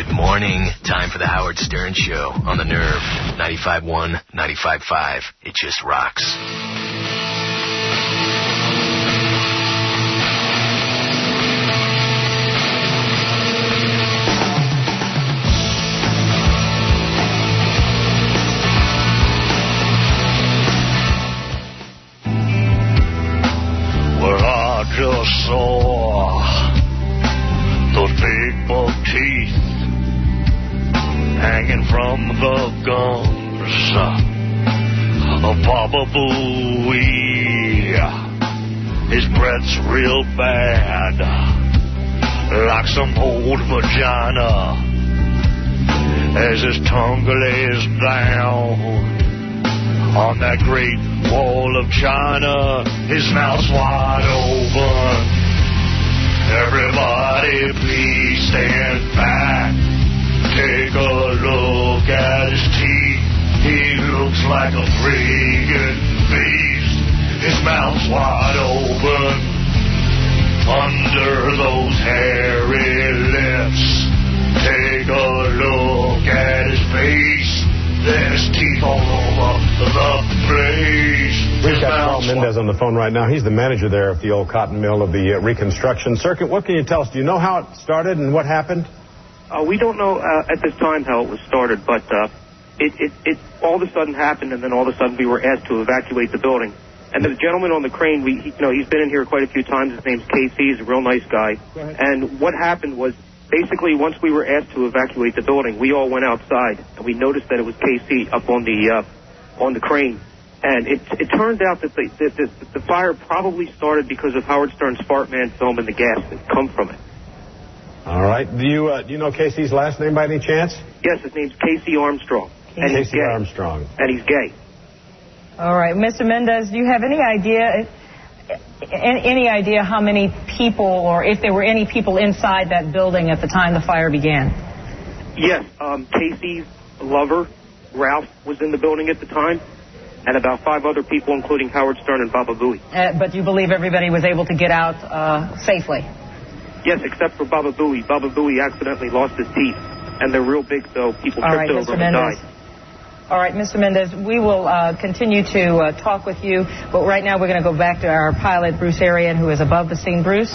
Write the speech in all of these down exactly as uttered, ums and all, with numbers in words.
Good morning. Time for the Howard Stern Show on the Nerve. ninety-five point one, ninety-five point five. It just rocks. Well, I just saw those big buck teeth hanging from the gums of Baba Booey. His breath's real bad, like some old vagina, as his tongue lays down on that great wall of China. His mouth's wide open. Everybody please stand back. Take a look at his teeth. He looks like a friggin' beast. His mouth's wide open. Under those hairy lips, take a look at his face. There's teeth all over the place. We've got Carl Mendez on the phone right now. He's the manager there at the old cotton mill of the uh, reconstruction circuit. What can you tell us? Do you know how it started and what happened? Uh, we don't know uh, at this time how it was started, but uh, it, it, it all of a sudden happened, and then all of a sudden we were asked to evacuate the building. And the gentleman on the crane, we, he, you know, he's been in here quite a few times. His name's K C. He's a real nice guy. And what happened was, basically, once we were asked to evacuate the building, we all went outside, and we noticed that it was K C up on the uh, on the crane. And it it turned out that the, that the, the fire probably started because of Howard Stern's Fart Man film and the gas that come from it. All right. Do you uh, do you know K C's last name by any chance? Yes, his name's K C Armstrong. And K he's C gay. Armstrong. And he's gay. All right. Mister Mendez, do you have any idea... Any idea how many people, or if there were any people inside that building at the time the fire began? Yes, um, Casey's lover, Ralph, was in the building at the time, and about five other people, including Howard Stern and Baba Booey. Uh, but you believe everybody was able to get out uh, safely? Yes, except for Baba Booey. Baba Booey accidentally lost his teeth, and they're real big, so people All tripped right, over Mister them and Mendez. died. All right, Mister Mendez, we will uh, continue to uh, talk with you, but right now we're going to go back to our pilot, Bruce Arian, who is above the scene. Bruce?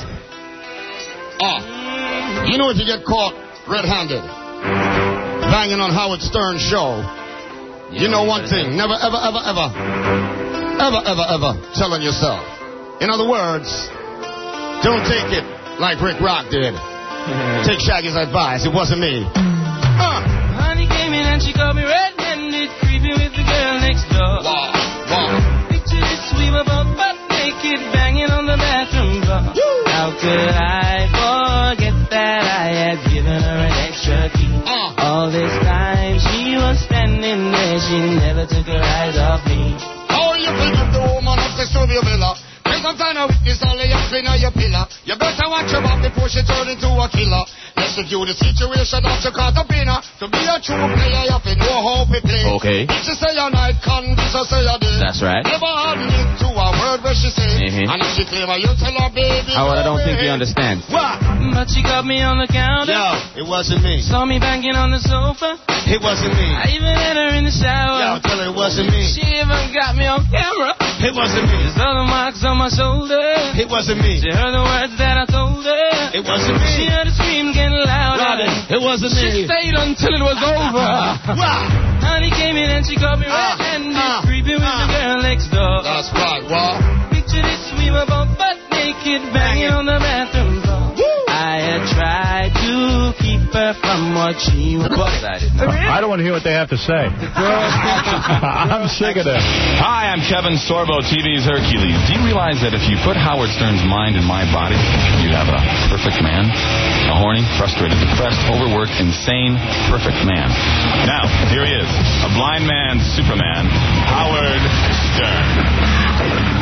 Ah, you know if you get caught red-handed, banging on Howard Stern's show, you know one thing, never, ever, ever, ever, ever, ever, ever telling yourself. In other words, don't take it like Rick Rock did. Take Shaggy's advice. It wasn't me. Uh. Honey came in and she caught me red-handed, creeping with the girl next door. Wow, wow. Picture this, we were both butt naked, banging on the bathroom floor. How could I forget that I had given her an extra key? Uh. All this time she was standing there, she never took her eyes off me. How you pick up the woman up the Sylvia Miller? Take some time to witness all the up in your pillar. You better watch her back before she turn into a killer. Execute the situation that you caught up in her. To be a true player, you have to know how to play. Okay. If she say a night, convince her say a day. That's right. Never admit to a word where she say. Mm-hmm. And if she claim her, you tell her, baby. Howard, I don't think you understand. What? But she got me on the counter. Yo, it wasn't me. Saw me banging on the sofa. It wasn't me. I even had her in the shower. Yo, tell her it wasn't me. She even got me on camera. It wasn't me. Saw the marks on my shoulder. It wasn't me. She heard the words that I told her. It wasn't me. She heard the screams getting louder. Robin, it wasn't me. She stayed until it was over. Honey came in and she caught me Ah, red-handed, ah, creeping with ah. the girl next door. That's right, what? Picture this, we were both butt naked, banging on the bathroom floor. I had tried to keep her from what she was. I don't want to hear what they have to say. I'm sick of this. Hi, I'm Kevin Sorbo, T V's Hercules. Do you realize that if you put Howard Stern's mind in my body, you'd have a perfect man? A horny, frustrated, depressed, overworked, insane, perfect man. Now, here he is, a blind man's Superman, Howard Stern.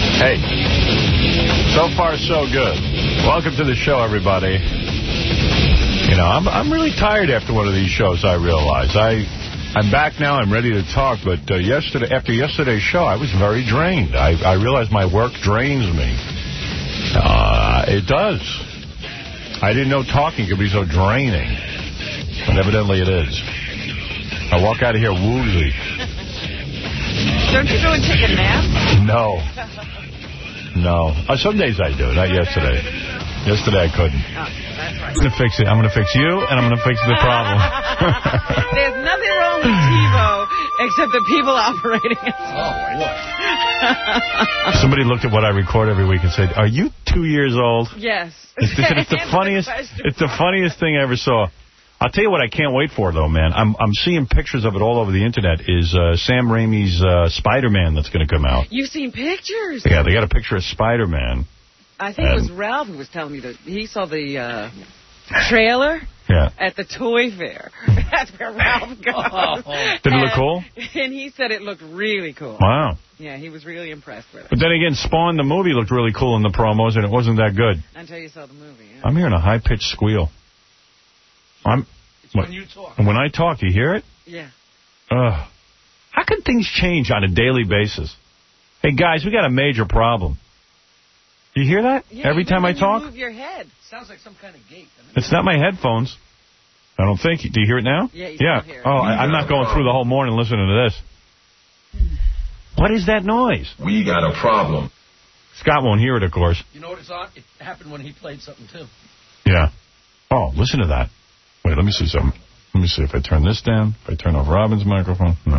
Hey, so far so good. Welcome to the show, everybody. You know, I'm I'm really tired after one of these shows, I realize. I, I'm back now. I'm ready to talk. But uh, yesterday, after yesterday's show, I was very drained. I, I realized my work drains me. Uh, it does. I didn't know talking could be so draining. But evidently it is. I walk out of here woozy. Don't you go and take a nap? No. No. Uh, some days I do, not yesterday. Yesterday I couldn't. Oh, that's right. I'm going to fix it. I'm going to fix you, and I'm going to fix the problem. There's nothing wrong with TiVo except the people operating it. Oh, what? Somebody looked at what I record every week and said, "Are you two years old?" Yes. It's, it's the funniest. It's the funniest thing I ever saw. I'll tell you what I can't wait for, though, man. I'm I'm seeing pictures of it all over the internet. Is uh, Sam Raimi's uh, Spider-Man that's going to come out? You've seen pictures? Yeah, they got a picture of Spider-Man. I think it was Ralph who was telling me that he saw the uh, trailer yeah. at the toy fair. That's where Ralph goes. Oh. Did it look cool? And he said it looked really cool. Wow. Yeah, he was really impressed with it. But then again, Spawn, the movie, looked really cool in the promos, and it wasn't that good. Until you saw the movie. Yeah. I'm hearing a high-pitched squeal. I'm. It's when you talk. And when I talk, you hear it? Yeah. Ugh. How can things change on a daily basis? Hey, guys, we got a major problem. You hear that? Yeah, every time I you talk? move your head. Sounds like some kind of gate. It's not my headphones. I don't think. Do you hear it now? Yeah, you yeah. can hear it. Oh, I, I'm not going through the whole morning listening to this. What is that noise? We got a problem. Scott won't hear it, of course. You know what it's on? It happened when he played something, too. Yeah. Oh, listen to that. Wait, let me see something. Let me see if I turn this down. If I turn off Robin's microphone. No.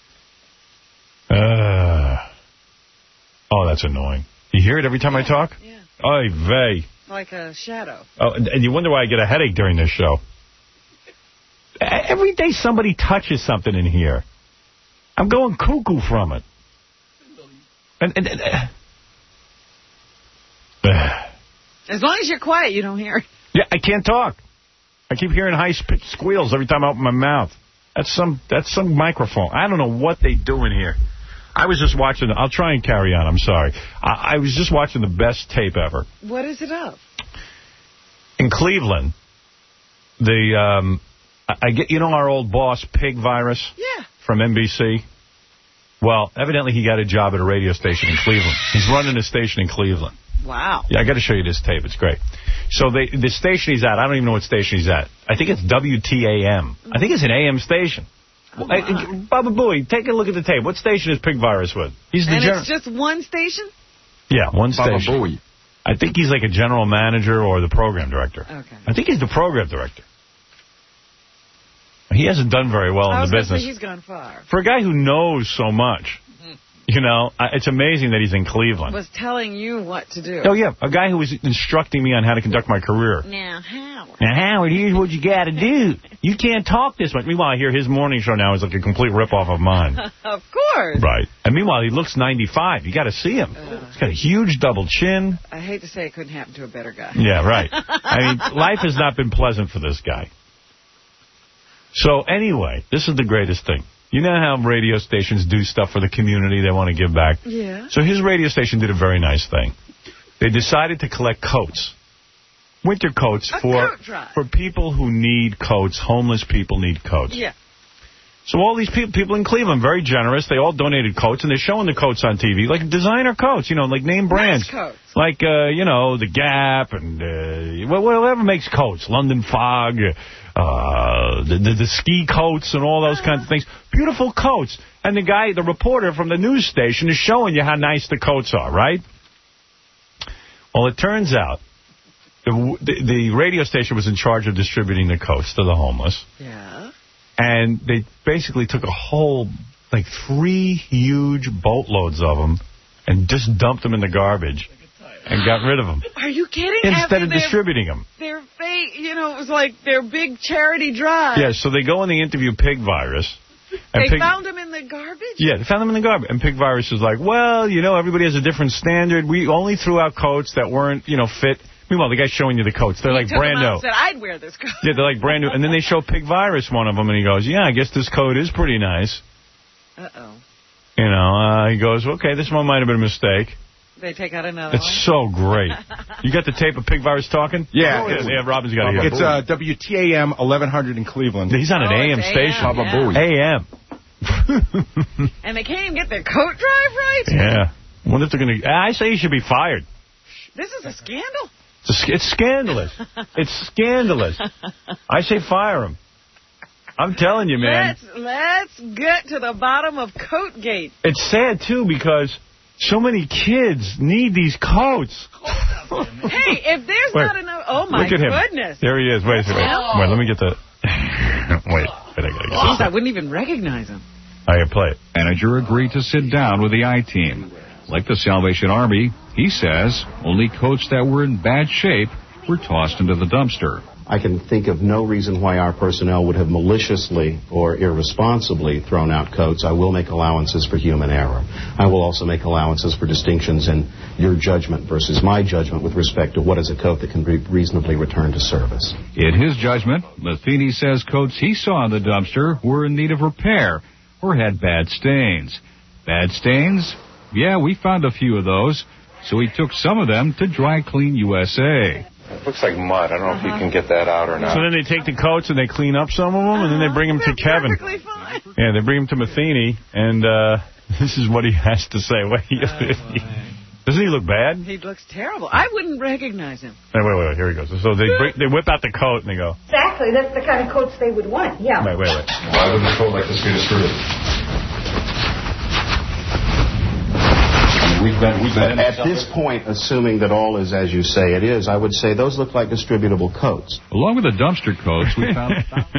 Uh. Oh, that's annoying. You hear it every time yeah, I talk? Yeah. Oy vey. Like a shadow. Oh, and, and you wonder why I get a headache during this show. Every day somebody touches something in here. I'm going cuckoo from it. And, and, and uh, As long as you're quiet, you don't hear it. Yeah, I can't talk. I keep hearing high-pitched squeals every time I open my mouth. That's some that's some microphone. I don't know what they do in here. I was just watching. I'll try and carry on. I'm sorry. I, I was just watching the best tape ever. What is it of? In Cleveland, the um, I, I get you know our old boss Pig Virus. Yeah. From N B C. Well, evidently he got a job at a radio station in Cleveland. He's running a station in Cleveland. Wow. Yeah, I got to show you this tape. It's great. So they, the station he's at, I don't even know what station he's at. I think it's W T A M. I think it's an A M station. Oh, well, I, Baba Booey, take a look at the tape. What station is Pig Virus with? He's the and general. it's just one station? Yeah, one Baba station. Booey. I think he's like a general manager or the program director. Okay. I think he's the program director. He hasn't done very well I in was the gonna business. say he's gone far. For a guy who knows so much, you know, I, it's amazing that he's in Cleveland. Was telling you what to do. Oh, yeah, a guy who was instructing me on how to conduct my career. Now, Howard. Now, Howard, here's what you got to do. You can't talk this much. Meanwhile, I hear his morning show now is like a complete ripoff of mine. Of course. Right. And meanwhile, he looks ninety-five. You got to see him. Uh, He's got a huge double chin. I hate to say it couldn't happen to a better guy. Yeah, right. I mean, life has not been pleasant for this guy. So, anyway, this is the greatest thing. You know how radio stations do stuff for the community they want to give back? Yeah. So his radio station did a very nice thing. They decided to collect coats. Winter coats a for coat drive. for people who need coats. Homeless people need coats. Yeah. So all these people, people in Cleveland, very generous. They all donated coats, and they're showing the coats on T V, like designer coats, you know, like name brands. Nice coats. Like, uh, you know, the Gap and uh, whatever makes coats. London Fog, uh, the, the, the ski coats and all those kinds of things. Beautiful coats. And the guy, the reporter from the news station is showing you how nice the coats are, right? Well, it turns out the, the, the radio station was in charge of distributing the coats to the homeless. Yeah. And they basically took a whole, like, three huge boatloads of them and just dumped them in the garbage and got rid of them. Are you kidding? Instead After of distributing them. Their fate, you know, it was like their big charity drive. Yeah, so they go and they interview Pig Virus. And They Pig, found them in the garbage? Yeah, they found them in the garbage. And Pig Virus is like, well, you know, everybody has a different standard. We only threw out coats that weren't, you know, fit. Meanwhile, the guy's showing you the coats. They're He like took brand them out new. and said, I'd wear this coat. Yeah, they're like brand new. And then they show Pig Virus one of them, and he goes, yeah, I guess this coat is pretty nice. Uh-oh. You know, uh, he goes, okay, this one might have been a mistake. They take out another It's so great. You got the tape of Pig Virus talking? Yeah. Oh, yeah, yeah, Robin's got it here. It's uh, W T A M eleven hundred in Cleveland. He's on an Oh, A M it's station. A M, yeah. A M. And they can't even get their coat drive right? Yeah. I wonder if they're going to... I say he should be fired. This is a scandal. It's, a, it's scandalous. It's scandalous. I say fire him. I'm telling you, man. Let's, let's get to the bottom of Coatgate. It's sad, too, because so many kids need these coats. Hey, if there's Wait, not enough... Oh, my look at him. goodness. There he is. Wait a second. Wait, wait, let me get the... wait, wait, I gotta get Jeez, this. I wouldn't even recognize him. I can play it. Manager agreed to sit down with the I-Team. Like the Salvation Army, he says only coats that were in bad shape were tossed into the dumpster. I can think of no reason why our personnel would have maliciously or irresponsibly thrown out coats. I will make allowances for human error. I will also make allowances for distinctions in your judgment versus my judgment with respect to what is a coat that can be reasonably returned to service. In his judgment, Matheny says coats he saw in the dumpster were in need of repair or had bad stains. Bad stains? Yeah, we found a few of those, so he took some of them to Dry Clean U S A. It looks like mud. I don't know uh-huh. if you can get that out or not. So then they take the coats and they clean up some of them, and then they bring them to Kevin. Perfectly fine. Yeah, they bring him to Matheny, and uh, this is what he has to say. Wait, doesn't he look bad? He looks terrible. I wouldn't recognize him. Wait, wait, wait. Here he goes. So they bring, they whip out the coat, and they go. Exactly. That's the kind of coats they would want. Yeah. Wait, wait, wait. Why would a coat like this be distributed? We've been, we've been At this point, assuming that all is as you say it is, I would say those look like distributable coats. Along with the dumpster coats, we found...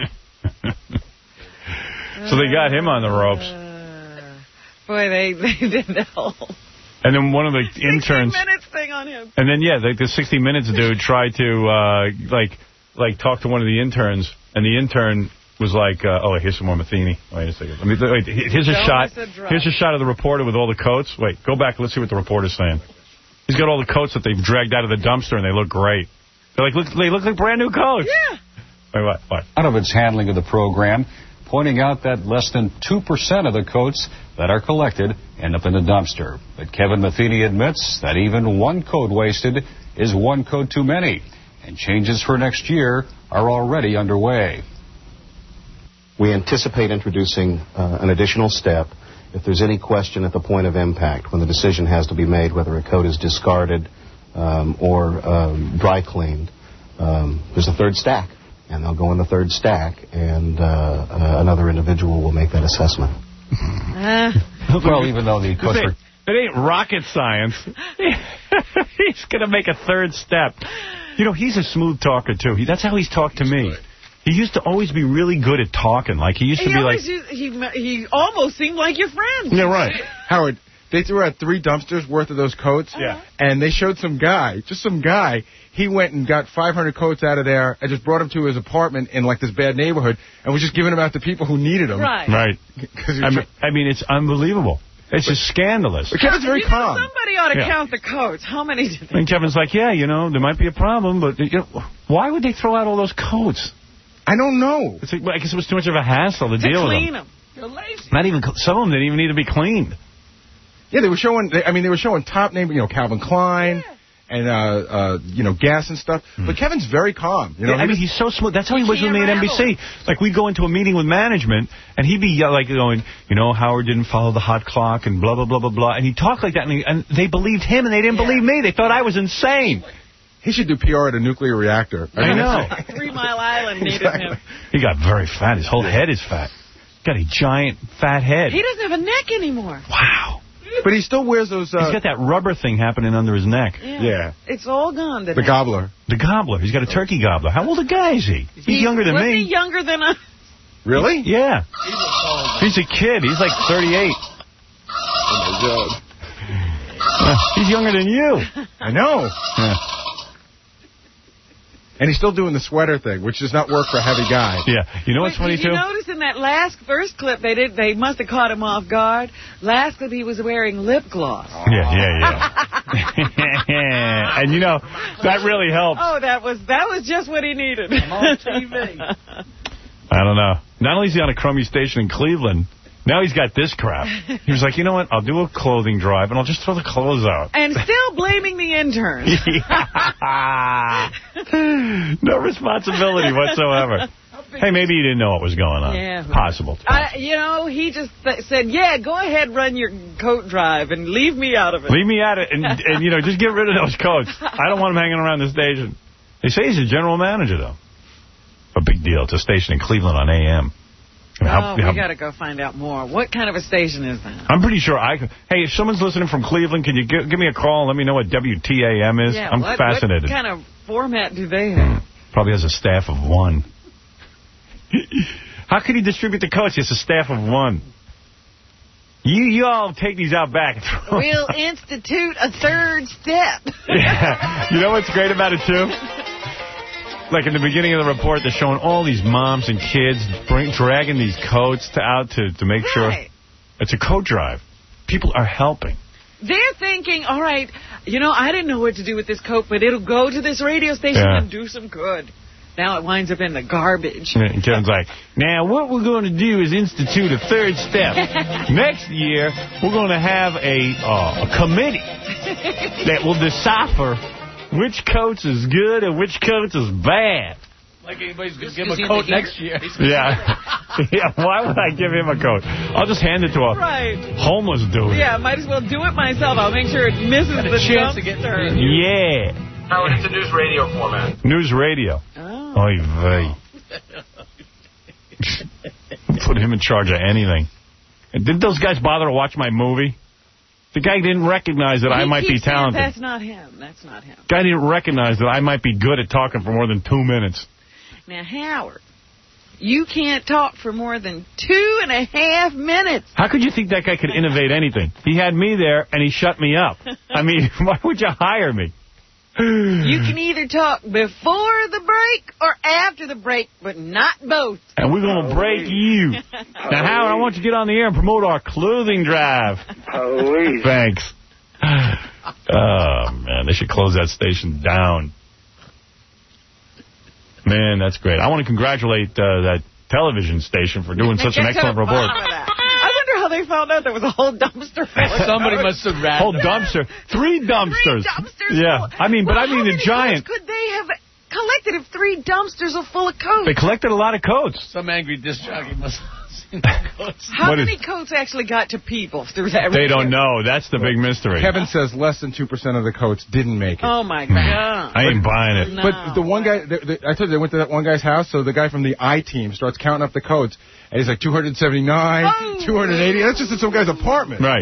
So they got him on the ropes. Uh, boy, they, they did the whole... And then one of the interns... sixty minutes thing on him. And then, yeah, like the sixty minutes dude tried to, uh, like, like talk to one of the interns, and the intern... was like, uh, oh, here's some more Matheny. Wait a second. Let me, wait, here's a Don't shot. miss a drop. Here's a shot of the reporter with all the coats. Wait, go back. Let's see what the reporter's saying. He's got all the coats that they've dragged out of the dumpster, and they look great. They're like, look, they look like brand new coats. Yeah. Wait, what? What? Out of its handling of the program, pointing out that less than two percent of the coats that are collected end up in the dumpster. But Kevin Matheny admits that even one coat wasted is one coat too many, and changes for next year are already underway. We anticipate introducing uh, an additional step if there's any question at the point of impact when the decision has to be made whether a coat is discarded um, or um, dry cleaned. Um, there's a third stack, and they'll go in the third stack, and uh, uh, another individual will make that assessment. Uh, well, even though the coats were... It ain't rocket science. He's going to make a third step. You know, he's a smooth talker, too. He, that's how he's talked to me. He used to always be really good at talking. Like, he used to he be like... Used, he, he almost seemed like your friend. Yeah, right. Howard, they threw out three dumpsters worth of those coats. Yeah. And they showed some guy, just some guy, he went and got five hundred coats out of there and just brought them to his apartment in, like, this bad neighborhood and was just giving them out to people who needed them. Right. Right. I mean, I mean, it's unbelievable. It's just scandalous. But Kevin's very you calm. Know, somebody ought to Yeah. count the coats. How many did they... And Kevin's like, yeah, you know, there might be a problem, but you know, why would they throw out all those coats? I don't know. It's like, well, I guess it was too much of a hassle to, to deal with clean them. them. You're lazy. Not even, some of them didn't even need to be cleaned. Yeah, they were showing, they, I mean, they were showing top name, you know, Calvin Klein. Yeah. And, uh, uh, you know, gas and stuff. Mm. But Kevin's very calm. You know, yeah, I mean, he's so smooth. That's how he was with me at N B C. Like, we'd go into a meeting with management, and he'd be uh, like going, you know, Howard didn't follow the hot clock, and blah, blah, blah, blah, blah. And he'd talk like that, and, he, and they believed him, and they didn't yeah. believe me. They thought I was insane. He should do P R at a nuclear reactor. I, I mean, know. Three Mile Island needed exactly. him. He got very fat. His whole head is fat. He's got a giant, fat head. He doesn't have a neck anymore. Wow. But he still wears those... Uh, He's got that rubber thing happening under his neck. Yeah. yeah. It's all gone. The, the gobbler. The gobbler. He's got a turkey gobbler. How old a guy is he? He's he, younger than was me. Was he younger than us? Really? Yeah. He's a kid. He's like thirty-eight. Oh, my God. Uh, he's younger than you. I know. Yeah. And he's still doing the sweater thing, which does not work for a heavy guy. Yeah. You know what's Wait, funny, did too? You notice in that last first clip, they did. They must have caught him off guard. Last clip, he was wearing lip gloss. Yeah, yeah, yeah. And, you know, that really helped. Oh, that was that was just what he needed. On T V. I don't know. Not only is he on a crummy station in Cleveland, Now he's got this crap. He was like, you know what? I'll do a clothing drive, and I'll just throw the clothes out. And still blaming the intern. No responsibility whatsoever. Hey, maybe he didn't know what was going on. Yeah. Possible. I, you know, he just th said, yeah, go ahead, run your coat drive, and leave me out of it. Leave me out of it, and, and, you know, just get rid of those coats. I don't want him hanging around the station. They say he's a general manager, though. A big deal. It's a station in Cleveland on A M. I mean, Oh, how, we how, got to go find out more. What kind of a station is that? I'm pretty sure I could. Hey, if someone's listening from Cleveland, can you give, give me a call and let me know what W T A M is? Yeah, I'm what, fascinated. What kind of format do they have? Probably has a staff of one. How could he distribute the coats? He has a staff of one. You you all take these out back. And throw We'll institute a third step. Yeah. You know what's great about it, too? Like in the beginning of the report, they're showing all these moms and kids bring, dragging these coats to, out to, to make Right. sure. It's a coat drive. People are helping. They're thinking, all right, you know, I didn't know what to do with this coat, but it'll go to this radio station Yeah. and do some good. Now it winds up in the garbage. And Kevin's like, now what we're going to do is institute a third step. Next year, we're going to have a, uh, a committee that will decipher which coats is good and which coats is bad. Like anybody's going to give him a coat next year. Yeah. Yeah, why would I give him a coat? I'll just hand it to a Right. homeless dude. Yeah, might as well do it myself. I'll make sure it misses Got a the chance to get dumpster. Yeah. Howard, it's a news radio format. News radio. Oh. Oy vey. Put him in charge of anything. And didn't those guys bother to watch my movie? The guy didn't recognize that He I might be keeps saying, talented. That's not him. That's not him. Guy didn't recognize that I might be good at talking for more than two minutes. Now, Howard, you can't talk for more than two and a half minutes. How could you think that guy could innovate anything? He had me there, and he shut me up. I mean, why would you hire me? You can either talk before the break or after the break, but not both. And we're going to break you. Now, Howard, I want you to get on the air and promote our clothing drive. Police. Thanks. Oh, man, they should close that station down. Man, that's great. I want to congratulate uh, that television station for doing such an Get to excellent the report. bottom of that. I wonder how they found out there was a whole dumpster full of Somebody coats. must have ratted. Whole dumpster. Three dumpsters. Three dumpsters Yeah. full. I mean, but Well, I mean how the many giant. coats could they have collected if three dumpsters are full of coats? They collected a lot of coats. Some angry disc jockey must have seen the coats. How What many is- coats actually got to people through that? They radio? don't know. That's the big mystery. Kevin says less than two percent of the coats didn't make it. Oh, my God. I ain't buying it. No. But the one guy, the, the, I told you, they went to that one guy's house, so the guy from the I-Team starts counting up the coats, and he's like two hundred seventy-nine, Oh. two hundred eighty. That's just in some guy's apartment. Right.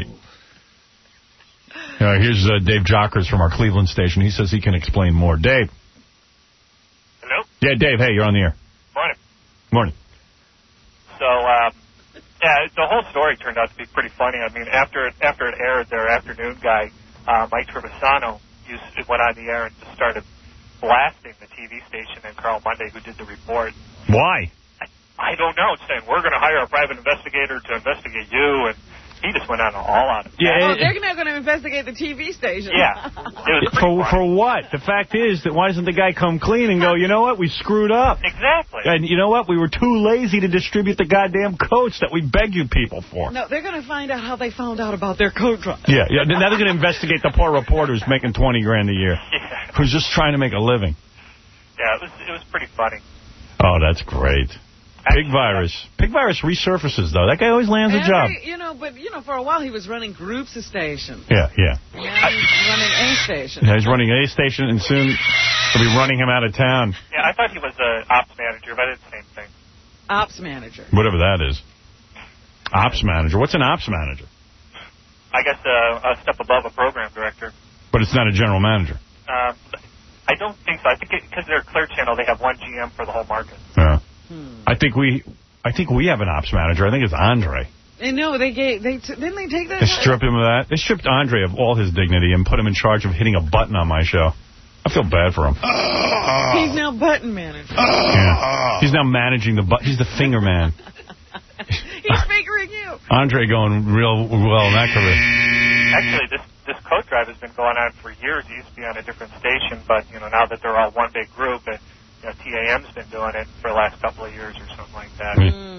Uh, here's uh, Dave Jockers from our Cleveland station. He says he can explain more. Dave. Hello? Yeah, Dave, hey, you're on the air. Morning. Morning. So, um, yeah, the whole story turned out to be pretty funny. I mean, after after it aired, their afternoon guy, uh, Mike Trevisano, used, went on the air and just started blasting the T V station and Carl Monday, who did the report. Why? I don't know, saying, we're going to hire a private investigator to investigate you, and he just went on all out of it. Yeah, Oh, it- they're not going to investigate the T V station. Yeah. It was pretty For funny. for what? The fact is that why doesn't the guy come clean and go, you know what, we screwed up. Exactly. And you know what, we were too lazy to distribute the goddamn coats that we begged you people for. No, they're going to find out how they found out about their coat drive. Yeah, yeah. Now they're going to investigate the poor reporter who's making twenty grand a year, Yeah. who's just trying to make a living. Yeah, it was, it was pretty funny. Oh, that's great. Pig virus. Pig virus resurfaces, though. That guy always lands a job. Every- You know, but, you know, for a while he was running groups of stations. Yeah, yeah. Now he's running a station. Yeah, he's running a station, and soon they'll be running him out of town. Yeah, I thought he was an ops manager, but it's the same thing. Ops manager. Whatever that is. Ops manager. What's an ops manager? I guess uh, a step above a program director. But it's not a general manager. Um, I don't think so. I think because they're Clear Channel, they have one G M for the whole market. Yeah. I think we, I think we have an ops manager. I think it's Andre. And no, they gave, they t didn't they take that? They stripped him of that. They stripped Andre of all his dignity and put him in charge of hitting a button on my show. I feel bad for him. He's now button manager. Yeah. He's now managing the button. He's the finger man. He's figuring you. Andre going real well in that career. Actually, this this coat drive has been going on for years. It used to be on a different station, but you know now that they're all one big group, and you know T A M's been doing it for the last couple of years or something like that. I mean,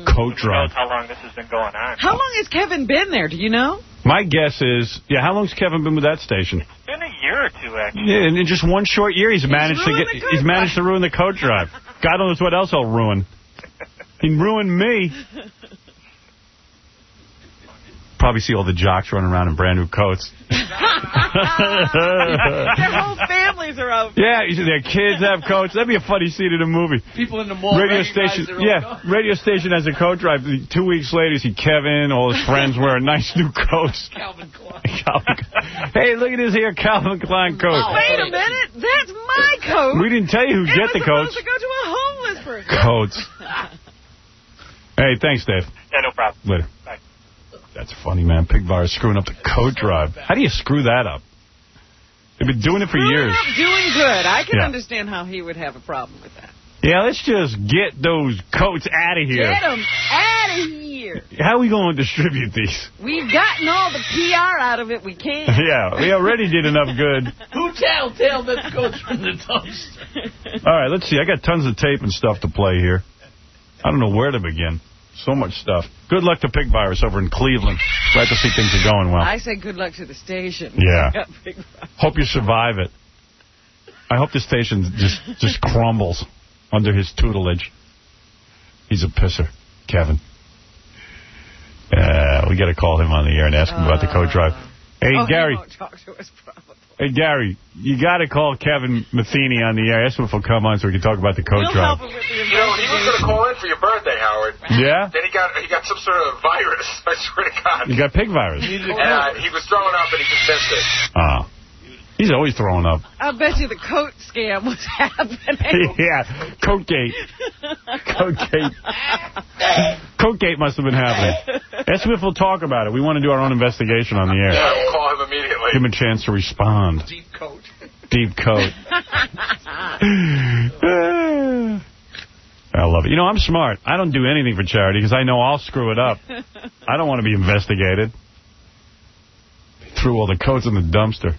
Coat Who drive. knows how long this has been going on? How long has Kevin been there? Do you know? My guess is, yeah, how long's Kevin been with that station? It's been a year or two, actually. Yeah, in just one short year, he's managed to get. ruined the coat He's managed to ruin the coat drive. God knows what else he'll ruin. He ruined me. Probably see all the jocks running around in brand new coats. Their whole families are out. Yeah, you see their kids have coats. That'd be a funny scene in a movie. People in the mall Radio recognize station, their own yeah, coat. radio station has a coat drive. Two weeks later, you see Kevin, all his friends wearing nice new coats. Calvin Klein. Calvin, hey, look at this here Calvin Klein coat. Oh, wait a minute. That's my coat. We didn't tell you who It get the was coats. supposed to go to a homeless person. Coats. Hey, thanks, Dave. Yeah, no problem. Later. Bye. That's funny, man. Pig virus screwing up the coat drive. How do you screw that up? They've been doing it for Screwing years. up, doing good. I can Yeah. understand how he would have a problem with that. Yeah, let's just get those coats out of here. Get him out of here. How are we going to distribute these? We've gotten all the P R out of it we can. Yeah, we already did enough good. Who tell? Tell that goes from the dumpster. All right, let's see. I got tons of tape and stuff to play here. I don't know where to begin. So much stuff. Good luck to Pig Virus over in Cleveland. Glad to see things are going well. I say good luck to the station. Yeah. Hope you survive it. I hope the station just just crumbles under his tutelage. He's a pisser, Kevin. Uh, we got to call him on the air and ask him about the coat drive. Hey, oh, Gary. He won't talk to us, probably. Hey, Gary, you got to call Kevin Matheny on the air. Ask him if he'll come on so we can talk about the coat We'll drive. help him with the You know, he was going to call in for your birthday, Howard. Yeah? Then he got he got some sort of virus. I swear to God. You got pig virus. And uh, he was throwing up, and he just missed it. Oh. He's always throwing up. I bet you the coat scam was happening. Yeah, Coatgate. Coatgate. Coatgate must have been happening. Ask him if we'll talk about it. We want to do our own investigation on the air. Yeah, we'll call him immediately. Give him a chance to respond. Deep coat. Deep coat. I love it. You know, I'm smart. I don't do anything for charity because I know I'll screw it up. I don't want to be investigated. Threw all the coats in the dumpster.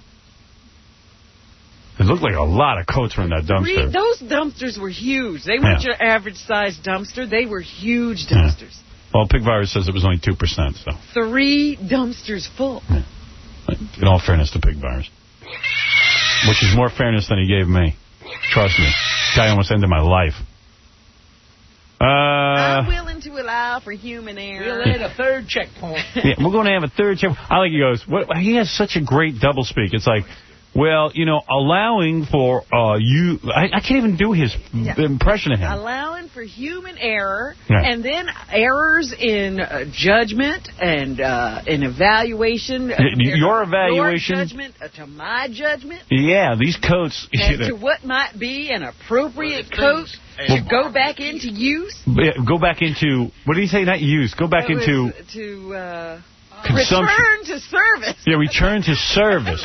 It looked like a lot of coats were in that dumpster. Three, those dumpsters were huge. They weren't Yeah. your average-sized dumpster. They were huge dumpsters. Yeah. Well, Pig Virus says it was only two percent, so. Three dumpsters full. Yeah. In all fairness to Pig Virus. Which is more fairness than he gave me. Trust me. Guy almost ended my life. Uh, I'm willing to allow for human error. We'll add a third checkpoint. yeah, we're going to have a third check. I like he goes, what, he has such a great doublespeak. It's like, well, you know, allowing for uh, you... I, I can't even do his Yeah. impression of him. Allowing for human error, Yeah. and then errors in uh, judgment and uh, in evaluation. Y- your evaluation- Your judgment uh, to my judgment. Yeah, these coats... As to what might be an appropriate coat to go back into use. Yeah, go back into... What did he say? Not use. Go back It was into... To uh, Consumption. return to service. Yeah, return to service.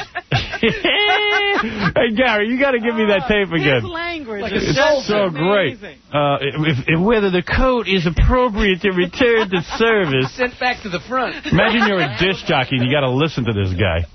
Hey, Gary, you got to give me that tape again. His language Like is it's just so great. amazing. Uh, if, if whether the coat is appropriate to return to service. Sent back to the front. Imagine you're a disc jockey and you got to listen to this guy.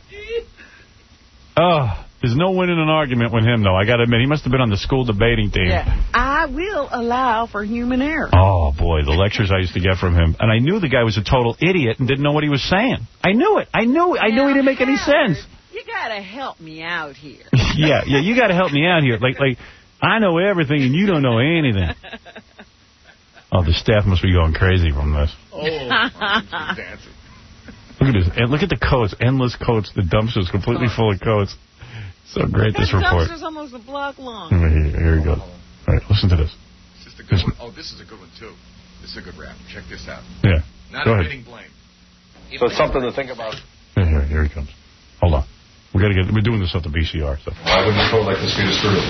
Oh, there's no winning an argument with him, though. I got to admit, he must have been on the school debating team. Yeah. I will allow for human error. Oh, boy, the lectures I used to get from him. And I knew the guy was a total idiot and didn't know what he was saying. I knew it. I knew it. I knew he didn't make any sense. You gotta help me out here. Yeah, yeah, you got to help me out here. Like, like, I know everything and you don't know anything. Oh, the staff must be going crazy from this. Oh, dancing. Look at this. And look at the coats. Endless coats. The dumpster's completely full of coats. So great, this That report. dumpster's almost a block long. Here, here we go. All right, listen to this. Is this the good one? Oh, this is a good one, too. This is a good rap. Check this out. Yeah. Not Go ahead. admitting blame. So it's something to think about. Here, here, here he comes. Hold on. We got to get. We're doing this at the V C R. So. Why would the code like this be distributed?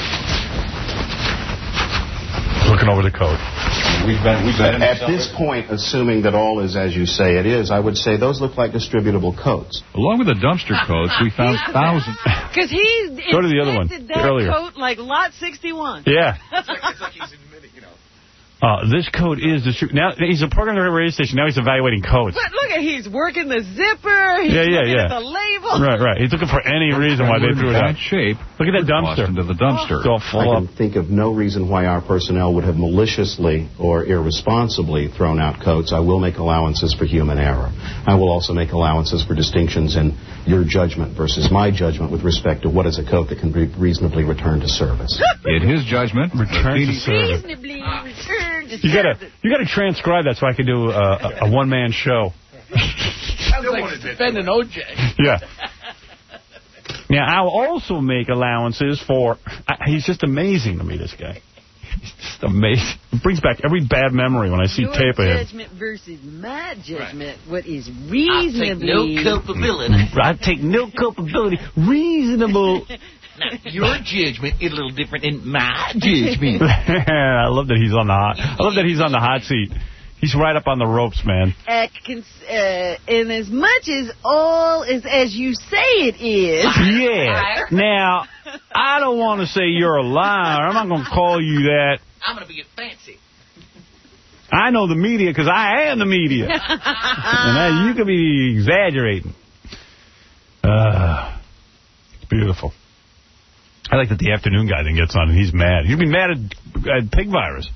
Looking over the code. We've been, we've been At this point, assuming that all is as you say it is, I would say those look like distributable coats. Along with the dumpster coats, we found thousands. Because he Go to the other one, inspected that earlier. coat like Lot sixty-one. Yeah. It's like, it's like he's admitting, you know. Uh, this code is the truth. Now, he's a program at a radio station. Now he's evaluating codes. But look at, he's working the zipper. He's yeah, yeah, looking yeah. at the label. Right, right. He's looking for any reason why they threw it out. shape. Look at that dumpster. Into the dumpster. It's all full I up. can think of no reason why our personnel would have maliciously or irresponsibly thrown out coats. I will make allowances for human error. I will also make allowances for distinctions in your judgment versus my judgment with respect to what is a coat that can be reasonably returned to service. In his judgment, return to service. Reasonably returned to You gotta, service. you gotta transcribe that so I can do a, a, a one-man show. Sounds like defending O J. Yeah. Now, I'll also make allowances for... I, he's just amazing to me, this guy. He's just amazing. It brings back every bad memory when I see Your tape of him. judgment versus my judgment. What is reasonably... I'll take no culpability. I take no culpability. Reasonable... Now, your judgment is a little different than my judgment. I love that he's on the hot... I love that he's on the hot seat. He's right up on the ropes, man. Uh, cons- uh, in as much as all is as you say it is. Yeah. Now, I don't want to say you're a liar. I'm not going to call you that. I'm going to be fancy. I know the media because I am the media. And I, you could be exaggerating. Uh, it's beautiful. I like that the afternoon guy then gets on and he's mad. He'd be mad at, at pig virus.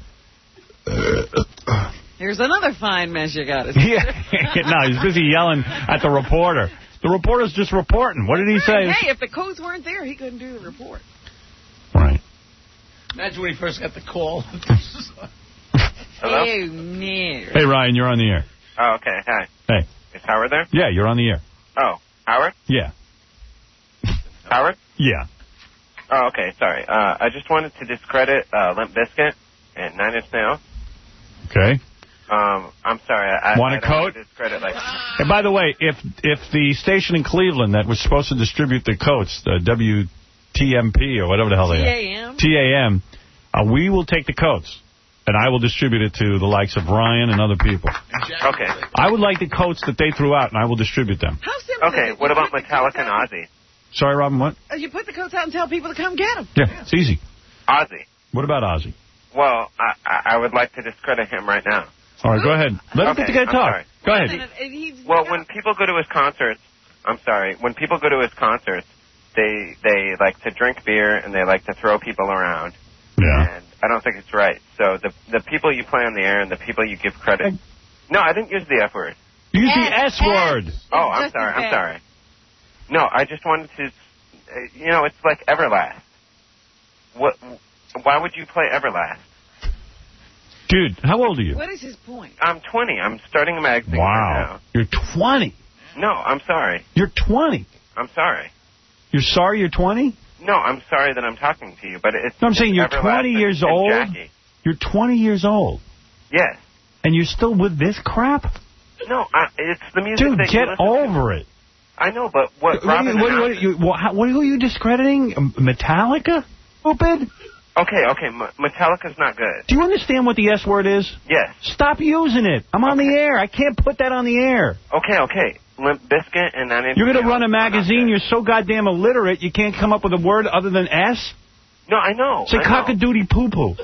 Here's another fine mess you got to Yeah. No, he's busy yelling at the reporter. The reporter's just reporting. What did he say? Hey, if the codes weren't there, he couldn't do the report. Right. Imagine when he first got the call. Hello? Oh, no. Hey, Ryan, you're on the air. Oh, okay. Hi. Hey. Is Howard there? Yeah, you're on the air. Oh, Howard? Yeah. Howard? Yeah. Oh, okay. Sorry. Uh, I just wanted to discredit uh, Limp Bizkit and Nine Inch Nails. Okay. Um, I'm sorry. I, Want I a don't want coat? to discredit like. And by the way, if if the station in Cleveland that was supposed to distribute the coats, the W T M P or whatever the hell they are, T A M? T A M, uh, we will take the coats, and I will distribute it to the likes of Ryan and other people. Okay. I would like the coats that they threw out, and I will distribute them. How simple Okay. is it? What You about put the Metallica codes and out- Ozzy? Sorry, Robin, what? uh, You put the codes out and tell people to come get them. Yeah, it's easy. Ozzy. What about Ozzy? Well, I, I I would like to discredit him right now. All right, go ahead. Let him Okay, get the guy I'm talk. sorry. Go ahead. Well, when people go to his concerts, I'm sorry, when people go to his concerts, they they like to drink beer and they like to throw people around. Yeah. And I don't think it's right. So the the people you play on the air and the people you give credit. No, I didn't use the F word. You use the S word. Oh, I'm sorry. I'm sorry. No, I just wanted to. Uh, you know, it's like Everlast. What? Why would you play Everlast? Dude, how old are you? What is his point? I'm twenty. I'm starting a magazine Wow. right You're twenty. now. No, I'm sorry. You're twenty. I'm sorry. You're sorry you're twenty? No, I'm sorry that I'm talking to you, but it's. No, I'm saying you're Everlast twenty and- years and old. Jackie. You're twenty years old. Yes. And you're still with this crap? No, I, it's the music Dude, that you get listen over to. it. I know, but what? What, Robin are you, what, and what, I- you, what, how- what are you discrediting? Um, Metallica? Stupid? Okay, okay, M- Metallica's not good. Do you understand what the S word is? Yes. Stop using it. I'm on the air. I can't put that on the air. Okay, okay. Limp Bizkit and Nine Inch You're going to Nails run a are not magazine. good. You're so goddamn illiterate, you can't come up with a word other than S? No, I know. Say I know. cock-a-doodie poo-poo.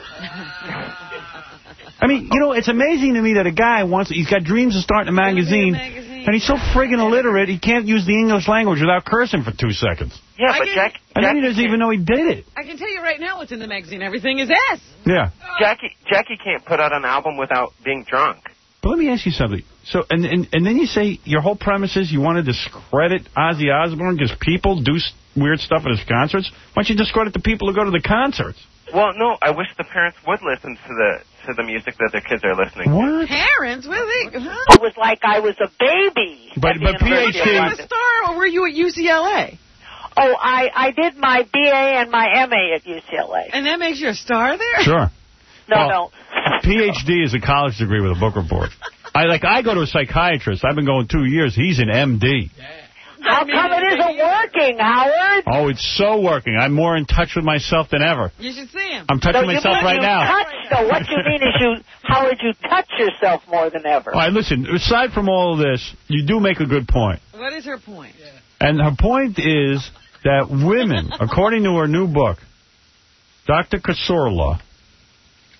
I mean, you know, it's amazing to me that a guy wants, he's got dreams of starting a magazine, and he's so friggin' illiterate, he can't use the English language without cursing for two seconds. Yeah, I but can- Jack, And then Jackie he doesn't can't- even know he did it. I can tell you right now what's in the magazine. Everything is S. Yeah. Jackie Jackie can't put out an album without being drunk. But let me ask you something. So, and, and and then you say your whole premise is you want to discredit Ozzy Osbourne because people do s- weird stuff at his concerts? Why don't you discredit the people who go to the concerts? Well, no, I wish the parents would listen to the to the music that their kids are listening What? Parents, what are they? Huh? It was like I was a baby. But, at the but University of Were you London. a star or were you at U C L A? Oh, I, I did my B A and my M A at U C L A. And that makes you a star there? Sure. No, Well, no. P H D is a college degree with a book report. I like. I go to a psychiatrist. I've been going two years. He's an M D. How come it isn't working, Howard? Oh, it's so working. I'm more in touch with myself than ever. You should see him. I'm touching No, you myself mean right you now. Touch, though. What you mean is you, Howard, you touch yourself more than ever. All right, listen, aside from all of this, you do make a good point. What is her point? And her point is that women, according to her new book, Doctor Kasurla,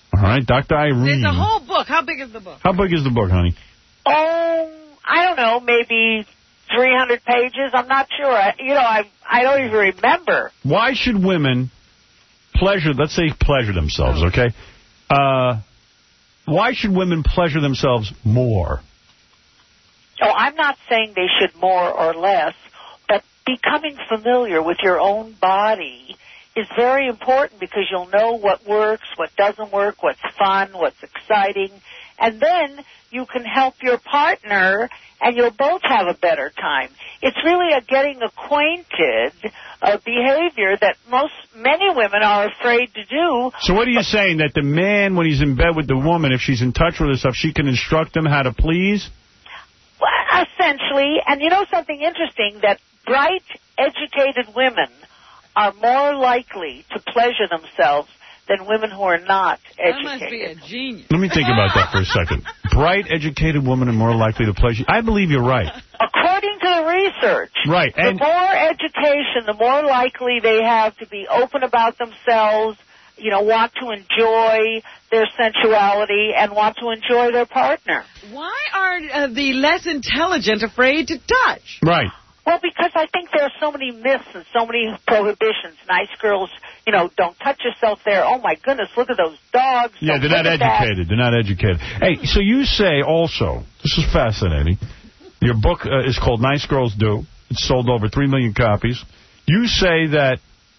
All right, Doctor Irene. It's a whole book. How big is the book? How big is the book, honey? Oh, I don't know, maybe three hundred pages. I'm not sure. I, you know, I I don't even remember. Why should women pleasure, let's say pleasure themselves, okay? Uh, why should women pleasure themselves more? Oh, I'm not saying they should more or less, but becoming familiar with your own body is very important because you'll know what works, what doesn't work, what's fun, what's exciting, and then you can help your partner and you'll both have a better time. It's really a getting acquainted uh, behavior that most, many women are afraid to do. So what are you saying, that the man, when he's in bed with the woman, if she's in touch with herself, she can instruct him how to please? Well, essentially, and you know something interesting, that bright, educated women are more likely to pleasure themselves than women who are not educated. That must be a genius. Let me think about that for a second. Bright, educated women are more likely to pleasure. I believe you're right. According to the research, right. And the more education, the more likely they have to be open about themselves, you know, want to enjoy their sensuality and want to enjoy their partner. Why are uh, the less intelligent afraid to touch? Right. Well, because I think there are so many myths and so many prohibitions. Nice girls, you know, don't touch yourself there. Oh, my goodness, look at those dogs. Yeah, don't they're not educated. They're not educated. Hey, so you say also, this is fascinating, your book uh, is called Nice Girls Do. It's sold over three million copies. You say that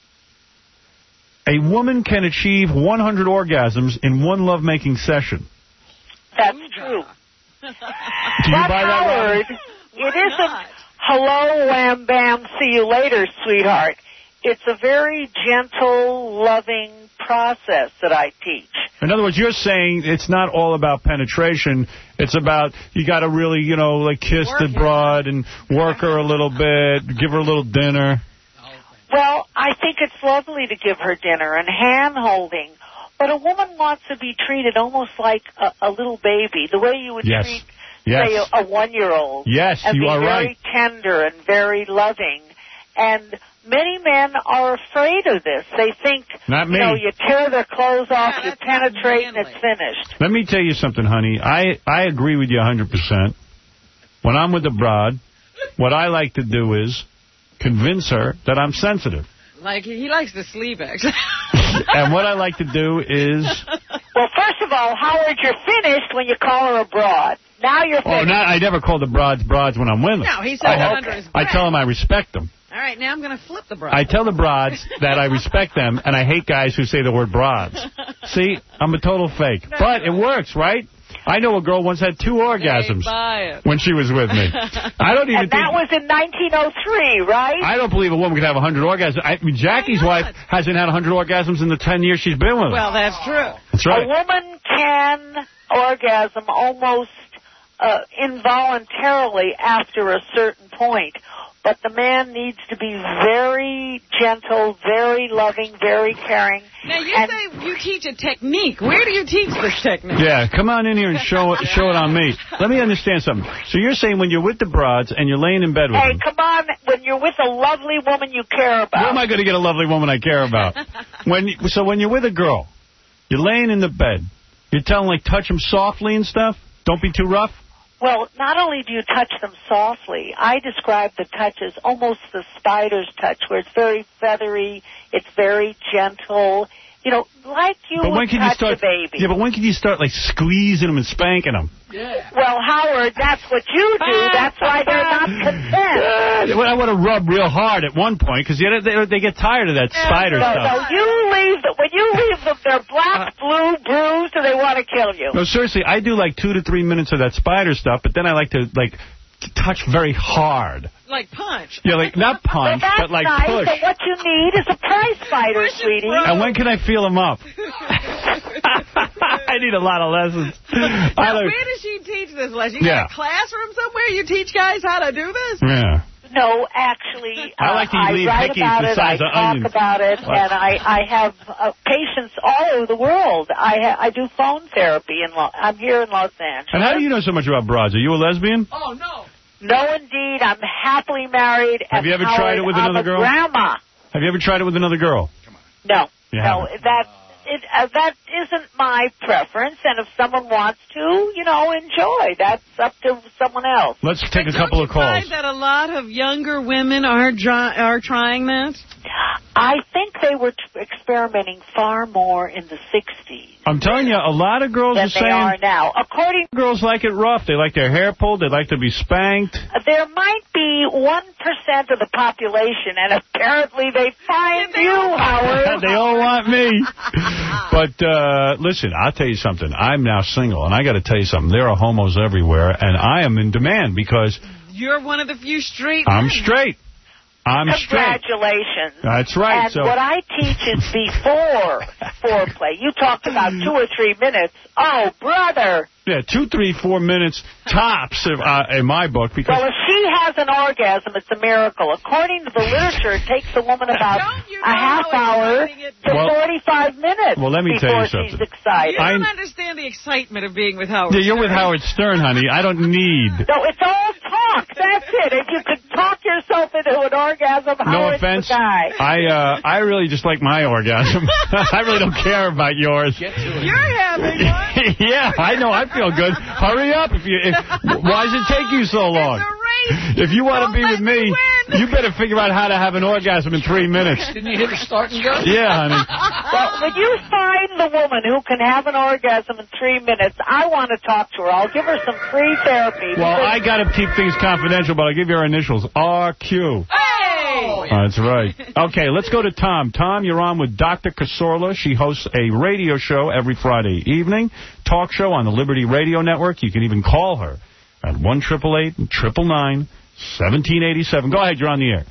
a woman can achieve one hundred orgasms in one lovemaking session. That's true. Do you but buy that, Howard, it isn't hello, wham, bam, see you later, sweetheart. It's a very gentle, loving process that I teach. In other words, you're saying it's not all about penetration. It's about you got to really, you know, like kiss work the broad and work her a little bit, give her a little dinner. Well, I think it's lovely to give her dinner and hand-holding, but a woman wants to be treated almost like a, a little baby, the way you would yes. treat, yes. say, a, a one-year-old. Yes, and you are right. And be very tender and very loving. And many men are afraid of this. They think, Not me. you know, you tear their clothes off, Yeah, you penetrate, and it's finished. Let me tell you something, honey. I, I agree with you one hundred percent. When I'm with the broad, what I like to do is convince her that I'm sensitive. Like, he likes to sleep, actually. And what I like to do is... Well, first of all, Howard, you're finished when you call her a broad. Now you're finished. Oh, not, I never call the broads broads when I'm with them. No, he said I, that have, under his I breath. tell them I respect them. All right, now I'm going to flip the broad. I tell the broads that I respect them, and I hate guys who say the word broads. See, I'm a total fake. But it works, right? I know a girl once had two orgasms when she was with me. I don't even and think... that was in nineteen oh three, right? I don't believe a woman could have one hundred orgasms. I mean, Jackie's wife hasn't had one hundred orgasms in the ten years she's been with him. Well, that's true. That's right. A woman can orgasm almost uh, involuntarily after a certain point. But the man needs to be very gentle, very loving, very caring. Now, you and say you teach a technique. Where do you teach this technique? Yeah, come on in here and show it, show it on me. Let me understand something. So you're saying when you're with the broads and you're laying in bed with Hey, them... come on, when you're with a lovely woman you care about. Where am I going to get a lovely woman I care about? when you, So when you're with a girl, you're laying in the bed, you're telling, like, touch them softly and stuff? Don't be too rough? Well, not only do you touch them softly, I describe the touch as almost the spider's touch, where it's very feathery, it's very gentle, you know, like you but would when can touch you start, a baby. Yeah, but when can you start, like, squeezing them and spanking them? Yeah. Well, Howard, that's what you do. That's why they're not content. Well, I want to rub real hard at one point, because they, they get tired of that spider no, stuff. No, you leave them. When you leave them, they're black, blue, bruised, and they want to kill you. No, seriously, I do like two to three minutes of that spider stuff, but then I like to, like, to touch very hard. Like punch. Yeah, like, not punch, well, but like nice, push. But what you need is a prize fighter, sweetie. And when can I feel them up? I need a lot of lessons. Now, I where does she teach this lesson? You Yeah. got a classroom somewhere you teach guys how to do this? Yeah. No, actually, I like uh, these I lean write pickies about the it, size I of talk onions. about it, What? and I, I have uh, patients all over the world. I ha I do phone therapy, in Lo I'm here in Los Angeles. And how do you know so much about broads? Are you a lesbian? Oh, no. No, indeed. I'm happily married. Have you ever Howard, tried it with I'm another a girl? grandma. Have you ever tried it with another girl? No, You no, haven't? that it, uh, that isn't my preference, and if someone wants to, you know, enjoy. That's up to someone else. Let's take a couple of calls. Find that a lot of younger women are dry, are trying that? I think they were t- experimenting far more in the sixties. I'm telling you, a lot of girls than are saying... they are now. According girls like it rough. They like their hair pulled. They like to be spanked. There might be one percent of the population, and apparently they find you, Howard. They all want me. But, uh, listen, I'll tell you something. I'm now single, and I got to tell you something. There are homos everywhere, and I am in demand because... You're one of the few straight I'm men. straight. I'm straight. Congratulations. That's right. And so. what I teach is before foreplay. You talked about two or three minutes. Oh, brother. Yeah, two, three, four minutes tops if, uh, in my book. Because Well, if she has an orgasm, it's a miracle. According to the literature, it takes a woman about a half hour to Well- forty-five minutes Well, let me tell before you something. she's excited. You don't understand the excitement of being with Howard Yeah, you're with Stern. Howard Stern, honey. I don't need... No, it's all talk. That's it. If you could talk yourself into an orgasm, No Howard's offense. the guy. I uh, I really just like my orgasm. I really don't care about yours. You're having one. Yeah, I know. I feel good. Hurry up. If you, if, why does it take you so long? If you want to be with me, you better figure out how to have an orgasm in three minutes. Didn't you hit the start and go? Yeah, honey. Well, when you find the woman who can have an orgasm in three minutes, I want to talk to her. I'll give her some free therapy. Well, I got to keep things confidential, but I'll give you her initials. R Q. Hey! That's right. Okay, let's go to Tom. Tom, you're on with Doctor Casorla. She hosts a radio show every Friday evening, talk show on the Liberty Radio Network. You can even call her at one eight eight eight, nine nine nine, one seven eight seven. Go ahead, you're on the air.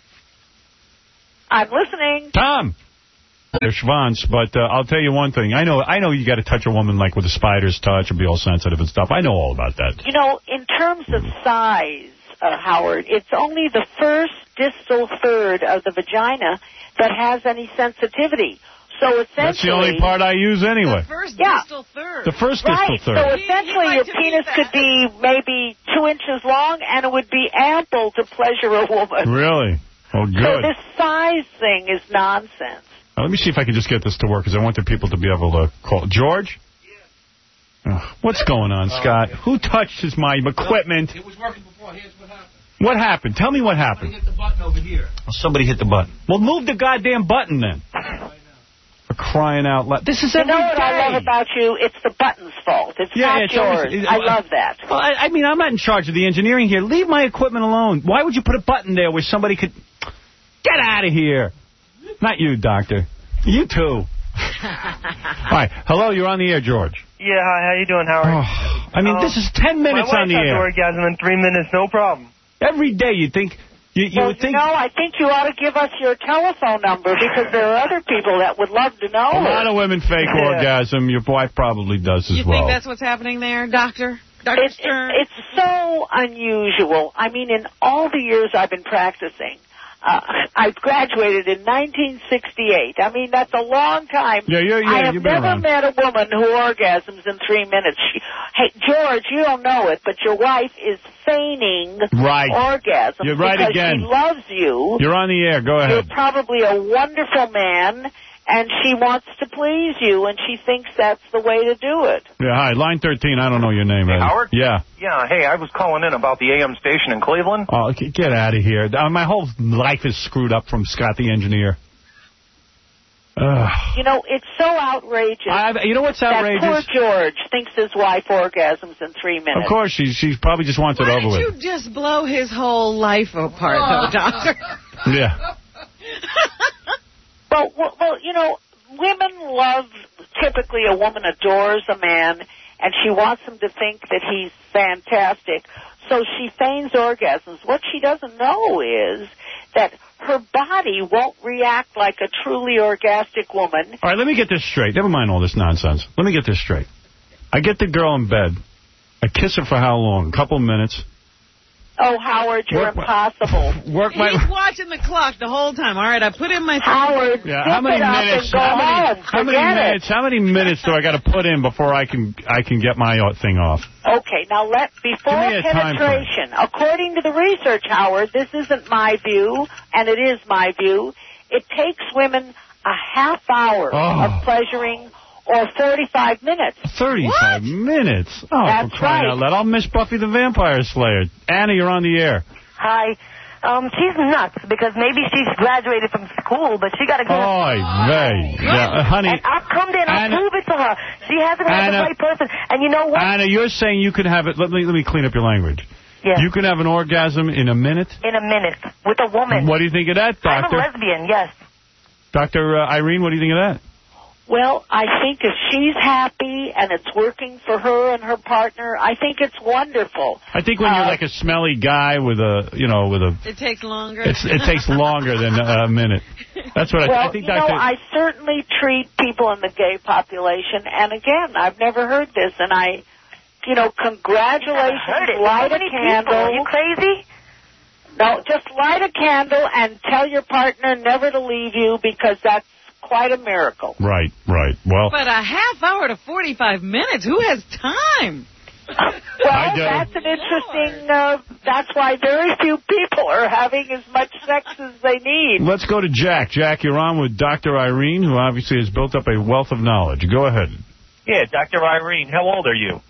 I'm listening. Tom. They're Schwanz, but uh, I'll tell you one thing. I know I know you got to touch a woman like with a spider's touch and be all sensitive and stuff. I know all about that. You know, in terms of size, uh, Howard, it's only the first distal third of the vagina that has any sensitivity. So essentially... That's the only part I use anyway. The first yeah. distal third. The first right. distal So third. essentially You'd your like to penis be could be maybe two inches long, and it would be ample to pleasure a woman. Really? Oh, good. So this size thing is nonsense. Now, let me see if I can just get this to work, because I want the people to be able to call. George? Yeah. Oh, what's going on, Scott? Who touched his my equipment? It was working before. Here's what happened. What happened? Tell me what happened. Somebody hit the button over here. Somebody hit the button. Well, move the goddamn button, then. For crying out loud. This is You every know what day. I love about you? It's the button's fault. It's Yeah, not it's always- yours. it- I love that. Well, I, I mean, I'm not in charge of the engineering here. Leave my equipment alone. Why would you put a button there where somebody could... Get out of here. Not you, Doctor. You too. All right. Hello, you're on the air, George. Yeah, hi, how you doing, Howard? Oh, I mean, Um, this is ten minutes my on the wife has air. orgasm in three minutes, no problem. Every day you think... You, you well, would think... you know, I think you ought to give us your telephone number because there are other people that would love to know. A lot of women fake Yeah. orgasm. Your wife probably does as You well. think that's what's happening there, Doctor? Doctor It, Stern? it, it's so unusual. I mean, in all the years I've been practicing, uh, I graduated in nineteen sixty-eight. I mean, that's a long time. Yeah, yeah, yeah, I have you've been never around. met a woman who orgasms in three minutes. She, hey, George, you don't know it, but your wife is feigning Right. orgasm You're right because again. she loves you. You're on the air. Go You're ahead. probably a wonderful man, and she wants to please you, and she thinks that's the way to do it. Yeah, hi. Line thirteen. I don't know your name. Hey, Eddie. Howard? Yeah. Yeah, hey, I was calling in about the A M station in Cleveland. Oh, g- get out of here. Uh, My whole life is screwed up from Scott the engineer. Ugh. You know, it's so outrageous. I, you know what's outrageous? That poor George thinks his wife orgasms in three minutes. Of course, she she probably just wants it Why over did with. you just blow his whole life apart, though, Doctor? Yeah. Well, well, well, you know, women love, typically a woman adores a man, and she wants him to think that he's fantastic. So she feigns orgasms. What she doesn't know is that her body won't react like a truly orgastic woman. All right, let me get this straight. Never mind all this nonsense. Let me get this straight. I get the girl in bed. I kiss her for how long? A couple minutes. Oh, Howard, you're Work my- impossible. Work my... He's watching the clock the whole time. All right, I put in my... Howard, Yeah, zip how many it up minutes? and go How many, home. how many Forget it. minutes? How many minutes do I got to put in before I can I can get my uh, thing off? Okay, now let before Give me a time penetration, according to the research, Howard, this isn't my view, and it is my view, it takes women a half hour Oh. of pleasuring or forty-five minutes. thirty-five minutes? Oh, That's for crying right. out loud. I'll miss Buffy the Vampire Slayer. Anna, you're on the air. Hi. Um, she's nuts because maybe she's graduated from school, but she got to go. Oy vey. Yeah, uh, honey. And I'll come there and I'll Anna- prove it to her. She hasn't had Anna- the right person. And you know what? Anna, you're saying you can have it. Let me let me clean up your language. Yes. You can have an orgasm in a minute? In a minute. With a woman. What do you think of that, doctor? I'm a lesbian, yes. Doctor Uh, Irene, what do you think of that? Well, I think if she's happy and it's working for her and her partner, I think it's wonderful. I think when you're Uh, like a smelly guy with a, you know, with a... It takes longer. It's, it takes longer than a minute. That's what I, well, I think, you know, Doctor I certainly treat people in the gay population, and again, I've never heard this, and I, you know, congratulations, heard it. light So a many people. candle. Are you crazy? No, just light a candle and tell your partner never to leave you, because that's quite a miracle. Right, right. Well, But a half hour to forty-five minutes, who has time? Well, that's an interesting, uh, that's why very few people are having as much sex as they need. let's go to Jack. Jack, you're on with Doctor Irene, who obviously has built up a wealth of knowledge. Go ahead. Yeah, Doctor Irene, how old are you?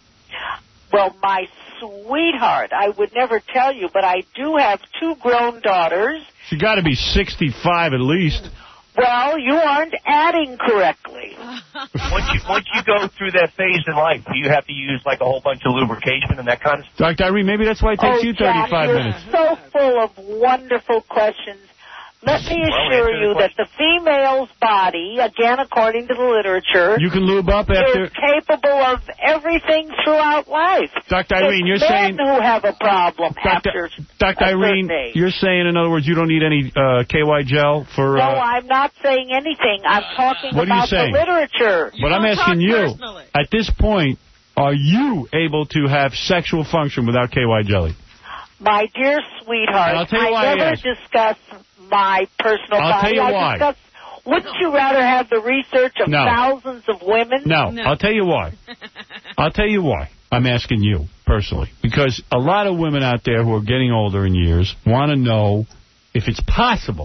Well, my sweetheart, I would never tell you, but I do have two grown daughters. She got to be sixty-five at least. Well, you aren't adding correctly. Once you once you go through that phase in life, do you have to use like a whole bunch of lubrication and that kind of stuff? Doctor Irene, maybe that's why it takes oh, you Jack, thirty-five you're minutes. so full of wonderful questions. Let me Well, assure answer the you that the female's body, again, according to the literature, You can lube up after... is capable of everything throughout life. Doctor Irene, you're it's men saying... who have a problem Doctor after Doctor a Irene, certain age. you're saying, in other words, you don't need any uh, K Y gel for... No, Uh, I'm not saying anything. I'm talking What are you about the saying? literature. but I'm asking you, at this point, are you able to have sexual function without K Y jelly? My dear sweetheart, And I'll tell you I why I never asked. discuss my personal I'll body. tell you I why. discuss, wouldn't you rather have the research of No. thousands of women? No, I'll tell you why. I'll tell you why. I'm asking you, personally. Because a lot of women out there who are getting older in years want to know if it's possible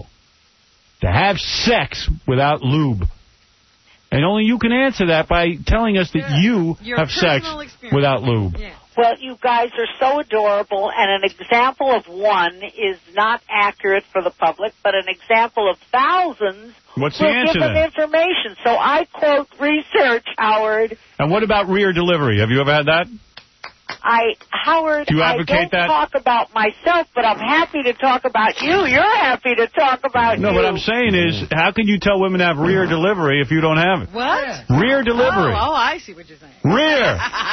to have sex without lube. And only you can answer that by telling us that you Your have sex personal experience. without lube. Well, you guys are so adorable, and an example of one is not accurate for the public, but an example of thousands What's the will answer give them then? information. So I quote research, Howard. And what about rear delivery? Have you ever had that? I, Howard, Do you I advocate don't that? talk about myself, but I'm happy to talk about you. You're happy to talk about No, you. what I'm saying is, how can you tell women to have rear delivery if you don't have it? What? Rear delivery. Oh, oh, I see what you're saying. Rear.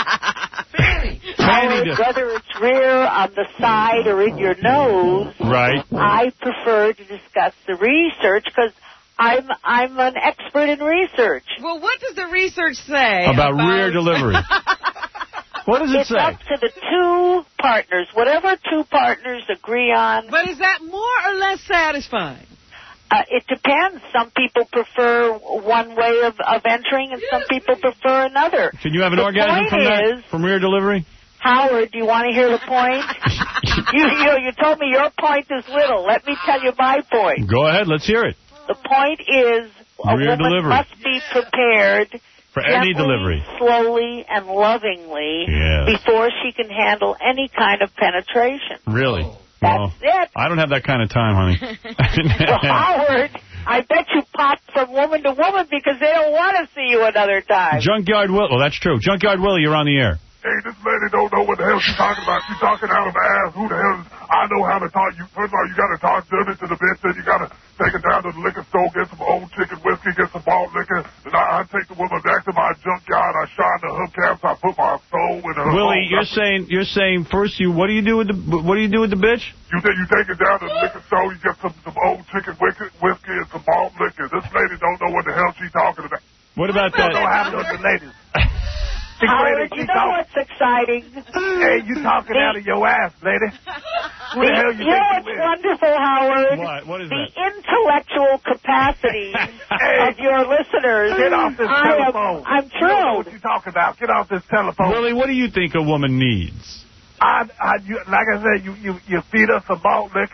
Howard, whether it's rear, on the side, or in your nose, Right. I prefer to discuss the research because I'm I'm an expert in research. Well, what does the research say About rear delivery. What does it it's say? up to the two partners, whatever two partners agree on. But is that more or less satisfying? Uh, it depends. Some people prefer one way of, of entering, and some people prefer another. Can you have an the orgasm point from that? is, From rear delivery? Howard, do you want to hear the point? you, you you told me your point is little. Let me tell you my point. Go ahead, let's hear it. The point is, a Rear woman delivery. must be prepared For any gently, delivery. slowly, and lovingly Yes. before she can handle any kind of penetration. Really? That's well, it. I don't have that kind of time, honey. Well, Howard, I bet you pop from woman to woman because they don't want to see you another time. Junkyard Willie. Oh, that's true. Junkyard Willie, you're on the air. Hey, this lady don't know what the hell she's talking about. She's talking out of her ass. Who the hell is... I know how to talk. You First of all, you got to talk dirty to the bitch. Then you got to take her down to the liquor store, get some old chicken whiskey, get some malt liquor. Then I, I take the woman back to my junkyard. I shine the hubcaps. I put my soul in her Willie, home. you're saying you're saying first you what do you do with the what do you do with the bitch? You take you take it down to the liquor store. You get some, some old chicken whiskey, whiskey and some malt liquor. This lady don't know what the hell she's talking about. What about I don't know that? how to the ladies. Howard, you know what's exciting? Hey, you talking out of your ass, lady. Who the hell you you know think what's you is? wonderful, Howard? What? What is the that? intellectual capacity of your listeners. Get off this I telephone. Am, I'm You don't know thrilled. what you talking about. Get off this telephone. Willie, what do you think a woman needs? I, I, you, like I said, you, you, you feed her some malt liquor,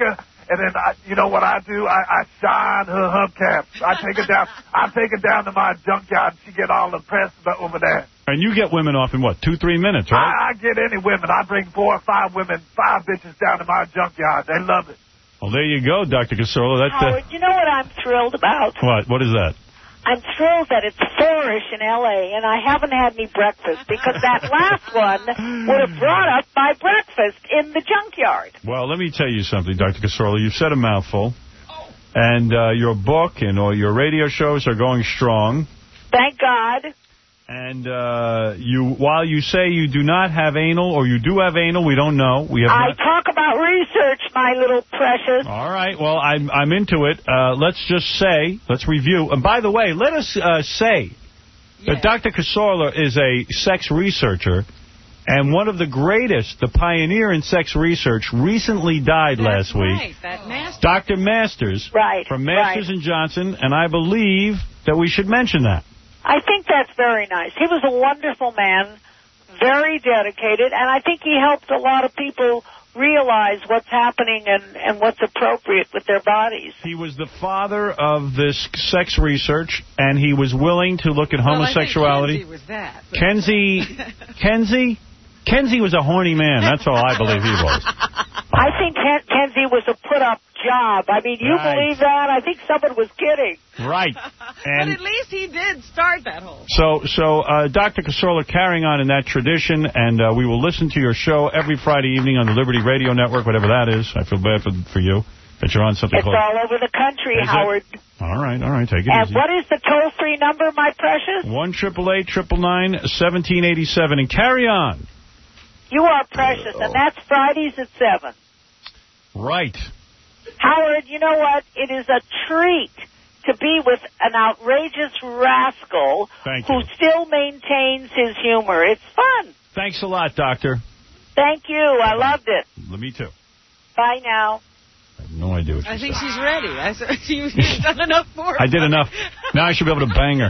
And then, I, you know what I do? I, I shine her hubcaps. I take her down. I take her down to my junkyard. She get all the press over there. And you get women off in, what, two, three minutes, right? I, I get any women. I bring four or five women, five bitches down to my junkyard. They love it. Well, there you go, Doctor Casola. That, uh, Howard, you know what I'm thrilled about? What? What is that? I'm thrilled that it's four-ish in L A, and I haven't had any breakfast, because that last one would have brought up my breakfast in the junkyard. Well, let me tell you something, Doctor Casola. You've said a mouthful. And uh, your book and all your radio shows are going strong. Thank God. And uh, you, while you say you do not have anal, or you do have anal, we don't know. We have I not... talk about research, my little precious. All right. Well, I'm I'm into it. Uh, let's just say, let's review. And by the way, let us uh, say yeah. that Doctor Casola is a sex researcher, and one of the greatest, the pioneer in sex research, recently died That's last week. Right, that Masters. Doctor Masters. Right. From Masters right. and Johnson, and I believe that we should mention that. I think that's very nice. He was a wonderful man, very dedicated, and I think he helped a lot of people realize what's happening and, and what's appropriate with their bodies. He was the father of this sex research, and he was willing to look at well, homosexuality. I think Kenzie was that. But... Kenzie, Kenzie, Kenzie was a horny man. That's all I believe he was. I think Ken Kenzie was a put-up job. I mean, you right. believe that? I think someone was kidding. Right. And but at least he did start that whole... So, so uh, Doctor Casola, carrying on in that tradition, and uh, we will listen to your show every Friday evening on the Liberty Radio Network, whatever that is. I feel bad for for you that you're on something it's called... It's all over the country, is Howard. It? All right, all right, take it and easy. And what is the toll-free number, my precious? one eight eight eight, nine nine, one seven eight seven. And carry on. You are precious, and that's Fridays at seven. Right. Howard, you know what? It is a treat to be with an outrageous rascal Thank who you. still maintains his humor. It's fun. Thanks a lot, Doctor. Thank you. I loved it. Me too. Bye now. I have no idea what I you think said. she's ready. I said you've done enough for her. I did enough. Now I should be able to bang her.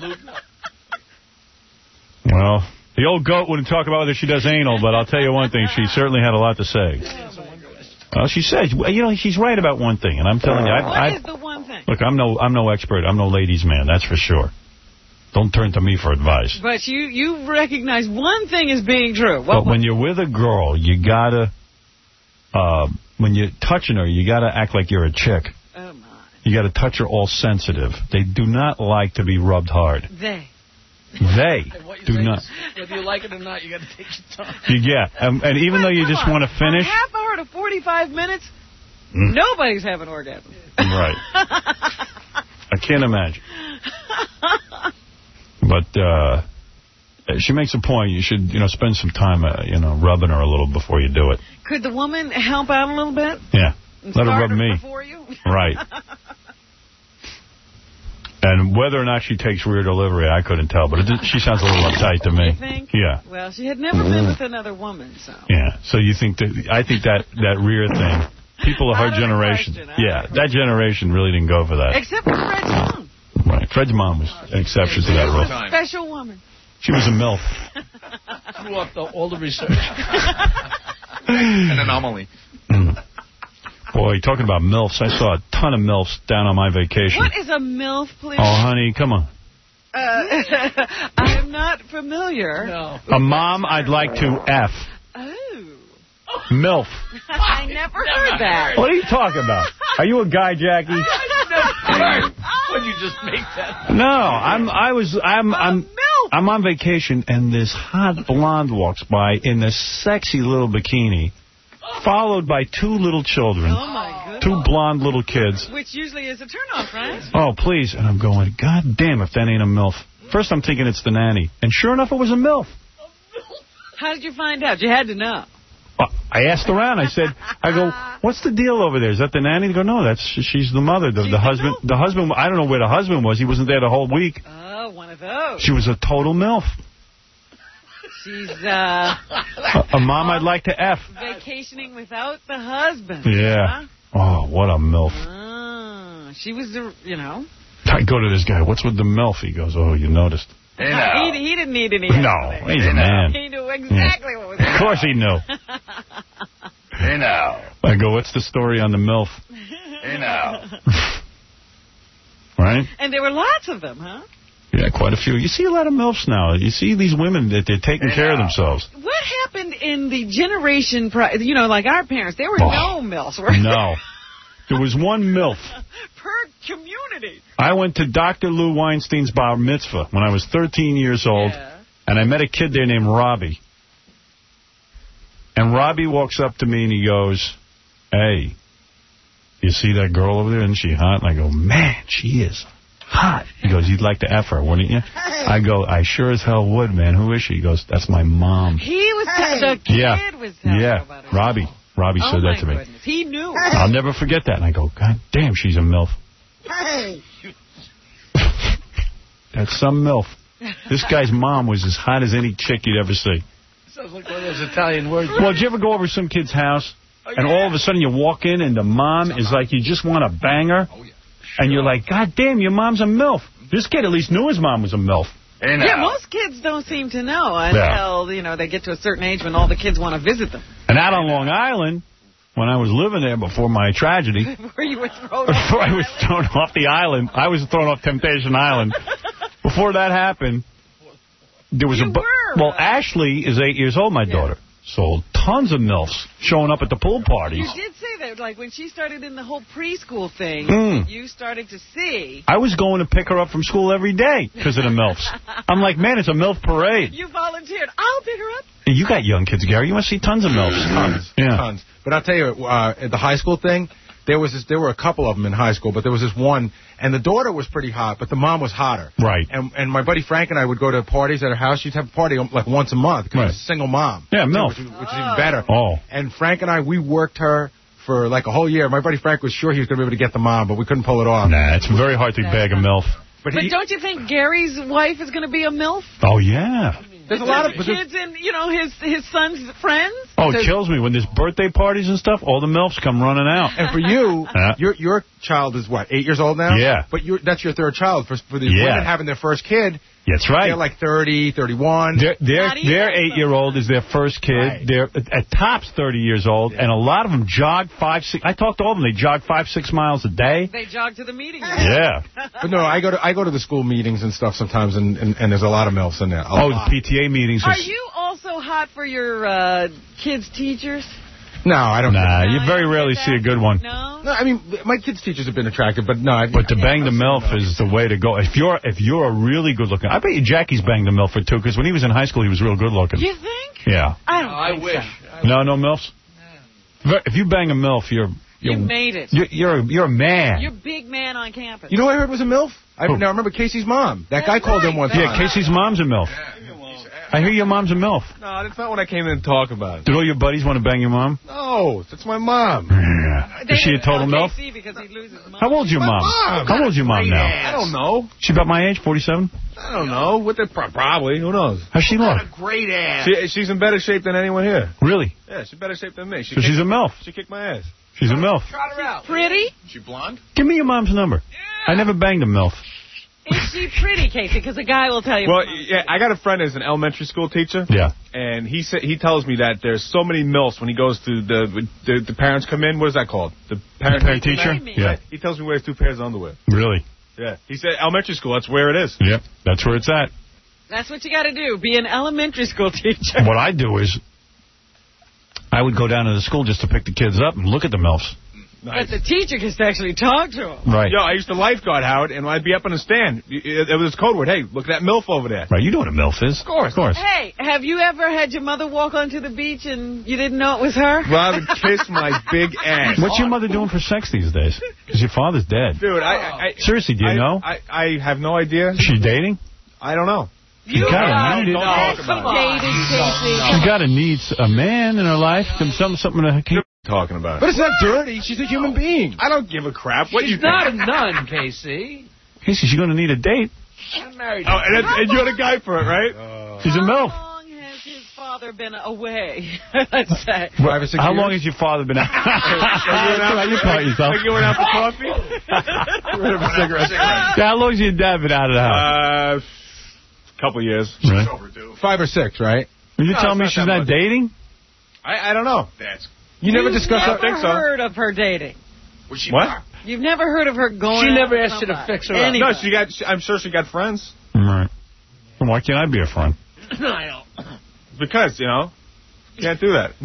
Well, the old goat wouldn't talk about whether she does anal, but I'll tell you one thing. She certainly had a lot to say. Well, she says, you know, she's right about one thing, and I'm telling you. I, what I, is the one thing? Look, I'm no, I'm no expert. I'm no ladies' man, that's for sure. Don't turn to me for advice. But you, you recognize one thing as being true. What but one? when you're with a girl, you gotta, uh, when you're touching her, you gotta act like you're a chick. Oh, my. You gotta touch her all sensitive. They do not like to be rubbed hard. They. They do not. Is, whether you like it or not, you got to take your time. You, yeah, um, and even though you Come just on. want to finish. For a half hour to forty-five minutes, mm. nobody's having orgasm. Right. I can't imagine. But uh, she makes a point. You should, you know, spend some time, uh, you know, rubbing her a little before you do it. Could the woman help out a little bit? Yeah. And Let her start rub me. Before you? Right. And whether or not she takes rear delivery, I couldn't tell. But it, she sounds a little uptight to me. You think? Yeah. Well, she had never been with another woman, so. Yeah. So you think that, I think that, that rear thing, people of her generation, question, yeah, that generation really didn't go for that. Except for Fred's mom. Right. Fred's mom was an exception to that She rule. was a special woman. She was a MILF. Threw up the, all the research. An anomaly. Mm. Boy, talking about MILFs, I saw a ton of MILFs down on my vacation. What is a MILF, please? Oh, honey, come on. Uh, I am not familiar. No. A mom I'd like to F. Oh. MILF. I never heard that. What are you talking about? Are you a guy, Jackie? Would you just make that? No, I'm. I was. I'm. I'm. I'm on vacation, and this hot blonde walks by in this sexy little bikini, followed by two little children. Oh my goodness. Two blonde little kids. Which usually is a turnoff, right? Oh, please. And I'm going, God damn, if that ain't a MILF. First I'm thinking it's the nanny. And sure enough, it was a MILF. How did you find out? You had to know. Well, I asked around. I said, I go, what's the deal over there? Is that the nanny? They go, no, that's she's the mother. The, the husband, the husband, I don't know where the husband was. He wasn't there the whole week. Oh, one of those. She was a total MILF. She's, uh... a, a mom I'd like to F. Vacationing without the husband. Yeah. Huh? Oh, what a MILF. Ah, she was, the, you know... I go to this guy, what's with the MILF? He goes, oh, you noticed. Hey, no. he, he didn't need any No, he's a man. He knew exactly yeah. what was going on. Of course he knew. Hey, now. I go, what's the story on the MILF? Hey, now. Right? And there were lots of them, huh? Yeah, quite a few. You see a lot of MILFs now. You see these women that they're taking Hey, care of now. themselves. What happened in the generation, pri- you know, like our parents? There were Oh. no MILFs. Were No. There was one MILF. Per community. I went to Doctor Lou Weinstein's bar mitzvah when I was thirteen years old, and I met a kid there named Robbie. And Robbie walks up to me and he goes, "Hey, you see that girl over there? Isn't she hot?" And I go, "Man, she is hot." He goes, "You'd like to F her, wouldn't you?" I go, "I sure as hell would, man. Who is she?" He goes, "That's my mom." He was t- the kid Yeah, was telling yeah. about it. Robbie. Robbie Oh said my that to me. goodness. He knew. I'll never forget that. And I go, "God damn, she's a MILF." Hey. That's some MILF. This guy's mom was as hot as any chick you'd ever see. Sounds like one of those Italian words. Well, did you ever go over to some kid's house, and all of a sudden you walk in, and the mom is like, you just want to bang her? And you're like, "God damn, your mom's a MILF." This kid at least knew his mom was a MILF. Yeah, most kids don't seem to know until, you know, they get to a certain age when all the kids want to visit them. And out on Long Island, when I was living there before my tragedy, Before you were thrown before off. I was thrown off the island, I was thrown off Temptation Island. Before that happened, there was You a... bu- were, Well, Ashley is eight years old, my daughter. So tons of MILFs showing up at the pool parties. You did say that, like, when she started in the whole preschool thing, Mm. you started to see. I was going to pick her up from school every day because of the MILFs. I'm like, man, it's a MILF parade. You volunteered. I'll pick her up. Hey, you got young kids, Gary. You must see tons of MILFs. Tons. Yeah. Tons. But I'll tell you, uh, at the high school thing, there was this, there were a couple of them in high school, but there was this one, and the daughter was pretty hot, but the mom was hotter. Right. And and my buddy Frank and I would go to parties at her house. She'd have a party like once a month because Right. she's a single mom. Yeah, MILF. Which, is- which is even better. Oh. And Frank and I, we worked her for like a whole year. My buddy Frank was sure he was going to be able to get the mom, but we couldn't pull it off. Nah, it's very hard to bag a MILF. But, But he, don't you think Gary's wife is going to be a MILF? Oh, yeah. there's a lot of... kids and, you know, his his son's friends? Oh, it kills me. When there's birthday parties and stuff, all the MILFs come running out. And for you, Yeah. your your child is what, eight years old now? Yeah. But you're, that's your third child. For, for these Yeah. women having their first kid, That's right. they're like thirty, thirty-one. Their, their, Not even their eight-year-old is their first kid. Right. They're at, at tops thirty years old, and a lot of them jog five, six... I talked to all of them. They jog five, six miles a day. They jog to the meeting. Yeah. But no, I go to I go to the school meetings and stuff sometimes, and, and, and there's a lot of MILFs in there. A Oh, lot. the P T A meetings. Are Was, you also hot for your uh, kids' teachers? No, I don't. Nah, think- you very rarely see a good one. No? No, I mean my kids' teachers have been attractive, but no. I, But to bang the MILF is the way to go. If you're if you're a really good looking, I bet you Jackie's banged the MILF for too, because when he was in high school, he was real good looking. You think? Yeah. I don't I think wish. so. No, no MILFs. If you bang a MILF, you're you're You made it. You're you're, you're a man. You're a big man on campus. You know what I heard was a MILF? I Who? now remember Casey's mom. That guy That's called right. in one time. Yeah, Casey's mom's a MILF. I hear your mom's a MILF. No, that's not what I came in to talk about. Did all your buddies want to bang your mom? No, that's my mom. Yeah. Is she a total MILF? K C because he loses money. How old's your mom? mom. How old's your mom now? I don't know. She about my age, forty-seven? I don't know. What they probably. Who knows? How's she look? Great ass. She, she's in better shape than anyone here. Really? Yeah, she's in better shape than me. She So she's a MILF. She kicked my ass. She's a MILF. Trot her out. Pretty? She blonde? Give me your mom's number. I never banged a MILF. Is she pretty, Casey? Because a guy will tell you. Well, yeah, I got a friend who's an elementary school teacher. Yeah. And he sa- he tells me that there's so many MILFs when he goes to the the, the parents come in. What is that called? The parent, The parent teacher? Yeah. He tells me he wears two pairs of underwear. Really? Yeah. He said elementary school. That's where it is. Yep. That's where it's at. That's what you got to do. Be an elementary school teacher. What I do is I would go down to the school just to pick the kids up and look at the MILFs. Nice. But the teacher gets to actually talk to him. Right. Yo, I used to lifeguard, Howard, and I'd be up on the stand. It, it was code word. Hey, look at that MILF over there. Right. You know what a MILF is. Of course. Of course. Hey, have you ever had your mother walk onto the beach and you didn't know it was her? Robin, kiss my big ass. What's your mother doing for sex these days? Because your father's dead. Dude, I... I Seriously, do you I, know? I, I have no idea. Is she dating? I don't know. You gotta need it. Don't talk about it. Dated, Casey. She gotta need a man in her life. Some something to keep talking about. But it's not dirty. She's a human being. I don't give a crap. What She's you think? not a nun, Casey. Casey, she's gonna need a date. I'm married. Oh, and, that's, and you're the guy for it, right? She's a MILF. How long has his father been away? Let's say. Five or six How years? long has your father been out? Like You caught yourself. Like you went out for coffee? Rid of a cigarette. Yeah, how long has your dad been out of the house? Uh, couple years. Right. Five or six, right? Are you No, telling me it's she's not that not much. dating? I, I don't know. That's You never You've discussed never that? so. heard of her dating. Was she What? You've never heard of her going She out never with asked you to somebody. fix her up. Anybody. No, she got. She, I'm sure she got friends. Right. Well, why can't I be a friend? No, I don't. Because, you know, can't do that.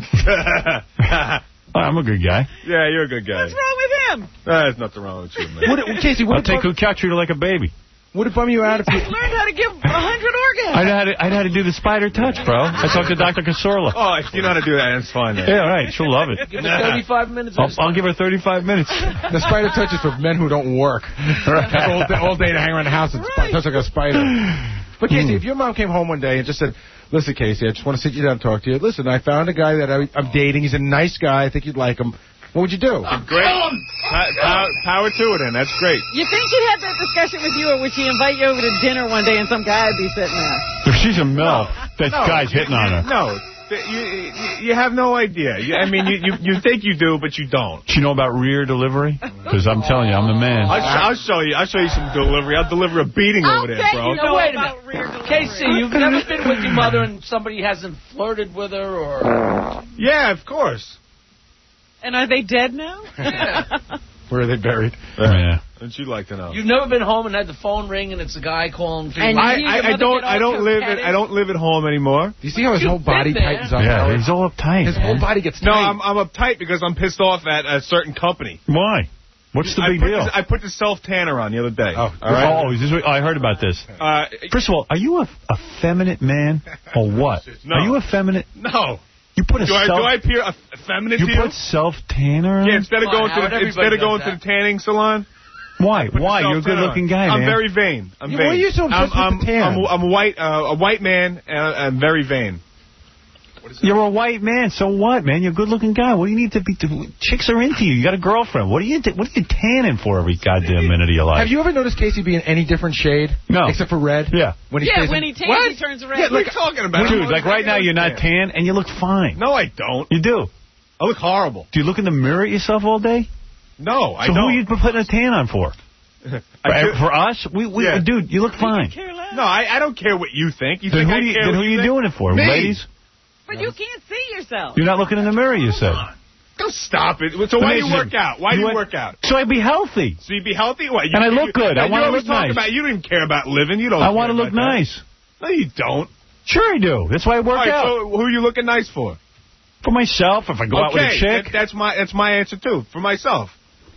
I'm a good guy. Yeah, you're a good guy. What's wrong with him? There's nothing wrong with you, man. What, Casey, what I'll take bum, good care, treat her like a baby. would it bum you out if you... Learned how to give a hundred orgasms. I know how to, I know how to do the spider touch, bro. I talked to Doctor Casorla. Oh, if you know how to do that, it's fine. Then. Yeah, right. She'll love it. Give her thirty-five minutes. I'll, I'll give her thirty-five minutes. The spider touch is for men who don't work. Right. all, day, all day to hang around the house and right. touch like a spider. But, Casey, if your mom came home one day and just said, listen, Casey, I just want to sit you down and talk to you. Listen, I found a guy that I, I'm dating. He's a nice guy. I think you'd like him. What would you do? Great. Power, power to it, then. That's great. You think she'd have that discussion with you, or would she invite you over to dinner one day and some guy would be sitting there? If she's a MILF, that No, guy's hitting on her. No. You, you, you have no idea. You, I mean, you, you you think you do, but you don't. Do you know about rear delivery? Because I'm telling you, I'm the man. I'll, I'll show you. I'll show you some delivery. I'll deliver a beating I'll over there, bet bro. you know No, wait a about minute. rear delivery. Casey, you've never been with your mother and somebody hasn't flirted with her or... Yeah, of course. And are they dead now? Where are they buried? Oh, yeah. What'd you like to know? You've never been home and had the phone ring and it's a guy calling for you. And I, you, I, your I mother don't get I all don't live at petty? I don't live at home anymore. Do you see how his You've whole body been there. tightens up? Yeah, Howard? he's all uptight. His whole body gets tight. No, I'm I'm uptight because I'm pissed off at a certain company. Why? What's the I big put deal? This, I put the self tanner on the other day. Oh, all right. Oh, is this what, I heard about this. Uh, First of all, are you a effeminate man or what? No. Are you effeminate? no. You put a Do I, self. do I appear effeminate you to you? put self tanner on? Yeah, instead of Come going on, to Howard, the, everybody instead of does going to that. the tanning salon. Why? put the Why? You're a self-tanner good-looking on. guy, I'm man. very vain. I'm Yeah, vain. why are you so I'm, obsessed with I'm, the tan? I'm, I'm a white uh, a white man and I'm very vain. You're a white man, so what, man? You're a good-looking guy. What do you need to be? To, chicks are into you. You got a girlfriend. What are you? What are you tanning for every goddamn minute of your life? Have you ever noticed Casey being any different shade? No. Except for red? Yeah. When he Yeah, stays when in- he takes, What? he turns red. Yeah, what are you talking about? Dude, like right now, you're not tan and you look fine. No, I don't. You do. I look horrible. Do you look in the mirror at yourself all day? No, I so don't. who are you putting a tan on for? I for, do- for us? We, we, Yeah. Dude, you look fine. No, I, I don't care what you think. You Then think who, I do you, care then what who are you think? doing it for? Me. Ladies? But you can't see yourself. You're not looking in the mirror, you said. Don't stop it. So why do you Listen, work out? Why do you went- work out? So I'd be healthy. So you be healthy? What? You, And I look you, good. I you wanna always look talk nice. About, you don't even care about living. You don't. I want to look nice. No, you don't. Sure I do. That's why I work All right, out. so who are you looking nice for? For myself, if I go out with a Okay, chick. that, that's my that's my answer too. For myself.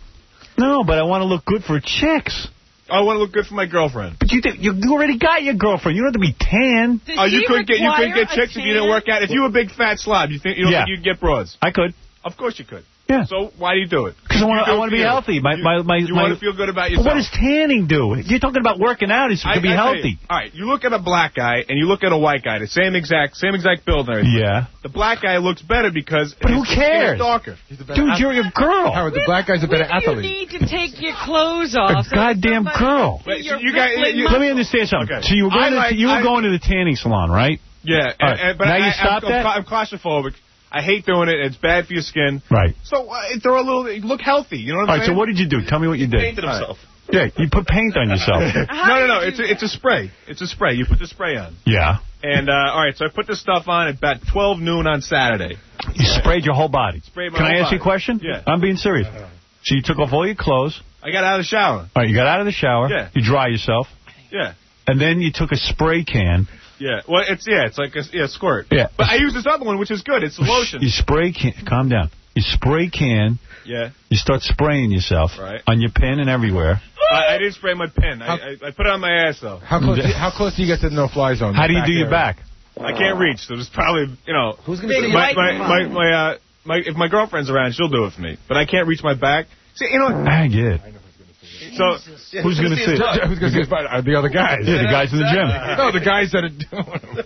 No, but I want to look good for chicks. I want to look good for my girlfriend. But you you you already got your girlfriend. You don't have to be tan. Does Oh, you she couldn't get you couldn't require get a chicks if you didn't tan? work out. If you were a big fat slob, you think you don't Yeah. think you'd get broads? I could. Of course you could. Yeah. So why do you do it? Because I want You to I do want to be feel- healthy. My you, my my. You my want to feel good about But yourself. what does tanning do? You're talking about working out is to I- be I tell healthy. you, all right, you look at a black guy and you look at a white guy, the same exact same exact build and everything. Yeah. The black guy looks better because But who his skin is cares? darker. Dude, you're a girl. Howard, the black guy's a better When do athlete. you need to take your clothes A off? so goddamn somebody girl. can see Wait, so your you got- rippling you- Let me muscles? understand something. Okay. So you were going I to like- you were I- going to the tanning salon, right? Yeah, All right. and, and, but Now I, you I, stop I'm, that? I'm claustrophobic. I hate doing it. It's bad for your skin. Right. So uh, throw a little, look healthy. You know what I'm All right. saying? So what did you do? Tell me what you did. Painted himself. Yeah, you put paint on yourself. no, no, no. It's a, it's a spray. It's a spray. You put the spray on. Yeah. And, uh, all right, so I put this stuff on at about twelve noon on Saturday. You sprayed your whole body. Sprayed my Can I whole ask you a body. question? Yeah. I'm being serious. So you took off all your clothes. I got out of the shower. All right, you got out of the shower. Yeah. You dry yourself. Yeah. And then you took a spray can. Yeah. Well, it's, yeah, it's like a yeah, squirt. Yeah. But I use this other one, which is good. It's a lotion. You spray can. Calm down. You spray can. Yeah. You start spraying yourself Right. on your pen and everywhere. I, I didn't spray my pen. I, I, I put it on my ass, though. How close, do you, how close do you get to the no-fly zone? How do you Back do your area? back? I can't reach, so there's probably, you know. Who's gonna my, do my, it? my, my, my, uh, my, if my girlfriend's around, she'll do it for me. But I can't reach my back. See, you know. I get it. So, Who's going to sit? Who's going to sit? Uh, the other guys. Yeah, the guys in the gym. No, the guys that are doing them.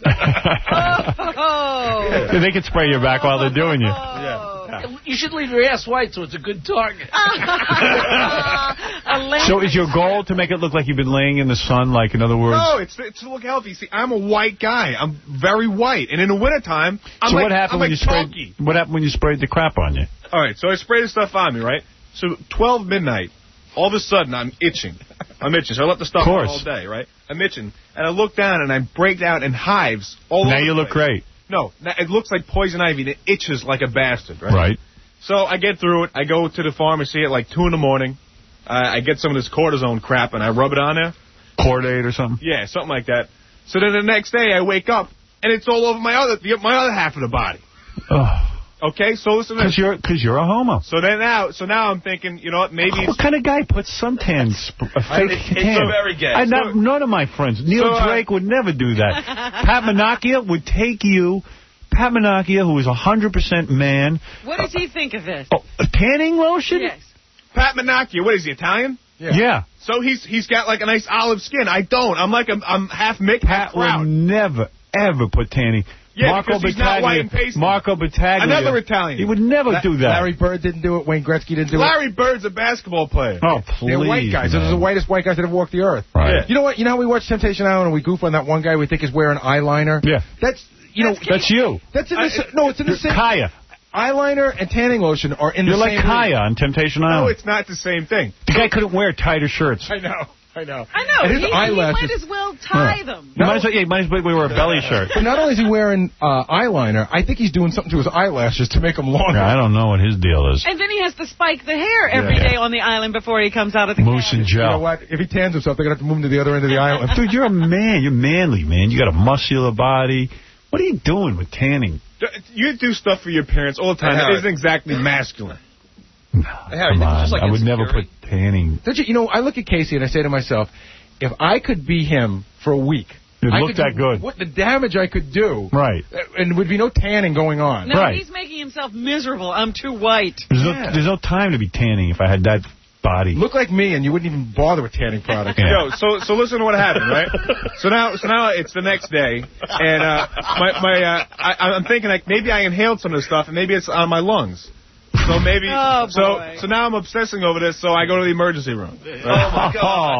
Oh. Yeah, they can spray your back while they're doing you. Yeah. You should leave your ass white so it's a good target. A lamp- So is your goal to make it look like you've been laying in the sun, like, in other words? No, it's, it's to look healthy. See, I'm a white guy. I'm very white. And in the wintertime, I'm so like, what happened I'm when like you sprayed? Punky. What happened when you sprayed the crap on you? All right, so I spray the stuff on me, right? So twelve midnight, all of a sudden I'm itching. I'm itching. So I let the stuff on all day, right? I'm itching. And I look down and I break out in hives all Now over you the look place. great. No, now it looks like poison ivy and it itches like a bastard, right? Right. So I get through it. I go to the pharmacy at like two in the morning. Uh, I get some of this cortisone crap, and I rub it on there. Cordate or something? Yeah, something like that. So then the next day I wake up, and it's all over my other my other half of the body. Oh. Okay, so listen to this. Because you're, cause you're a homo. So then now, so now I'm thinking, you know what, maybe it's... What kind of guy puts suntan, sp- a fake It's, tan? it's very gay. I, not, none of my friends. Neil So, uh, Drake would never do that. Pat Menachia would take you... Pat Menachia, who is one hundred percent man... What does he think of this? Oh, A tanning lotion? Yes. Pat Menachia, what is he, Italian? Yeah. yeah. So he's he's got like a nice olive skin. I don't. I'm like, a, I'm half Mick, half Pat would Proud. never, ever put tanning... Yeah, Marco because he's not white Battaglia, and pasty. Marco Battaglia. Another Italian. He would never La- do that. Larry Bird didn't do it. Wayne Gretzky didn't do Larry it. Larry Bird's a basketball player. Oh, please. They're white guys. They're man. the whitest white guys that ever walked the earth. Right. Yeah. You know what? You know how we watch Temptation Island and we goof on that one guy we think is wearing eyeliner? Yeah. That's, you know. That's you. That's in the sa- No, it's in the same. Kaya. Eyeliner and tanning lotion are in You're the like same Kaya league. on Temptation No, Island. it's not the same thing. The guy couldn't wear tighter shirts. I know. I know. I know. And his He, he eyelashes. might as well tie Yeah. them. You might as well, yeah, you might as well wear a belly shirt. But not only is he wearing uh, eyeliner, I think he's doing something to his eyelashes to make them longer. Yeah, I don't know what his deal is. And then he has to spike the hair every day Yeah. on the island before he comes out of the Moose cabin. and You know Joe. what? If he tans himself, they're going to have to move him to the other end of the island. Dude, you're a man. You're manly, man. You got a muscular body. What are you doing with tanning? You do stuff for your parents all the time that Harry. isn't exactly masculine. No, Harry, come this is on. just like I would never put insecurity. tanning. Don't you, you know, I look at Casey and I say to myself, if I could be him for a week, It'd I look could that do- good. What the damage I could do. Right. And there would be no tanning going on. No, Right. he's making himself miserable. I'm too white. There's, Yeah. no, there's no time to be tanning if I had that body. Look like me, and you wouldn't even bother with tanning products. Yeah. Yo, so so listen to what happened, right? So now so now it's the next day, and uh, my my uh, I, I'm thinking like maybe I inhaled some of this stuff, and maybe it's on my lungs. So maybe Oh, so boy. so now I'm obsessing over this. So I go to the emergency room. Oh, my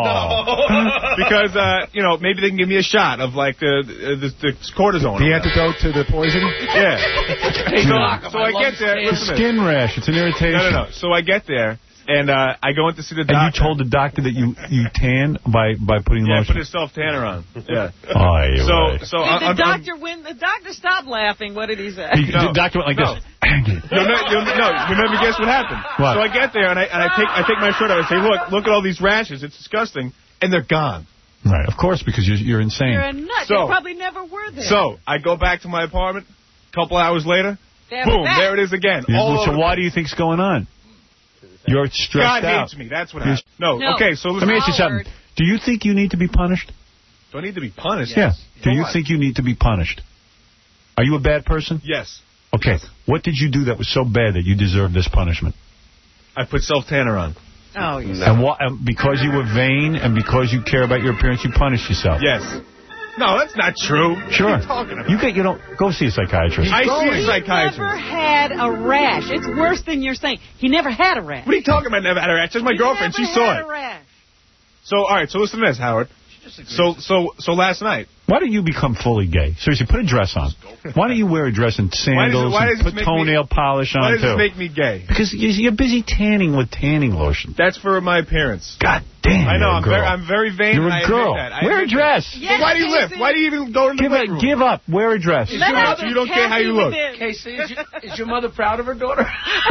God. Because uh, you know maybe they can give me a shot of like the the, the cortisone. The antidote to the poison? Yeah. Hey, so Doc, so my I get lungs there. fail. It's a Listen to this. skin rash. It's an irritation. No, no, no. So I get there, and uh, I go in to see the And doctor. you told the doctor that you, you tan by, by putting Yeah, I lotion? put a self tanner on. Yeah. Oh, you're So right. so Did I, the I'm, I'm, doctor when the doctor stopped laughing? What did he say? He- No. The doctor went like No. this. You'll ne- you'll, no, you never guess what happened. What? So I get there and I and I take I take my shirt off. I say, look, look at all these rashes. It's disgusting, and they're gone. Right, of course, because you're, you're insane. You're a nut. So- they probably never were there. So I go back to my apartment. A couple hours later, They're boom, back. there it is again. You- All so over why the do you think's going on? You're stressed God out. hates me. That's what You're- happened. No, No. okay. So Let me ask you Howard. something. Do you think you need to be punished? Do I need to be punished? Yeah. For Do you what? think you need to be punished? Are you a bad person? Yes. Okay. What did you do that was so bad that you deserve this punishment? I put self tanner on. Oh, you And what? And because you were vain and because you care about your appearance, you punished yourself. Yes. No, that's not true. Sure. What are you talking about? You get you don't go see a psychiatrist. I see a He psychiatrist. never had a rash. It's worse than you're saying. He never had a rash. What are you talking about? Never had a rash. Just my He girlfriend. never She saw had it. a rash. So all right. So listen to this, Howard. So so so last night. Why don't you become fully gay? Seriously, put a dress on. Why don't you wear a dress and Why does it- sandals why does and this put make toenail me- polish Why on does this too? make me gay? Because you- you're busy tanning with tanning lotion. That's for my appearance. God damn. I know. you're a I'm girl. very I'm very vain. You're and a I admit girl. that. I Wear a admit that. dress. Yes, So why do you lift? Casey. Why do you even go to the Give, living a, room? give up. Wear a dress. Let You're- her you don't care how you happy look. with it. Casey, is your, is your mother proud of her daughter?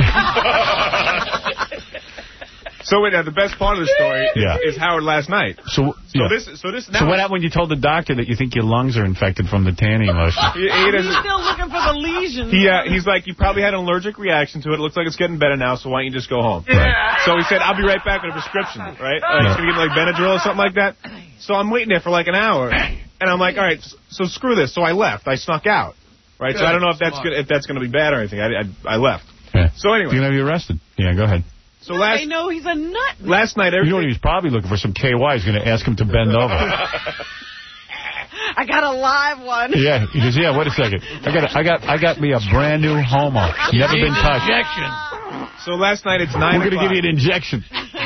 So wait, now the best part of the story Yeah. is, is Howard last night. So, So yeah. this so this now so what happened when you told the doctor that you think your lungs are infected from the tanning lotion? he, he He's doesn't. still looking for the lesions. He uh, he's like, you probably had an allergic reaction to it. It looks like it's getting better now, so why don't you just go home? Right. So he said, I'll be right back with a prescription, right? Uh, he's going to give me like Benadryl or something like that. So I'm waiting there for like an hour, and I'm like, all right, so screw this. So I left. I snuck out, right? So I don't know if that's Smart. good, if that's going to be bad or anything. I, I, I left. Yeah. So anyway. You're going to be arrested. Yeah, go ahead. So No, last they know he's a nut. last night, You know, everything... he was probably looking for some K Y. He's going to ask him to bend over. I got a live one. Yeah, he goes, yeah, wait a second. I got, I got, I got me a brand new homo. Never been touched. Injection. So last night it's nine We're going to o'clock. give you an injection.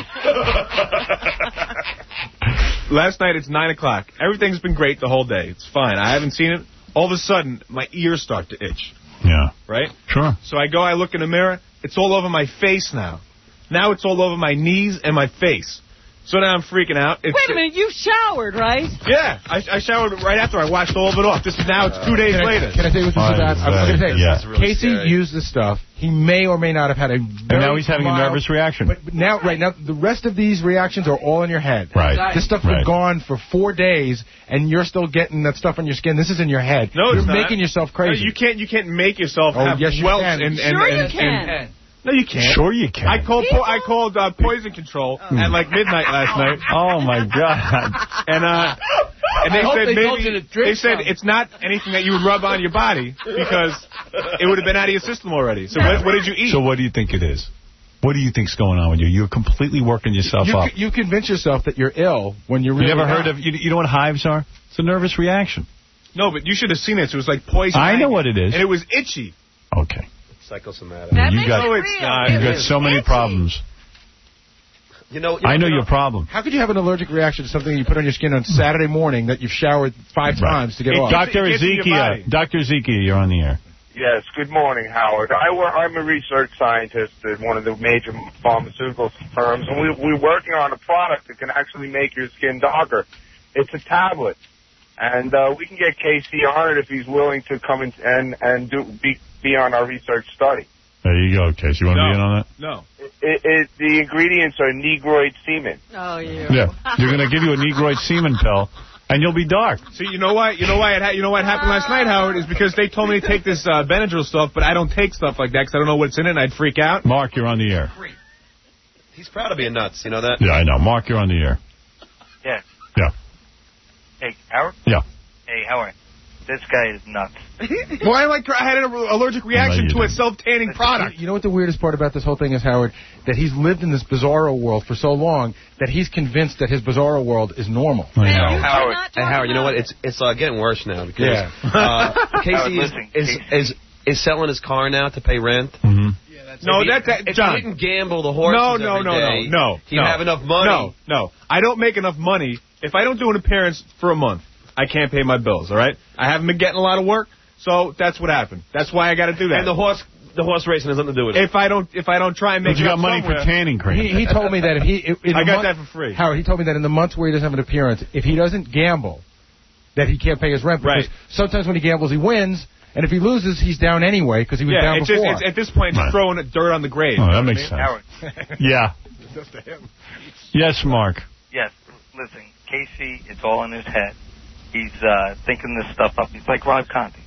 Last night it's nine o'clock. Everything's been great the whole day. It's fine. I haven't seen it. All of a sudden, my ears start to itch. Yeah. Right? Sure. So I go, I look in the mirror. It's all over my face now. Now it's all over my knees and my face. So now I'm freaking out. It's, Wait a minute, you showered, right? Yeah, I, I showered right after I washed all of it off. This is now it's two days can I, later. Can I tell you what this is about? I'm going to tell you. Yeah. Really Casey scary. used this stuff. He may or may not have had a very And now he's having mild, a nervous reaction. But now, right now, the rest of these reactions are all in your head. Right. This stuff's Right. been gone for four days, and you're still getting that stuff on your skin. This is in your head. No, you're it's not. making yourself crazy. No, you can't. You can't make yourself Oh, have yes, you welts can. and, and, Sure and, you and- can. No, you can't. Sure you can. I called. Po- I called uh, poison control Oh. at like midnight last night. Oh, my God. And uh, and they I hope said they told you maybe to drink they said some. it's not anything that you would rub on your body because it would have been out of your system already. So what, what did you eat? So what do you think it is? What do you think's going on with you? You're completely working yourself You, up. you convince yourself that you're ill when you're really You never not. heard of, you, you know what hives are? It's a nervous reaction. No, but you should have seen it. It was like poison. I know ivy. what it is. And it was itchy. Okay. Psychosomatic. That you makes got, it No, it's real. not. you It got is so many itchy. problems. You know, you know I know you your problem. How could you have an allergic reaction to something you put on your skin on Saturday morning that you've showered five Right. times to get It- off? Doctor It gets in your Ezekiel. body. Doctor Ezekiel, you're on the air. Yes, good morning, Howard. I work, I'm a research scientist at one of the major pharmaceutical firms, and we, we're working on a product that can actually make your skin darker. It's a tablet, and uh, we can get K C on it if he's willing to come in and, and do, be, be on our research study. There you go, Case. You want to No. be in on that? No. It, it, the ingredients are negroid semen. Oh, yeah. Yeah. You're going to give you a Negroid semen pill, and you'll be dark. See, you know why? You know why? It ha- you know what happened last night, Howard? Is because they told me to take this uh, Benadryl stuff, but I don't take stuff like that because I don't know what's in it, and I'd freak out. Mark, you're on the air. He's proud of being nuts. You know that? Yeah, I know. Mark, you're on the air. Yeah. Yeah. Hey, Howard? Yeah. Hey, Howard. This guy is nuts. Well, I like I had an allergic reaction you to a didn't. self-tanning product. You know what the weirdest part about this whole thing is, Howard? That he's lived in this bizarro world for so long that he's convinced that his bizarro world is normal. I know. Howard, hey, Howard, you know what? It's it's uh, getting worse now because Yeah. uh, Casey Howard, is, listen, is, Casey. is is selling his car now to pay rent. Mm-hmm. No, If he- that, that if John. he didn't gamble the horses No, no, every no, day, no, no. he'd no. have enough money. No, no. I don't make enough money. If I don't do an appearance for a month, I can't pay my bills, all right? I haven't been getting a lot of work, so that's what happened. That's why I got to do that. And the horse, the horse racing has nothing to do with it. If I don't, if I don't try and make But you it got up money somewhere- for tanning cream. He, he told me that if he... In I the got month- that for free. Howard, he told me that in the months where he doesn't have an appearance, if he doesn't gamble, that he can't pay his rent. Because Right. sometimes when he gambles, he wins, and if he loses, he's down anyway because he was yeah, down it's before. just, it's, at this point, it's Right. throwing dirt on the grave. Oh, You know that what makes I mean? sense. Howard. Yeah. Just to him. Yes, Mark. Yes. Listen, Casey, it's all in his head. He's uh, thinking this stuff up. He's like Rob Conti.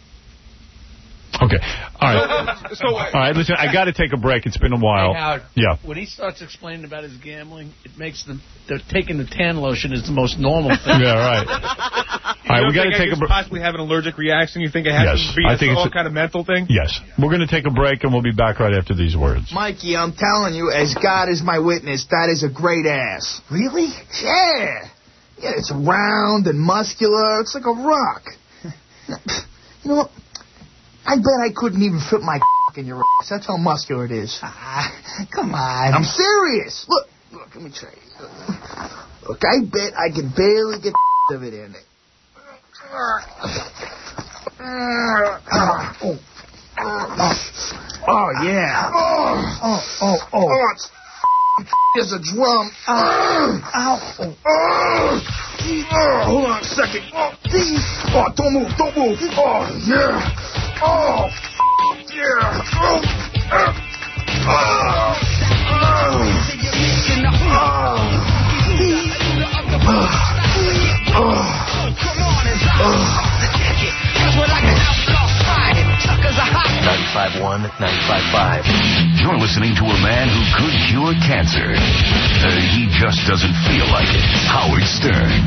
Okay. All right. So, All right, listen, I got to take a break. It's been a while. Hey, Howard, Yeah. when he starts explaining about his gambling, it makes them, they're taking the tan lotion is the most normal thing. Yeah, right. All right, we got to take a break. Possibly have an allergic reaction. You think it has Yes, to be I a, think it's some a- kind of mental thing? Yes. We're going to take a break, and we'll be back right after these words. Mikey, I'm telling you, as God is my witness, that is a great ass. Really? Yeah. Yeah, it's round and muscular. It's like a rock. You know what? I bet I couldn't even fit my in your ass. That's how muscular it is. Ah, come on. I'm serious. Look, look, let me try it. Look, I bet I could barely get of it in it. Oh, yeah. Oh, oh, oh. Oh, it's there's a drum. Ow. Ow. Oh. Oh, hold on a second. Oh, oh, don't move, don't move. Oh, yeah. Oh, yeah. Oh, uh, oh, ninety-five point one, ninety-five point five. You're listening to a man who could cure cancer. Uh, he just doesn't feel like it. Howard Stern.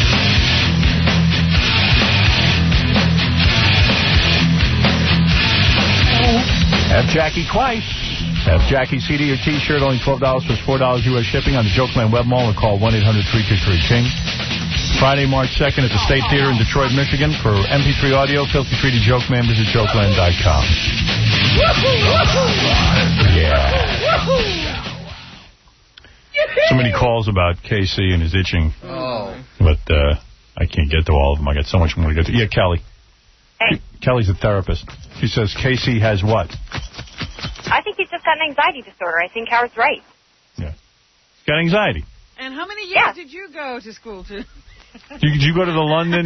Have Jackie Quite. Have Jackie C D or T-shirt, only twelve dollars plus four dollars U S shipping on the Jokeland Web Mall, or call one eight hundred three two three King. Friday, March second at the State Theater in Detroit, Michigan. For M P three audio, filthy free to Jokeman, visit Jokeland dot com. Yeah. So many calls about K C and his itching. Oh. But uh, I can't get to all of them. I got so much more to get to. Yeah, Kelly. Hey. Kelly's a therapist. She says Casey has what? I think he's just got an anxiety disorder. I think Howard's right. Got anxiety. And how many years Yeah. did you go to school to? Did you, did you go to the London?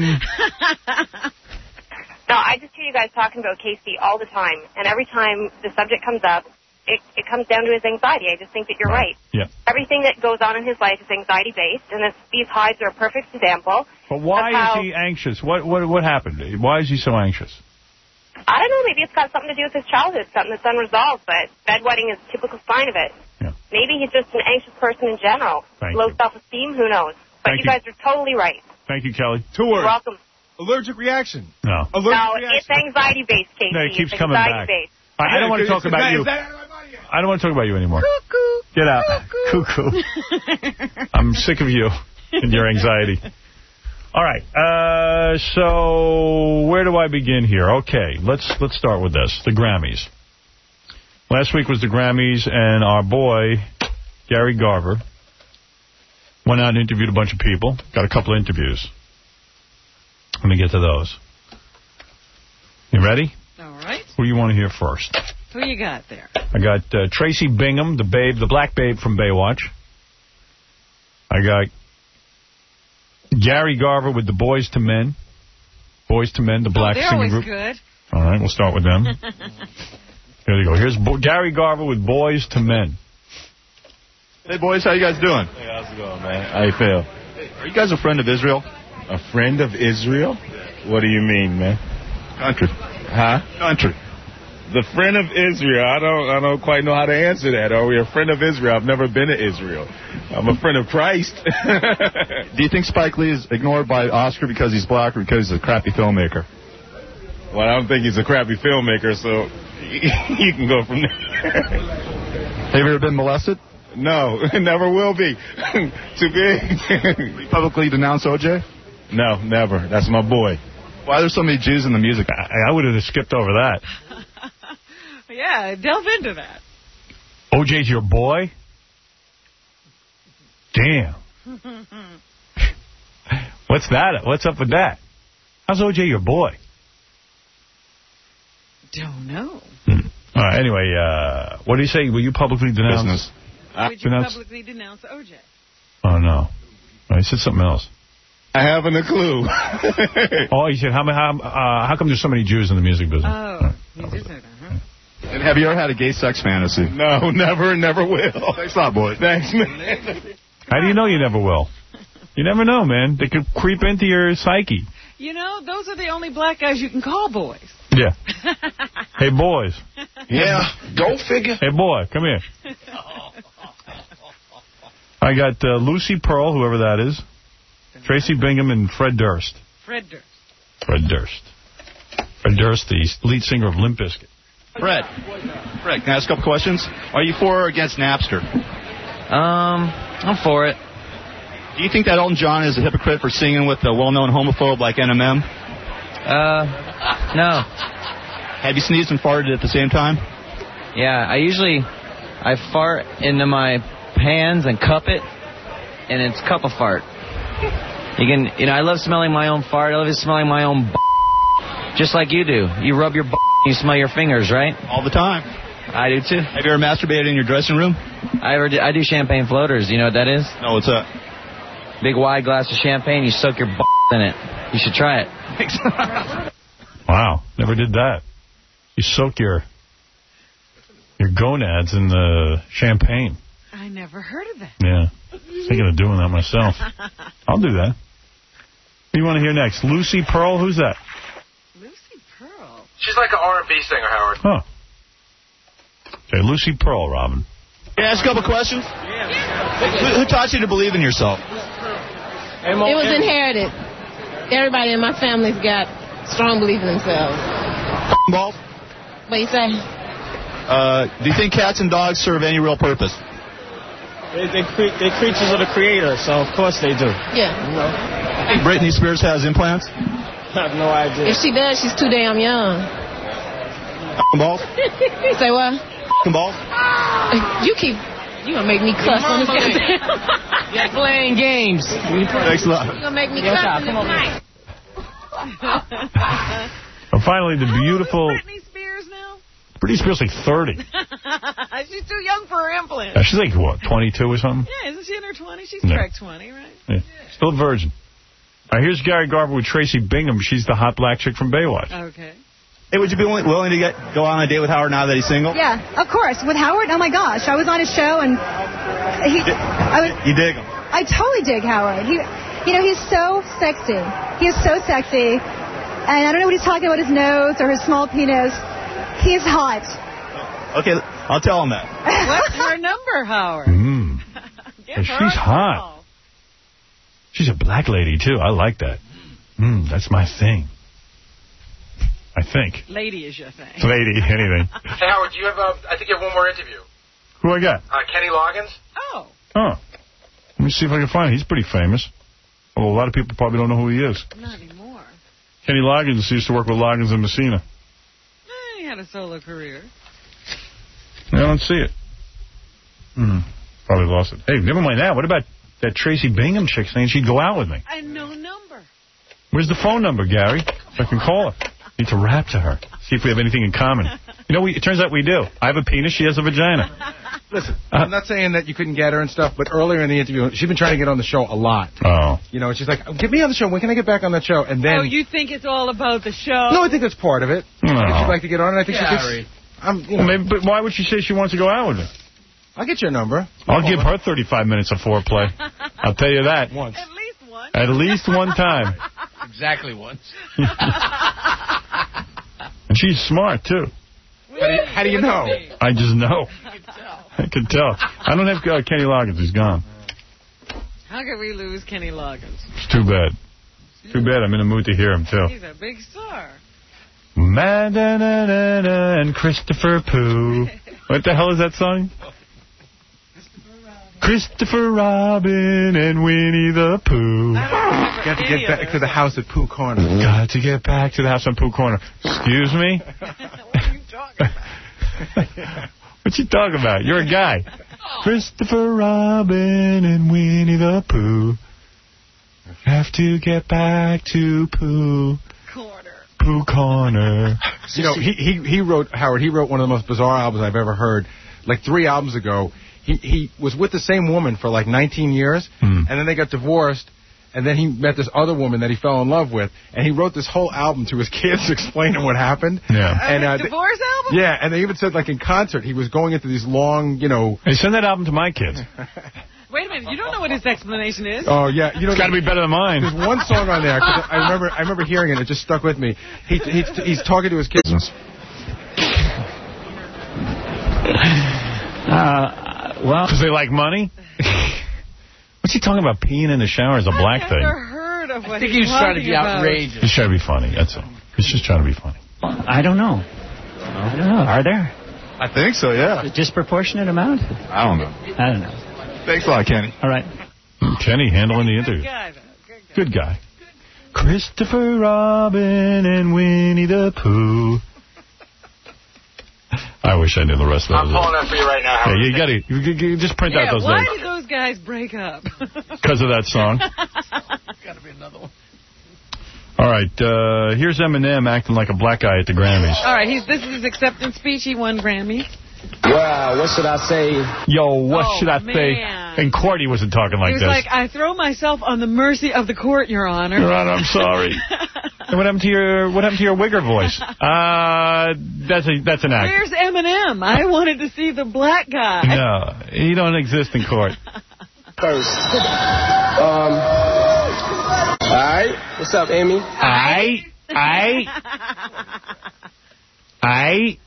No, I just hear you guys talking about Casey all the time, and every time the subject comes up, it, it comes down to his anxiety. I just think that you're right. Yeah. Everything that goes on in his life is anxiety-based, and this, these hides are a perfect example. But why of how, is he anxious? What what what happened? Why is he so anxious? I don't know, maybe it's got something to do with his childhood, something that's unresolved, but bedwetting is a typical sign of it. Yeah. Maybe he's just an anxious person in general. Thank Low you. self-esteem, who knows? But Thank you you. guys are totally right. Thank you, Kelly. Two You're words. welcome. Allergic reaction. No. Allergic No, reaction. it's anxiety-based, Casey. No, it keeps it's coming back. anxiety-based. I, I don't want to talk Is about that- you. is that- I don't want to talk about you anymore. Cuckoo. Get out. Cuckoo. I'm sick of you and your anxiety. All right. Uh, so where do I begin here? Okay, let's let's start with this. The Grammys. Last week was the Grammys, and our boy, Gary Garver, went out and interviewed a bunch of people. Got a couple of interviews. Let me get to those. You ready? All right. Who do you want to hear first? Who you got there? I got uh, Tracy Bingham, the babe, the black babe from Baywatch. I got Gary Garver with the Boys to Men. Boys to Men, the black oh, they're singing always group. good. All right, we'll start with them. Here you go. Here's Bo Gary Garver with Boys to Men. Hey, boys, how you guys doing? Hey, how's it going, man? How you feel? Are you guys a friend of Israel? A friend of Israel? What do you mean, man? Country. Huh? Country. The friend of Israel. I don't I don't quite know how to answer that. Are we a friend of Israel? I've never been to Israel. I'm a friend of Christ. Do you think Spike Lee is ignored by Oscar because he's black or because he's a crappy filmmaker? Well, I don't think he's a crappy filmmaker, so you can go from there. Have you ever been molested? No, never will be. Too big. Will you publicly denounce O J? No, never. That's my boy. Why are there so many Jews in the music? I, I would have skipped over that. Yeah, delve into that. O J's your boy? Damn. What's that? What's up with that? How's O J your boy? Don't know. All right, anyway, uh, what do you say? Will you publicly denounce? Business. Would you denounce? publicly denounce O J? Oh, no. Oh, he said something else. I haven't a clue. Oh, he said, how, how, uh, how come there's so many Jews in the music business? Oh, you did say that, huh? And have you ever had a gay sex fantasy? No, never, never will. Thanks a lot, boy. Thanks, man. How do you know you never will? You never know, man. They could creep into your psyche. You know, those are the only black guys you can call boys. Yeah. Hey, boys. Yeah, go figure. Hey, boy, come here. I got uh, Lucy Pearl, whoever that is, Tracy Bingham, and Fred Durst. Fred Durst. Fred Durst. Fred Durst, the lead singer of Limp Bizkit. Fred. Fred, can I ask a couple questions? Are you for or against Napster? Um, I'm for it. Do you think that Elton John is a hypocrite for singing with a well-known homophobe like N M M? Uh, no. Have you sneezed and farted at the same time? Yeah, I usually, I fart into my hands and cup it, and it's cup a fart. You can, you know, I love smelling my own fart. I love smelling my own b****, just like you do. You rub your b****, you smell your fingers, right? All the time. I do too. Have you ever masturbated in your dressing room? I ever do, I do champagne floaters. You know what that is? No, what's that? Big wide glass of champagne. You soak your b*** in it. You should try it. Wow, never did that. You soak your your gonads in the champagne. I never heard of that. Yeah, thinking of doing that myself. I'll do that. Who do you want to hear next? Lucy Pearl? Who's that? Lucy Pearl? She's like an R and B singer, Howard. Huh. Okay, Lucy Pearl, Robin. Can I ask a couple questions? Yeah. Who, who taught you to believe in yourself? It was inherited. Everybody in my family's got strong belief in themselves. Balls? What you say? Uh, do you think cats and dogs serve any real purpose? They, they cre they're creatures of the Creator, so of course they do. Yeah. You know? Think Britney Spears has implants? I have no idea. If she does, she's too damn young. Balls? Say what? Balls? You keep... You gonna make me cuss on this goddamn... You're playing games. Thanks a lot. You gonna make me cuss on this night. And finally, the beautiful... Britney Spears now? Britney Spears like thirty. She's too young for her implant. Uh, she's like, what, twenty-two or something? Yeah, isn't she in her twenties? She's No. track twenty, right? Yeah. Still a virgin. All right, here's Gary Garver with Tracy Bingham. She's the hot black chick from Baywatch. Okay. Hey, would you be willing to get go on a date with Howard now that he's single? Yeah, of course. With Howard, oh my gosh, I was on his show and he, I was, You dig him? I totally dig Howard. He, you know, he's so sexy. He is so sexy, and I don't know what he's talking about, his nose or his small penis. He's hot. Okay, I'll tell him that. What's her number, Howard? Mm. Give Hey, her she's a hot. call. She's a black lady, too. I like that. Mm, that's my thing. I think. Lady is your thing. Lady, anything. Hey, Howard, do you have, uh, I think you have one more interview. Who I got? Uh, Kenny Loggins? Oh. Oh. Let me see if I can find him. He's pretty famous. Although a lot of people probably don't know who he is. Not anymore. Kenny Loggins used to work with Loggins and Messina. Eh, he had a solo career. I don't see it. Hmm. Probably lost it. Hey, never mind that. What about that Tracy Bingham chick saying she'd go out with me? I know number. Where's the phone number, Gary? So I can call her. Need to rap to her. See if we have anything in common. You know, we, it turns out we do. I have a penis. She has a vagina. Listen, I'm not saying that you couldn't get her and stuff, but earlier in the interview, she's been trying to get on the show a lot. Oh. You know, she's like, get me on the show. When can I get back on that show? And then... Oh, you think it's all about the show? No, I think that's part of it. No. If she'd like to get on, and I think Gary. she could... I'm, you know, Well, maybe, but why would she say she wants to go out with me? I'll get your number. I'll give her thirty-five minutes of foreplay. I'll tell you that. Once. At least one. At least one time. Exactly once. And she's smart, too. How do you know? I just know. I can tell. I don't have uh, Kenny Loggins. He's gone. How could we lose Kenny Loggins? It's too bad. Too bad. I'm in the mood to hear him, too. He's a big star. Ma-da-na-na-na and Christopher Pooh. What the hell is that song? Christopher Robin and Winnie the Pooh. Got to get back to the house at Pooh Corner. Got to get back to the house on Pooh Corner. Excuse me? What are you talking about? What you talking about? You're a guy. Christopher Robin and Winnie the Pooh have to get back to Pooh. Pooh Corner. You know, he, he he wrote, Howard, he wrote one of the most bizarre albums I've ever heard. Like three albums ago, he, he was with the same woman for like nineteen years, hmm. and then they got divorced, and then he met this other woman that he fell in love with, and he wrote this whole album to his kids explaining what happened. Yeah. And, uh, divorce album? Yeah, and they even said, like, in concert, he was going into these long, you know... Hey, send that album to my kids. Wait a minute, you don't know what his explanation is? Oh, yeah. You know, it's got to be better than mine. There's one song on there, 'cause I remember I remember hearing it. It just stuck with me. He, he He's talking to his kids. Uh, well, because they like money? What's he talking about? Peeing in the shower is a black I've thing. never heard of what I think he's he was trying to be about. outrageous. He's trying to be funny, that's all. He's just trying to be funny. I don't know. I don't know. Are there? I think so, yeah. A disproportionate amount? I don't know. I don't know. Thanks a lot, Kenny. All right. Kenny handling the interview. Good guy, though. Good guy. Christopher Robin and Winnie the Pooh. I wish I knew the rest of I'm those. pulling up for you right now, Howard. Yeah, you got to you, you just print Yeah, out those why names did those guys break up? because of that song. Got to be another one. All right, uh, here's Eminem acting like a black guy at the Grammys. All right, he's, this is his acceptance speech. He won Grammy. Wow, what should I say? Yo, what Oh, should I man. say? And Cordy wasn't talking like he was this. like, I throw myself on the mercy of the court, Your Honor. Your Honor, I'm sorry. And what happened to your what happened to your Wigger voice? Uh, that's a that's an act. Where's Eminem? I wanted to see the black guy. No, he don't exist in court. First. Um. All right. What's up, Amy? I I I.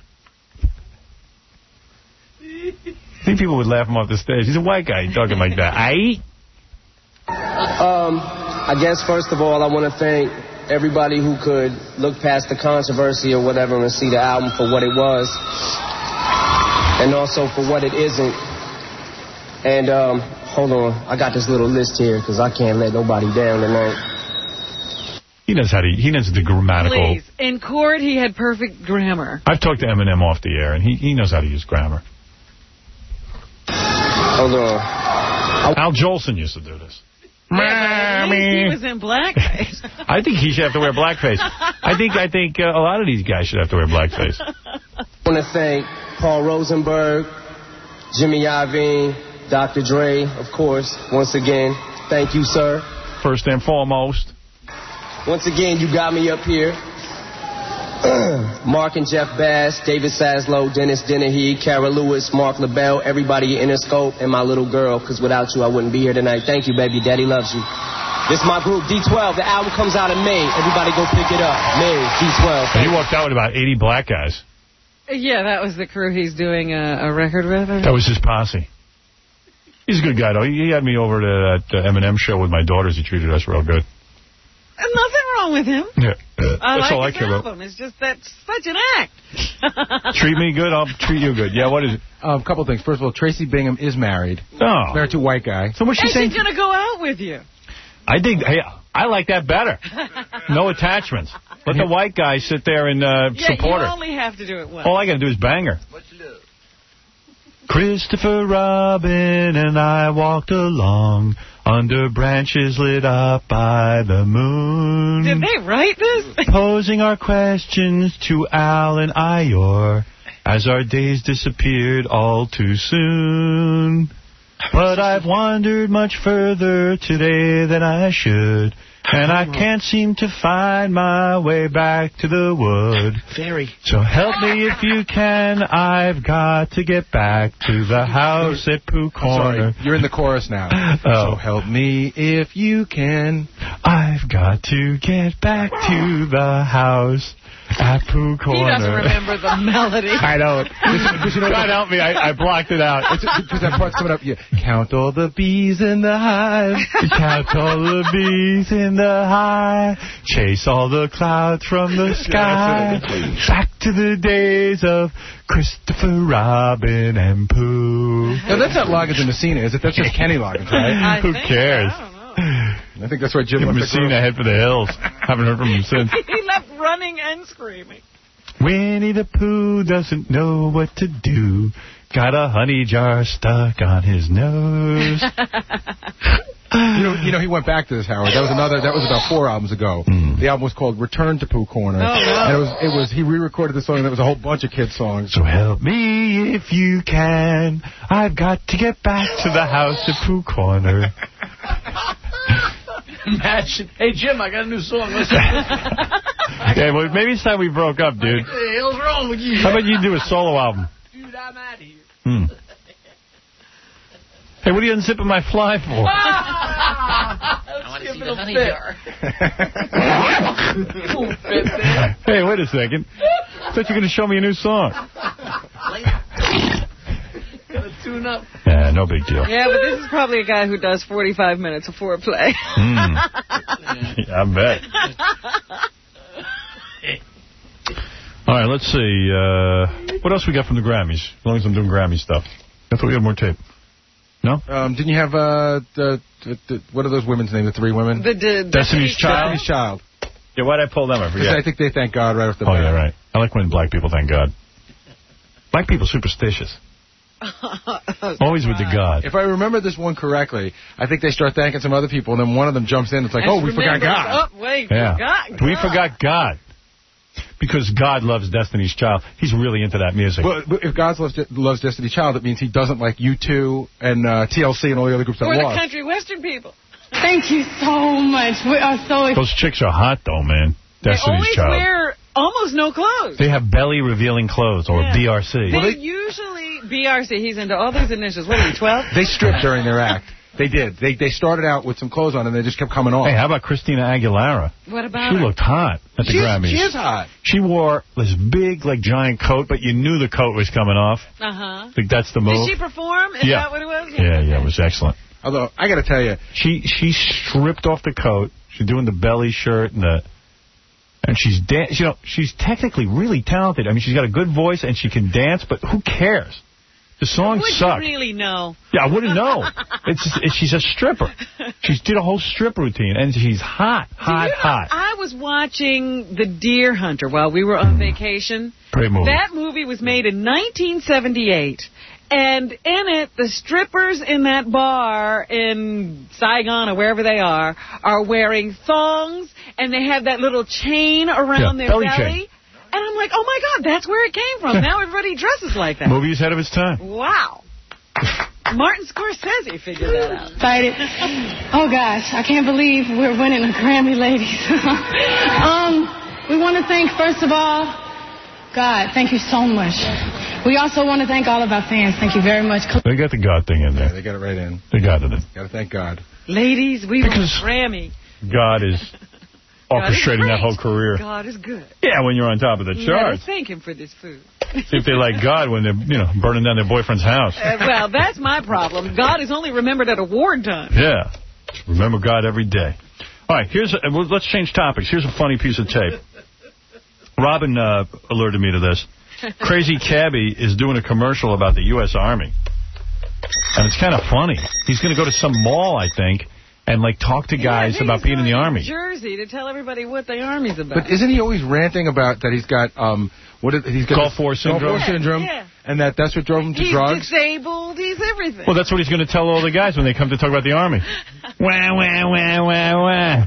I think people would laugh him off the stage. He's a white guy talking like that. I. Um. I guess first of all, I want to thank everybody who could look past the controversy or whatever and see the album for what it was, and also for what it isn't. And um, hold on, I got this little list here because I can't let nobody down tonight. He knows how to. He knows the grammatical. Please. In court, he had perfect grammar. I've talked to Eminem off the air, and he he knows how to use grammar. Hold on. Al Jolson used to do this. Yeah, but at least he was in blackface. I think he should have to wear blackface. I think I think uh, a lot of these guys should have to wear blackface. I want to thank Paul Rosenberg, Jimmy Iovine, Doctor Dre, of course. Once again, thank you, sir. First and foremost. Once again, you got me up here. Mark and Jeff Bass, David Saslow, Dennis Dennehy, Kara Lewis, Mark LaBelle, everybody at Interscope, and my little girl, because without you, I wouldn't be here tonight. Thank you, baby. Daddy loves you. This is my group, D twelve. The album comes out in May. Everybody go pick it up. May, D twelve. And he walked out with about eighty black guys. Yeah, that was the crew he's doing a, a record with. That was his posse. He's a good guy, though. He had me over to that uh, Eminem show with my daughters. He treated us real good. There's nothing wrong with him. Yeah. I That's like all I his care album. about. It's just that's such an act. Treat me good, I'll treat you good. Yeah, what is it? A um, couple things. First of all, Tracy Bingham is married. Oh. Married to a white guy. So what's she and saying? she's going to go out with you. I think, hey, I like that better. No attachments. Let the white guy sit there and uh, yeah, support you her. only have to do it once. All I got to do is bang her. Much love. Christopher Robin and I walked along under branches lit up by the moon. Did they write this? Posing our questions to Al and Ior as our days disappeared all too soon. But I've wandered much further today than I should, and I can't seem to find my way back to the wood. Very. So help me if you can. I've got to get back to the house at Pooh Corner. Sorry, you're in the chorus now. Oh. So help me if you can. I've got to get back to the house at Pooh Corner. He doesn't remember the melody. I don't. God help me, I, I blocked it out. Because that part's coming up. You count all the bees in the hive. Count all the bees in the hive. Chase all the clouds from the sky. Back to the days of Christopher Robin and Pooh. No, that's not Loggins and Messina, is it? That's just Kenny Loggins, right? I Who think, cares? I don't know. I think that's why Jim Give left the group. Messina head for the hills. Haven't heard from him since. He left running and screaming. Winnie the Pooh doesn't know what to do. Got a honey jar stuck on his nose. You know, you know, he went back to this, Howard. That was another. That was about four albums ago. Mm. The album was called "Return to Pooh Corner," Oh, no. and it was it was he re-recorded the song. And there was a whole bunch of kids songs. So help me if you can. I've got to get back to the house at Pooh Corner. Imagine. Hey, Jim, I got a new song. Listen. Yeah, well, maybe it's time we broke up, dude. What the hell's wrong with you? How about you do a solo album? Dude, I'm out of here. Hmm. Hey, what are you unzipping my fly for? I want to see the honey jar. Hey, wait a second. I thought you were going to show me a new song. Gotta tune up. Yeah, no big deal. Yeah, but this is probably a guy who does forty-five minutes of foreplay. Mm. Yeah, I bet. All right, let's see. Uh, what else we got from the Grammys? As long as I'm doing Grammy stuff. I thought we had more tape. No? Um, didn't you have, uh, the, the, the, what are those women's names, the three women? The, the Destiny's Child? Destiny's Child. Yeah, why'd I pull them? I forget. I think they thank God right off the Oh, bat. yeah, right. I like when black people thank God. Black people superstitious. Always with the God. If I remember this one correctly, I think they start thanking some other people, and then one of them jumps in. It's like, oh, we forgot God. Oh, wait, Yeah. forgot God. We forgot God. Because God loves Destiny's Child. He's really into that music. Well, if God loves, loves Destiny's Child, it means he doesn't like U two and uh, T L C and all the other groups that Or the lost. country western people. Thank you so much. We are so Those chicks are hot, though, man. They Destiny's always Child. wear almost no clothes. They have belly-revealing clothes, or Yeah. B R C. They usually, B R C, he's into all those initials. What are you, twelve? They stripped during their act. They did. They they started out with some clothes on, and they just kept coming off. Hey, how about Christina Aguilera? What about She her? looked hot at the She's- Grammys. She is hot. She wore this big, like, giant coat, but you knew the coat was coming off. Uh-huh. I think that's the move. Did she perform? Is Yeah. that what it was? Yeah, yeah, it was excellent. Although, I got to tell you, She she stripped off the coat. She's doing the belly shirt and the... And she's dan- you know, she's technically really talented. I mean, she's got a good voice and she can dance, but who cares? The songs Would suck. you really know? Yeah, I wouldn't know. It's, just, it's she's a stripper. She did a whole strip routine, and she's hot, hot, Do you know, hot. I was watching The Deer Hunter while we were on vacation. Great movie. That movie was made in nineteen seventy-eight. And in it, the strippers in that bar in Saigon or wherever they are are wearing thongs, and they have that little chain around Yeah, their belly belly. chain. And I'm like, oh, my God, that's where it came from. Now everybody dresses like that. Movie's ahead of its time. Wow. Martin Scorsese figured that out. Excited. Oh, gosh, I can't believe we're winning a Grammy, ladies. um, we want to thank, first of all, God, thank you so much. We also want to thank all of our fans. Thank you very much. They got the God thing in there. Yeah, they got it right in. They got it in. Got to thank God. Ladies, we won a Grammy. God is orchestrating God is that whole career. God is good. Yeah, when you're on top of the You charts. gotta thank him for this food. See if they like God when they're, you know, burning down their boyfriend's house. Uh, well, that's my problem. God is only remembered at award time. Yeah. Remember God every day. All right, here's a, well, let's change topics. Here's a funny piece of tape. Robin uh, alerted me to this. Crazy Cabbie is doing a commercial about the U S Army. And it's kind of funny. He's going to go to some mall, I think, and, like, talk to guys yeah, about being in the Army. Jersey to tell everybody what the Army's about. But isn't he always ranting about that he's got, um, what is, he's got Gulf War syndrome? Gulf War syndrome, yeah, yeah. and that that's what drove him to he's drugs? disabled, he's everything. Well, that's what he's going to tell all the guys when they come to talk about the Army. Wah, wah, wah, wah, wah.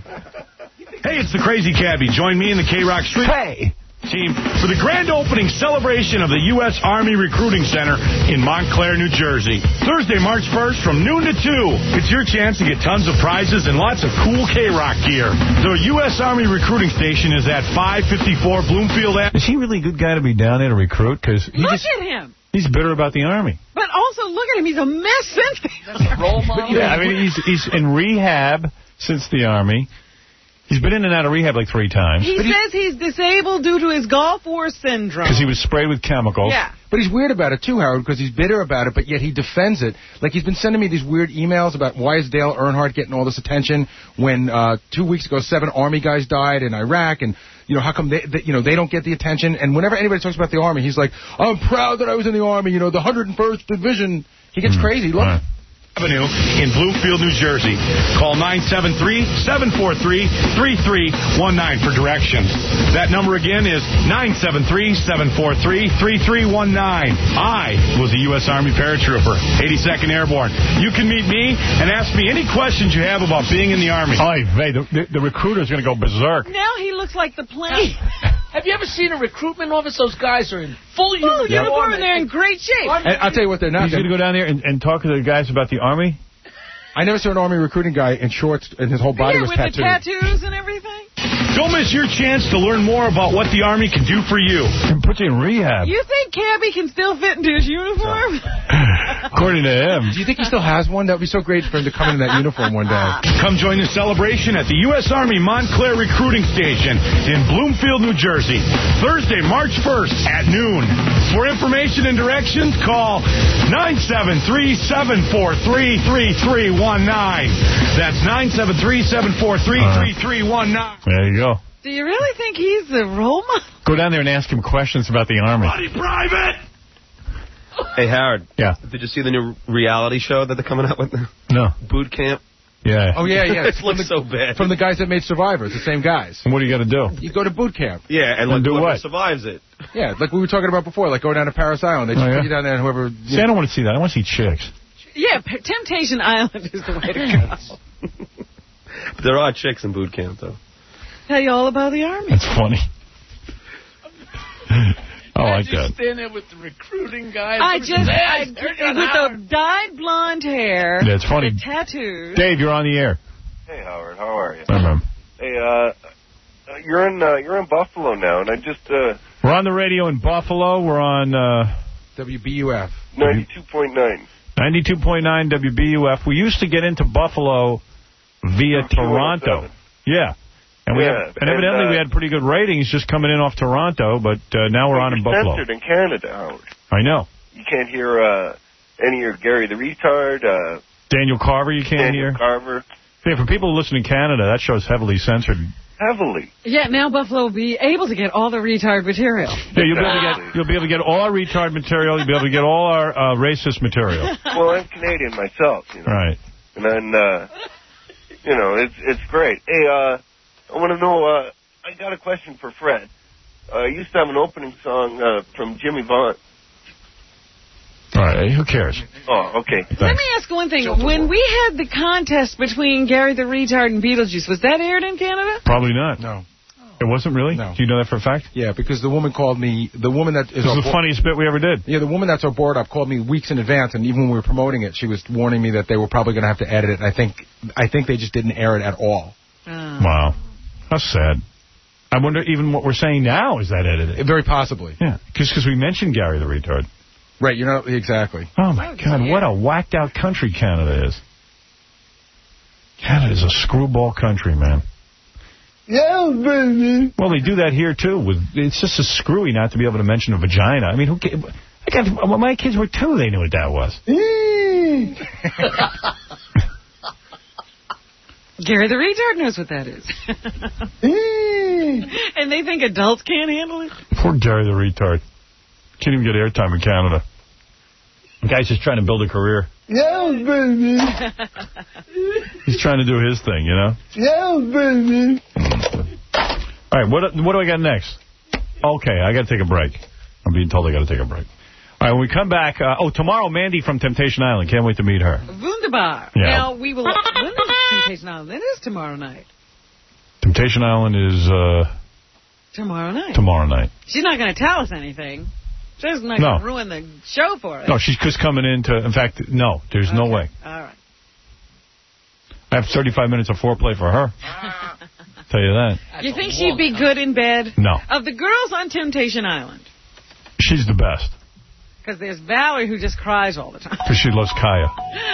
Hey, it's the Crazy Cabbie. Join me in the K-Rock Street Hey. team for the grand opening celebration of the U S Army Recruiting Center in Montclair, New Jersey. Thursday, March first from noon to two. It's your chance to get tons of prizes and lots of cool K-Rock gear. The U S Army Recruiting Station is at five fifty-four Bloomfield Avenue. Is he really a good guy to be down there to recruit? Because he Look just, at him. he's bitter about the Army. But also, look at him. He's a mess since the role model. Yeah, I mean, he's he's in rehab since the Army. He's been in and out of rehab like three times. He says he's disabled due to his Gulf War syndrome. Because he was sprayed with chemicals. Yeah. But he's weird about it, too, Howard, because he's bitter about it, but yet he defends it. Like, he's been sending me these weird emails about why is Dale Earnhardt getting all this attention when uh, two weeks ago seven Army guys died in Iraq, and, you know, how come they, they, you know, they don't get the attention? And whenever anybody talks about the Army, he's like, I'm proud that I was in the Army, you know, the one hundred first Division. He gets mm. crazy. Look. Right. Avenue in Bloomfield, New Jersey. Call nine seven three, seven four three, three three one nine for directions. That number again is nine seven three, seven four three, three three one nine. I was a U S Army paratrooper, eighty-second Airborne. You can meet me and ask me any questions you have about being in the Army. Oy vey, the, the, the recruiter's going to go berserk. Now he looks like the plane. Have you ever seen a recruitment office? Those guys are in full, full uniform. uniform and they're in great shape. And I'll tell you what, they're not. He's going to go down there and, and talk to the guys about the Army? I never saw an Army recruiting guy in shorts and his whole body yeah, was with tattooed. the tattoos and everything. Don't miss your chance to learn more about what the Army can do for you. And put you in rehab. You think Cabbie can still fit into his uniform? According to him. Do you think he still has one? That would be so great for him to come in that uniform one day. Come join the celebration at the U S Army Montclair Recruiting Station in Bloomfield, New Jersey. Thursday, March first at noon. For information and directions, call nine seven three, seven four three, three three one nine. That's nine seven three, seven four three, three three one nine. There you go. Do you really think he's the role model? Go down there and ask him questions about the Army. Buddy Private! Hey, Howard. Yeah. Did you see the new reality show that they're coming out with now? No. Boot Camp? Yeah. Oh, yeah, yeah. It looks so bad. From the guys that made Survivor, it's the same guys. And what do you got to do? You go to boot camp. Yeah, and, and like do whoever what? survives it. Yeah, like we were talking about before, like going down to Paris Island. They just oh, yeah? put you down there and whoever... See, I don't want to see that. I want to see chicks. Yeah, Temptation Island is the way to go. But there are chicks in boot camp, though. Tell you all about the Army. That's funny. I like just that. Stand there with the recruiting guy. I just, I, with the dyed blonde hair. Yeah, it's funny. The tattoos. Dave, you're on the air. Hey, Howard, how are you? Hi, man. Hey, uh, you're in uh, you're in Buffalo now, and I just uh. We're on the radio in Buffalo. We're on uh. W B U F. ninety-two point nine. ninety-two point nine W B U F. We used to get into Buffalo via Toronto. Yeah. And we yeah, have, and evidently and, uh, we had pretty good ratings just coming in off Toronto, but uh, now we're on in Buffalo. Censored in Canada, Howard. I know. You can't hear uh, any of Gary the Retard. Uh, Daniel Carver, you can't Daniel hear. Carver. Yeah, for people who listen in Canada, that show's heavily censored. Heavily. Yeah, now Buffalo will be able to get all the retard material. Yeah, you'll be able to get you'll be able to get all our retard material. You'll be able to get all our uh, racist material. Well, I'm Canadian myself, you know. Right. And then, uh, you know, it's it's great. Hey, uh. I want to know, uh, I got a question for Fred. Uh, I used to have an opening song uh, from Jimmy Vaughn. All right, who cares? Oh, okay. Thanks. Let me ask one thing. When we had the contest between Gary the Retard and Beetlejuice, was that aired in Canada? Probably not. No. It wasn't really? No. Do you know that for a fact? Yeah, because the woman called me, the woman that is... This is the board, funniest bit we ever did. Yeah, the woman that's our board up called me weeks in advance, and even when we were promoting it, she was warning me that they were probably going to have to edit it, and I think, I think they just didn't air it at all. Oh. Wow. That's sad. I wonder even what we're saying now is that edited. Very possibly. Yeah, because we mentioned Gary the retard. Right, you know, exactly. Oh, my God, what a whacked-out country Canada is. Canada's a screwball country, man. Yeah, baby. Well, they do that here, too. With It's just a screwy not to be able to mention a vagina. I mean, who ca- I got, when my kids were two, they knew what that was. Gary the retard knows what that is. And they think adults can't handle it? Poor Gary the retard. Can't even get airtime in Canada. The guy's just trying to build a career. Yeah, baby. He's trying to do his thing, you know? Yeah, baby. All right, what what do I got next? Okay, I got to take a break. I'm being told I got to take a break. All right, when we come back, uh, oh, tomorrow, Mandy from Temptation Island. Can't wait to meet her. Wunderbar. Yeah. Now, we will... When is Temptation Island? It is tomorrow night. Temptation Island is uh, Tomorrow night. tomorrow night. She's not going to tell us anything. She's not No. going to ruin the show for us. No, she's just coming in to... In fact, no, there's Okay. no way. All right. I have thirty-five minutes of foreplay for her. Tell you that. You think she'd be good in bed? No. Of the girls on Temptation Island, She's the best. because there's Valerie who just cries all the time. Because she loves Kaya.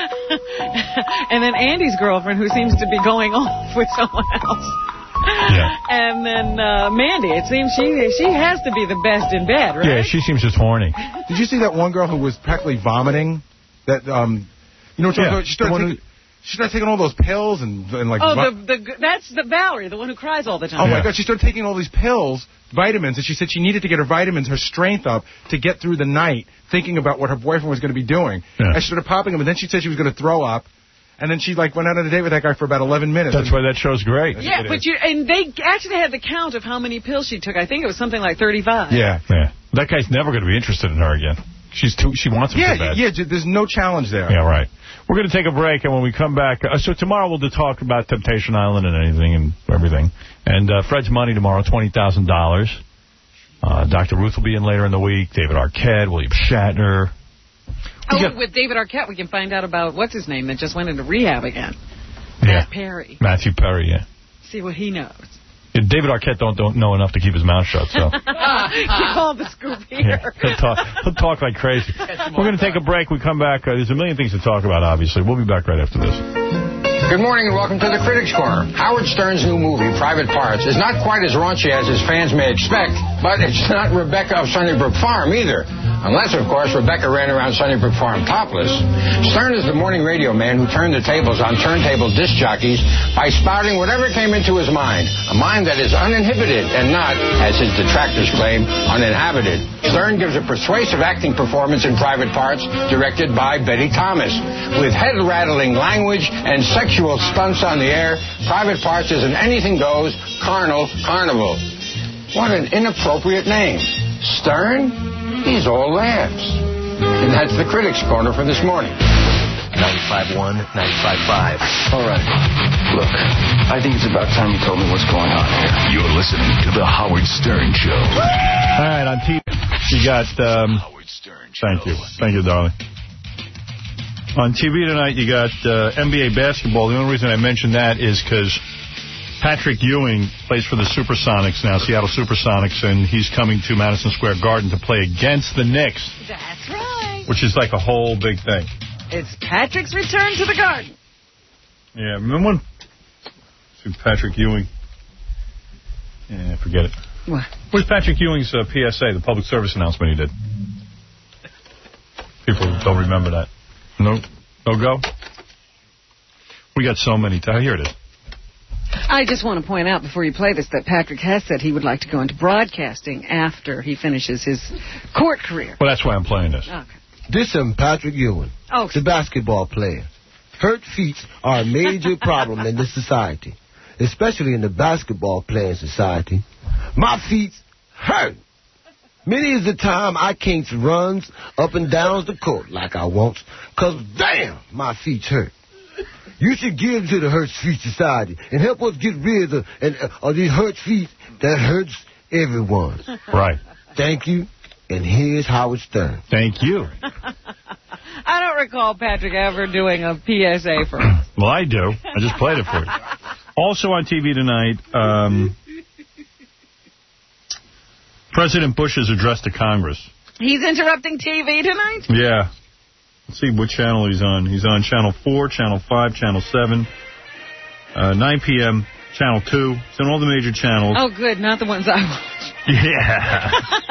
And then Andy's girlfriend who seems to be going off with someone else. Yeah. And then uh, Mandy, it seems she she has to be the best in bed, right? Yeah, she seems just horny. Did you see that one girl who was practically vomiting? That, um, you know what Yeah, she started, the one taking, she started taking all those pills and, and like... Oh, vo- the, the that's the Valerie, the one who cries all the time. Oh, my God. She started taking all these pills, vitamins, and she said she needed to get her vitamins, her strength up to get through the night, thinking about what her boyfriend was going to be doing. Yeah. And she started popping them, and then she said she was going to throw up. And then she, like, went out on a date with that guy for about eleven minutes. That's why that show's great. Yeah, but you and they actually had the count of how many pills she took. I think it was something like thirty-five. Yeah, yeah. That guy's never going to be interested in her again. She's too. She wants him Yeah, too bad. yeah, j- there's no challenge there. Yeah, right. We're going to take a break, and when we come back, uh, so tomorrow we'll talk about Temptation Island and anything and everything. And uh, Fred's money tomorrow, twenty thousand dollars. Uh, Doctor Ruth will be in later in the week. David Arquette, William Shatner. Oh, got- with David Arquette, we can find out about what's his name that just went into rehab again. Yeah. Matt Perry. Matthew Perry, yeah. See what he knows. Yeah, David Arquette don't, don't know enough to keep his mouth shut, so... Keep all the scoop Yeah, here. he'll talk, he'll talk like crazy. We're going to take a break. We come back. Uh, there's a million things to talk about, obviously. We'll be back right after this. Good morning and welcome to the Critics Corner. Howard Stern's new movie, Private Parts, is not quite as raunchy as his fans may expect, but it's not Rebecca of Sunnybrook Farm either. Unless, of course, Rebecca ran around Sunnybrook Farm topless. Stern is the morning radio man who turned the tables on turntable disc jockeys by spouting whatever came into his mind. A mind that is uninhibited and not, as his detractors claim, uninhabited. Stern gives a persuasive acting performance in Private Parts, directed by Betty Thomas. With head-rattling language and sexual stunts on the air, Private Parts is an anything-goes, carnal carnival. What an inappropriate name. Stern? He's all laughs. And that's the Critics Corner for this morning. ninety-five point one, ninety-five point five. All right. Look, I think it's about time you told me what's going on here. You're listening to The Howard Stern Show. All right, on T V, you got... Um, Howard Stern Show. Thank you. Thank you, darling. On T V tonight, you got uh, N B A basketball. The only reason I mention that is because Patrick Ewing plays for the Supersonics now, Seattle Supersonics, and he's coming to Madison Square Garden to play against the Knicks. That's right. Which is like a whole big thing. It's Patrick's return to the Garden. Yeah, remember when... See Patrick Ewing. Yeah, forget it. What? Where's Patrick Ewing's uh, P S A, the public service announcement he did? People don't remember that. No? No go? We got so many. T- Here it is. I just want to point out before you play this that Patrick has said he would like to go into broadcasting after he finishes his court career. Well, that's why I'm playing this. Okay. This is Patrick Ewing, oh, the basketball player. Hurt feet are a major problem in this society, especially in the basketball playing society. My feet hurt. Many is the time I can't run up and down the court like I want, because, damn, my feet hurt. You should give to the Hurt Feet Society and help us get rid of, and, uh, of these hurt feet that hurts everyone. Right. Thank you, and here's Howard Stern. Thank you. I don't recall Patrick ever doing a P S A for us. Well, I do. I just played it for you. Also on T V tonight, um, President Bush's address to Congress. He's interrupting T V tonight? Yeah. Let's see what channel he's on. He's on Channel four, Channel five, Channel seven, uh, nine P M, Channel two. It's on all the major channels. Oh, good. Not the ones I watch. Yeah.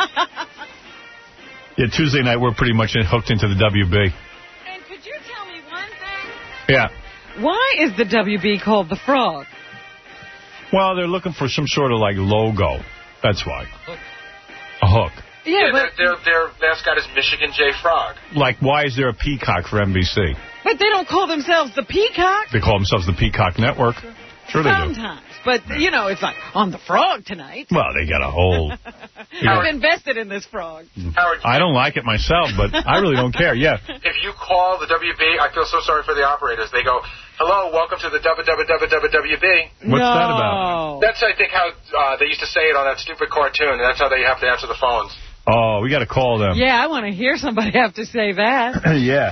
Yeah, Tuesday night we're pretty much hooked into the W B. And could you tell me one thing? Yeah. Why is the W B called the Frog? Well, they're looking for some sort of, like, logo. That's why. A hook. Yeah, yeah but... their, their, their mascot is Michigan J. Frog. Like, why is there a peacock for N B C? But they don't call themselves the Peacock. They call themselves the Peacock Network. Sure they do. Sometimes. But, you know, it's like, on the Frog tonight. Well, they got a whole... I've invested in this frog. Howard, I don't like it myself, but I really don't care. Yeah. If you call the W B, I feel so sorry for the operators. They go, hello, welcome to the W W W B. What's no. that about? That's, I think, how uh, they used to say it on that stupid cartoon, and that's how they have to answer the phones. Oh, we got to call them. Yeah, I want to hear somebody have to say that. Yeah.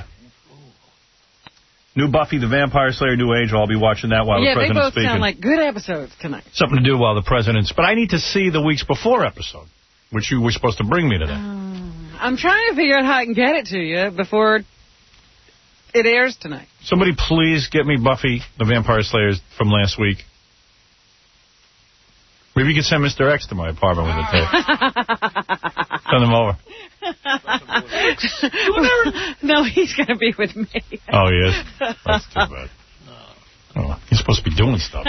New Buffy the Vampire Slayer, New Angel. I'll be watching that while yeah, the president's speaking. Yeah, they both sound like good episodes tonight. Something to do while the president's... But I need to see the weeks before episode, which you were supposed to bring me today. Um, I'm trying to figure out how I can get it to you before it airs tonight. Somebody please get me Buffy the Vampire Slayer from last week. Maybe you could send Mister X to my apartment with a tape. Send him over. No, he's going to be with me. Oh, he is? That's too bad. Oh, he's supposed to be doing stuff.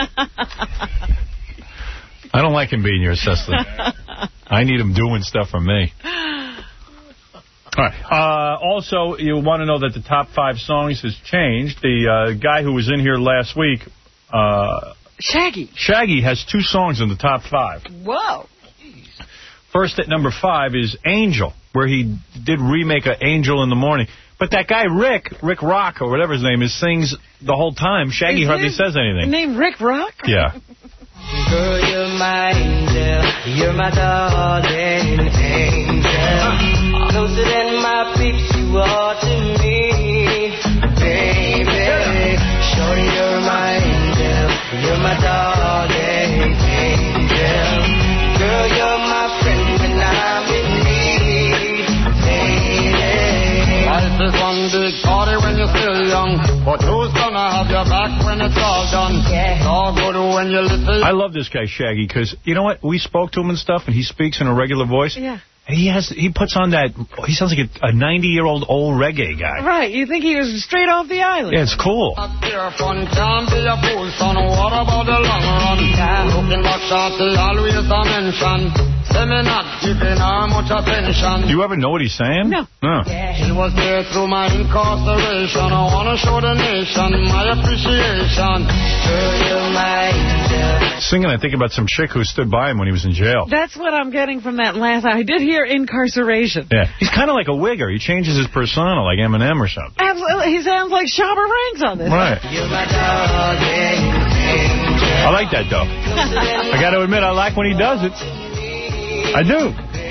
I don't like him being your assistant. I need him doing stuff for me. All right. Uh, also, you want to know that the top five songs has changed. The uh, guy who was in here last week... Uh, Shaggy. Shaggy has two songs in the top five. Whoa. First at number five is Angel, where he did remake of Angel in the Morning. But that guy, Rick, Rick Rock, or whatever his name is, sings the whole time. Shaggy is hardly says anything. Name Rick Rock? Yeah. Girl, you're my angel. You're my darling angel. Closer than my peeps you are to me, baby. Shorty, you're my angel. You're my darling angel. Girl, you're my friend when I'm in need, baby. Life is one big party when you're still young, but who's gonna have your back when it's all done? Yeah. It's all good when you're little. I love this guy, Shaggy, because, you know what? We spoke to him and stuff, and he speaks in a regular voice. Yeah. He has. He puts on that... He sounds like a ninety-year-old old reggae guy. Right. You think he was straight off the island. Yeah, it's cool. Fun can't be a fool, son. What about the long run? Looking back shot, they always a mention. Say me not giving her much attention. Do you ever know what he's saying? No. No. It was there through my incarceration. I want to show the nation my appreciation. Girl, you're my angel. Singing, I think about some chick who stood by him when he was in jail. That's what I'm getting from that last... I did hear incarceration. Yeah. He's kind of like a wigger. He changes his persona like Eminem or something. Absolutely. He sounds like Shabba Ranks on this. Right. You're my darling angel. I like that, though. I got to admit, I like when he does it. I do.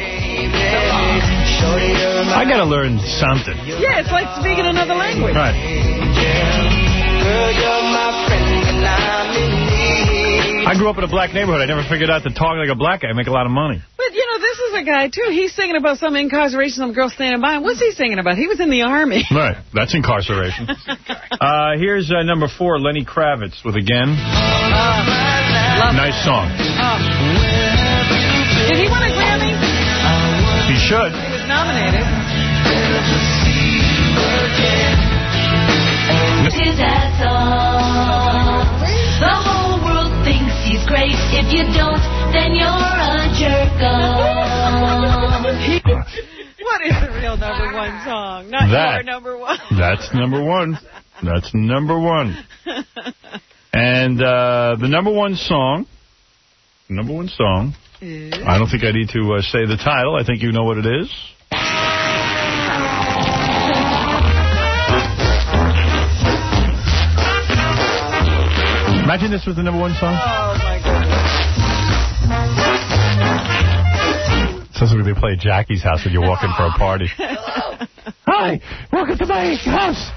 I got to learn something. Yeah, it's like speaking another language. Right. Girl, you're my friend when I'm in need. I grew up in a black neighborhood. I never figured out to talk like a black guy and make a lot of money. But, you know, this is a guy, too. He's singing about some incarceration, some girl standing by him. What's he singing about? He was in the Army. Right. That's incarceration. uh, here's uh, number four, Lenny Kravitz with Again. Uh, nice song. Uh, did he win a Grammy? He should. He was nominated. Is that song? The whole world thinks he's great. If you don't, then you're a jerk. What is the real number one song? Not that, your number one. That's number one. That's number one. And uh, the number one song, number one song, is? I don't think I need to uh, say the title. I think you know what it is. Imagine this was the number one song. Oh, my goodness. Sounds like they play at Jackie's house when you walk in for a party. Hi, welcome to my house.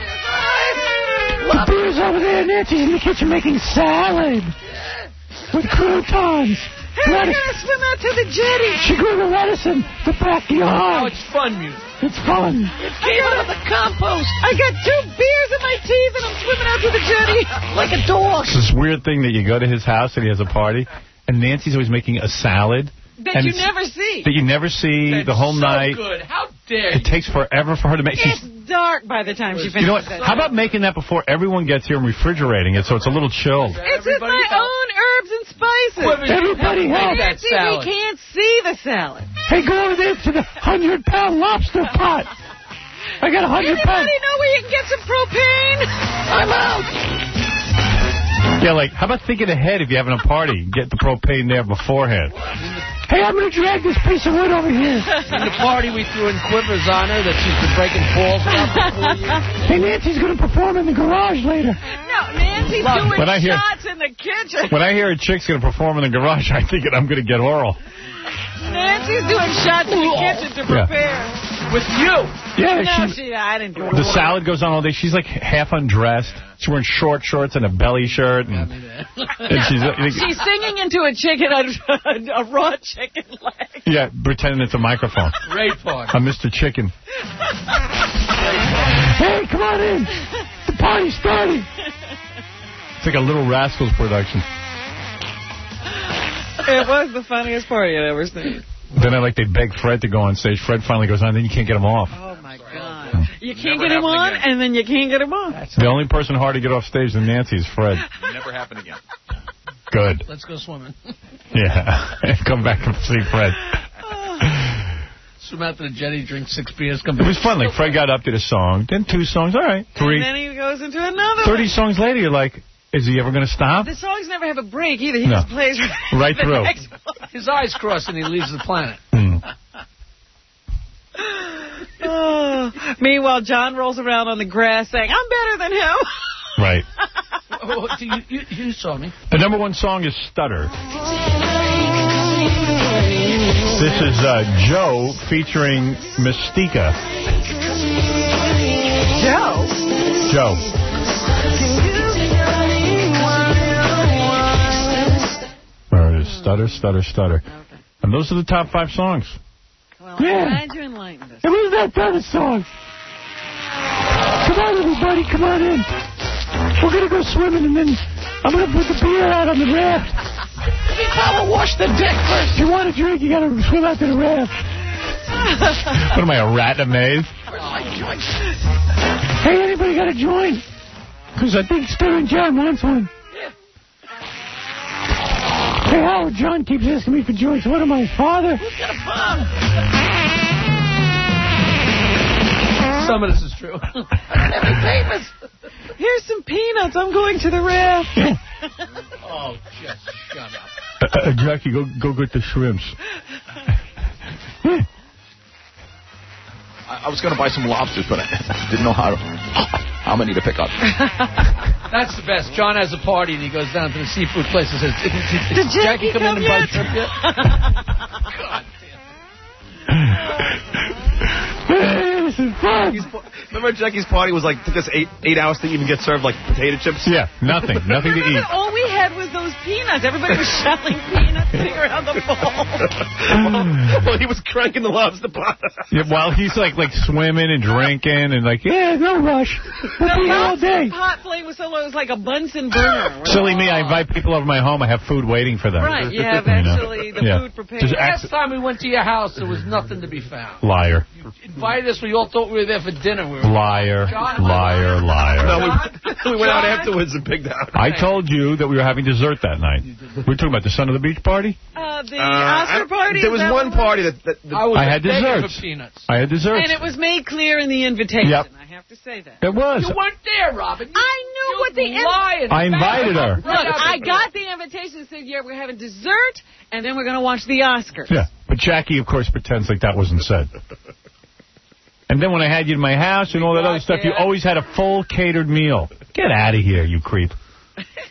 The beer's over there. Nancy's in the kitchen making salad with croutons. Hey, we're going to swim out to the jetty. She grew the lettuce in the backyard. Oh, it's fun music. It's fun. It came out of the compost. I got two beers in my teeth and I'm swimming out to the jetty like a dog. It's this weird thing that you go to his house and he has a party, and Nancy's always making a salad. That and you never see. That you never see That's the whole so night. good. How dare you? It takes forever for her to make. It's She's, dark by the time she finishes you know what? it. How about making that before everyone gets here and refrigerating it so it's a little chilled? It's with my own herbs and spices. Everybody help. Nancy, we can't see the salad. Hey, go over there to the hundred-pound lobster pot. I got a hundred pounds. Anybody know where you can get some propane? I'm out. Yeah, like, how about thinking ahead if you're having a party? Get the propane there beforehand. Hey, I'm going to drag this piece of wood over here. In the party, we threw in quivers on her that she's been breaking balls about for four years. Hey, Nancy's going to perform in the garage later. No, Nancy's doing When I hear- shots in the kitchen. When I hear a chick's going to perform in the garage, I think I'm going to get oral. Nancy's doing shots in the kitchen to prepare. With you. Yeah, no, she- she, I didn't do it. The salad goes on all day. She's like half undressed. She's wearing short shorts and a belly shirt. And, and she's, She's singing into a chicken, a, a raw chicken leg. yeah, pretending it's a microphone. Great party. I'm Mister Chicken. Hey, come on in. The party's starting. It's like a Little Rascals production. It was the funniest party I'd ever seen. Then I like they beg Fred to go on stage. Fred finally goes on, then you can't get him off. Oh, my God. You can't get him on, and then you can't get him off. The only person hard to get off stage than Nancy is Fred. Never happen again. Good. Let's go swimming. Yeah. Come back and see Fred. Swim out to the jetty, drink six beers, come It back. was fun. Like, Fred got up, did a song, then two songs. All right. Three. And then he goes into another thirty one. songs later, you're like, is he ever going to stop? The songs never have a break either. He No. just plays Right the through. next one. His eyes cross and he leaves the planet. Oh. Meanwhile, John rolls around on the grass saying, I'm better than him. Right. Oh, you, you, you saw me. The number one song is Stutter. This is uh, Joe featuring Mystica. Joe? Joe. There it is. Stutter, stutter, stutter. And those are the top five songs. Well, Yeah. I'm glad you enlightened us. It was that kind of song. Come on, everybody, come on in. We're going to go swimming, and then I'm going to put the beer out on the raft. You gotta wash the deck first. If you want a drink, you got to swim out to the raft. What am I, a rat in a maze? Hey, anybody got a joint? Because I think Stutter and John wants one. Hey, Howard, John keeps asking me for joints. What am I, his father? Who's got a bomb? Some of this is true. Here's some peanuts. I'm going to the raft. Oh, just shut up. Uh, uh, Jackie, go go get the shrimps. I, I was going to buy some lobsters, but I didn't know how to, how many to pick up. That's the best. John has a party and he goes down to the seafood place and says, "Did, did, Did Jackie Jackie come in come and buy yet?" shrimp yet?" God This is fun. Remember Jackie's party was like, took us eight eight hours to even get served like potato chips? Yeah, nothing. Nothing to eat. All we had was those peanuts. Everybody was shelling peanuts sitting around the bowl. Well, he was cranking the lobster pot. Yeah, while he's like like swimming and drinking and like, yeah, Yeah, no rush. We'll The be here all lobster day. pot flame was so low, it was like a Bunsen burner. silly me, I invite people over my home. I have food waiting for them. Right, you have You know. actually the Yeah. food prepared. Just Last act- time we went to your house, there was nothing to be found. Liar. You invited us. We all thought we were there for dinner. We were Liar. John, Liar. Liar. No, we, we went out John? afterwards and pigged out. I told you that we were having dessert that night. We were talking about the Son of the Beach party? Uh, the Uh, Oscar I- party? There is was that one what it party that... that the, I, was I had begging desserts. for peanuts. I had desserts. And it was made clear in the invitation. Yep. I have to say that. It was. You weren't there, Robin. You, I knew you what the in- lying. I invited her. Look, I got the invitation and said, yeah, we're having dessert, and then we're going to watch the Oscars. Yeah. But Jackie, of course, pretends like that wasn't said. And then when I had you in my house and all that other stuff, you always had a full catered meal. Get out of here, you creep.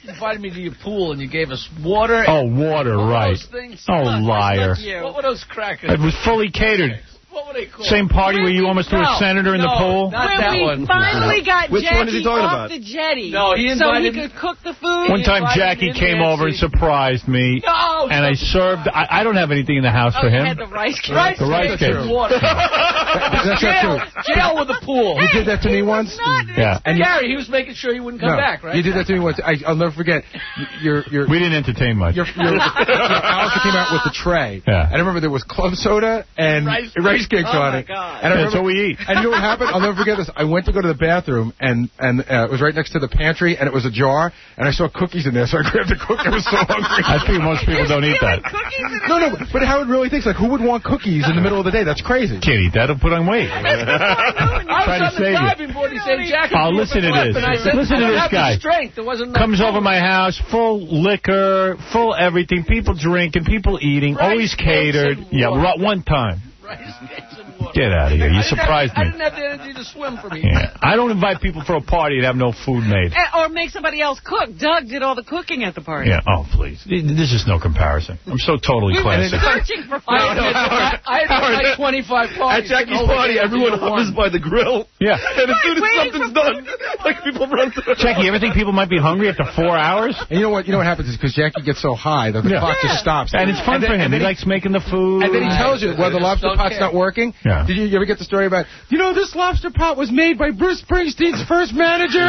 invited me to your pool, and you gave us water. Oh, water, all right. Those things. Oh, liar. What were those crackers? It was fully catered. What were they called? Same party where you almost threw a No, senator in no, the pool? not when that we one. finally got Which Jackie one is he talking off about? the jetty No, he so he invited- could cook the food. One time invited Jackie him in came there, over and see? surprised me, No, and I served... I, I don't have anything in the house Oh, for you him. had the rice cake. Rice The rice cakes cake. and water. That's jail, not true. jail with the pool. You did that to me once? Yeah. And Gary, he was making sure he wouldn't come No, back, right? you did that to me once. I, I'll never forget. Your, your, We didn't entertain much. your, your, your Allison came out with the tray. Yeah. And I remember there was club soda and Rice rice, cakes. cakes Oh, on my it. God. And I That's remember, what we eat. And you know what happened? I'll never forget this. I went to go to the bathroom, and and uh, it was right next to the pantry, and it was a jar, and I saw cookies in there, so I grabbed a cookie. I was so hungry. I think most people don't eat that. No, no, but Howard really thinks, like, who would want cookies in the middle of the day? That's crazy. Can't eat that. It'll put on weight. I Try to was on the save you. diving board. He said, Jackie, Oh, you listen to flip. this. And I said, Listen to I don't this have the guy. strength. There wasn't enough Comes food. over my house, full liquor, full everything, people drinking, people eating, Rice always cakes catered. and Yeah, water. ru- one time. Rice cakes and water. Get out of here. I You didn't surprised have, I me. didn't have the energy to swim for me. Yeah. I don't invite people for a party and have no food made. Eh, Or make somebody else cook. Doug did all the cooking at the party. Yeah. Oh, please. This is no comparison. I'm so totally We were classy. searching for I food. had, I, I had Howard, like twenty-five parties. At Jackie's and all party, they did everyone was hovers one. by the grill. Yeah. And as soon as Waiting something's for done, like people run through. Jackie, you ever think people might be hungry after four hours? And you know what? You know what happens is because Jackie gets so high that the Yeah. clock just stops. And it's fun then- for him. and He then likes making the food. And then he tells you whether the lobster Don't pot's care. not working. Yeah. Did you, you ever get the story about, you know, this lobster pot was made by Bruce Springsteen's first manager?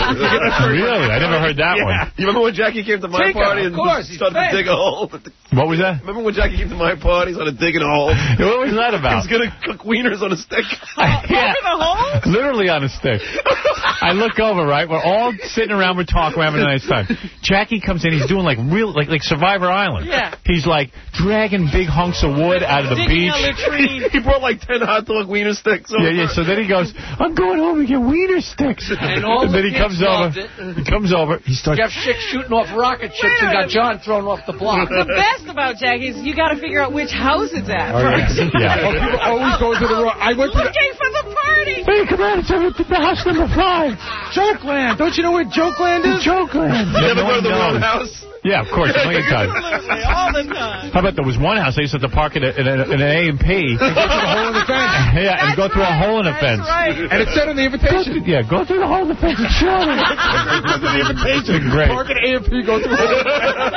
Really? I never heard that Yeah. one. You remember when Jackie came to my Take it, party of and course, he's started fat. to dig a hole? What was that? Remember when Jackie came to my party, started digging a hole? What was that He about? was going to cook wieners on a stick. Yeah. Over the hole? Literally on a stick. I look over, right? We're all sitting around, we're talking, we're having a nice time. Jackie comes in, he's doing like real, like like Survivor Island. Yeah. He's like dragging big hunks of wood out of the Digging beach. a latrine. He brought like ten hot dog wiener sticks over. Yeah, yeah. So then he goes, I'm going home to get wiener sticks. And all then the he comes kids over. loved it. He comes over. He starts. Jeff Schick shooting off rocket ships and got John thrown off the block. The best about Jackie is you got to figure out which house it's at. Oh, yeah. first. Yeah. Oh, people always go to the wrong. I went to the, Looking for the party. Hey, come on, it's over to the house number five. Jokeland. Don't you know where Jokeland is? Jokeland. You ever No go to the one wrong knows. house? Yeah, of course, plenty of times. Absolutely, all the time. How about there was one house I used to have to park in, a, in, a, in an A and P. Go through the hole in the fence. Yeah, and go through a hole in a fence. Right. And it said on the invitation. Yeah, go through the hole in the fence and show it. the invitation. Great. Park at A and P, go through the hole in the fence.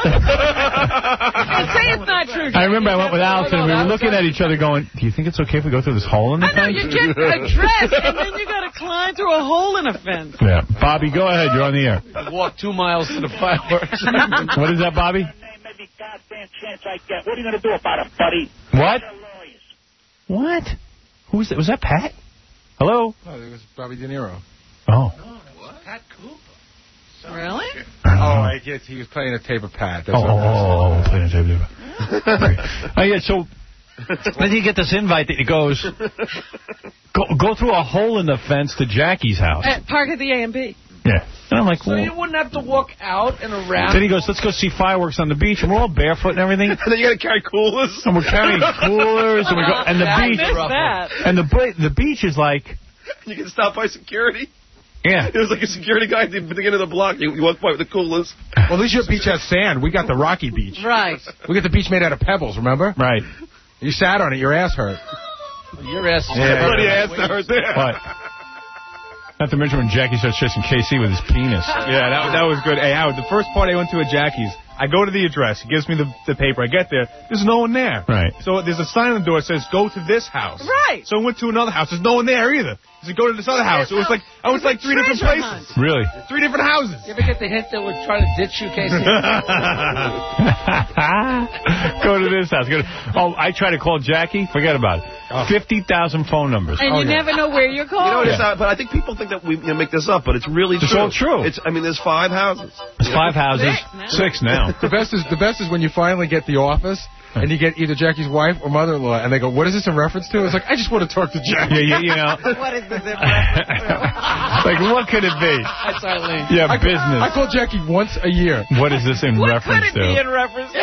And say it's not true. I remember I went with Jackie. Allison and we were looking at each other going, do you think it's okay if we go through this hole in the I know, fence? you get a dress and then you got to climb through a hole in a fence. Yeah. Bobby, go ahead. You're on the air. Walk two miles to the fireworks. What is that, Bobby? Every goddamn chance I get. What are you going to do about it, buddy? What? What? Who was that? Was that Pat? Hello? Oh, it was Bobby De Niro. Oh. Pat Cooper. Really? Oh, I guess he was playing a tape of Pat. That's Oh, what oh, it was. oh, oh, playing a tape. Oh, yeah, so then you get this invite that goes, go, go through a hole in the fence to Jackie's house. At Park at the A and P. Yeah. And I'm like, So well. you wouldn't have to walk out and around. Then he goes, let's go see fireworks on the beach. And we're all barefoot and everything. And then you got to carry coolers. And we're carrying coolers. And we go, and the I beach. missed that. And the, ba- the beach is like, You get stopped by security. yeah. There was like a security guy at the beginning of the block. You, you walk by with the coolers. Well, at least your beach has sand. We got the rocky beach. Right. We got the beach made out of pebbles, remember? Right. You sat on it, your ass hurt. Your ass is Yeah. Bloody ass hurt there. But, not to mention when Jackie starts chasing K C with his penis. Yeah, that, that was good. Hey, Howard, the first party I went to at Jackie's, I go to the address. He gives me the, the paper. I get there. There's no one there. Right. So there's a sign on the door that says, go to this house. Right. So I went to another house. There's no one there either. I said, go to this other house. It was like, I went to like three different treasure places. hunt. Really? Three different houses. You ever get the hint that we're trying to ditch you, Casey? Go to this house. Go to, oh, I try to call Jackie. Forget about it. fifty thousand phone numbers. And you never know where you're You know calling. what it's not, but I think people think that we you know, make this up, but it's really It's true. all true. It's I mean, there's five houses. There's five houses. Six now. The best is the best is when you finally get the office and you get either Jackie's wife or mother-in-law, and they go, "What is this in reference to?" It's like, I just want to talk to Jackie. Yeah, you, you know. What is this? Like, what could it be? That's Eileen. Yeah, I, business. I call Jackie once a year. What is this in What reference could it be in to? reference to?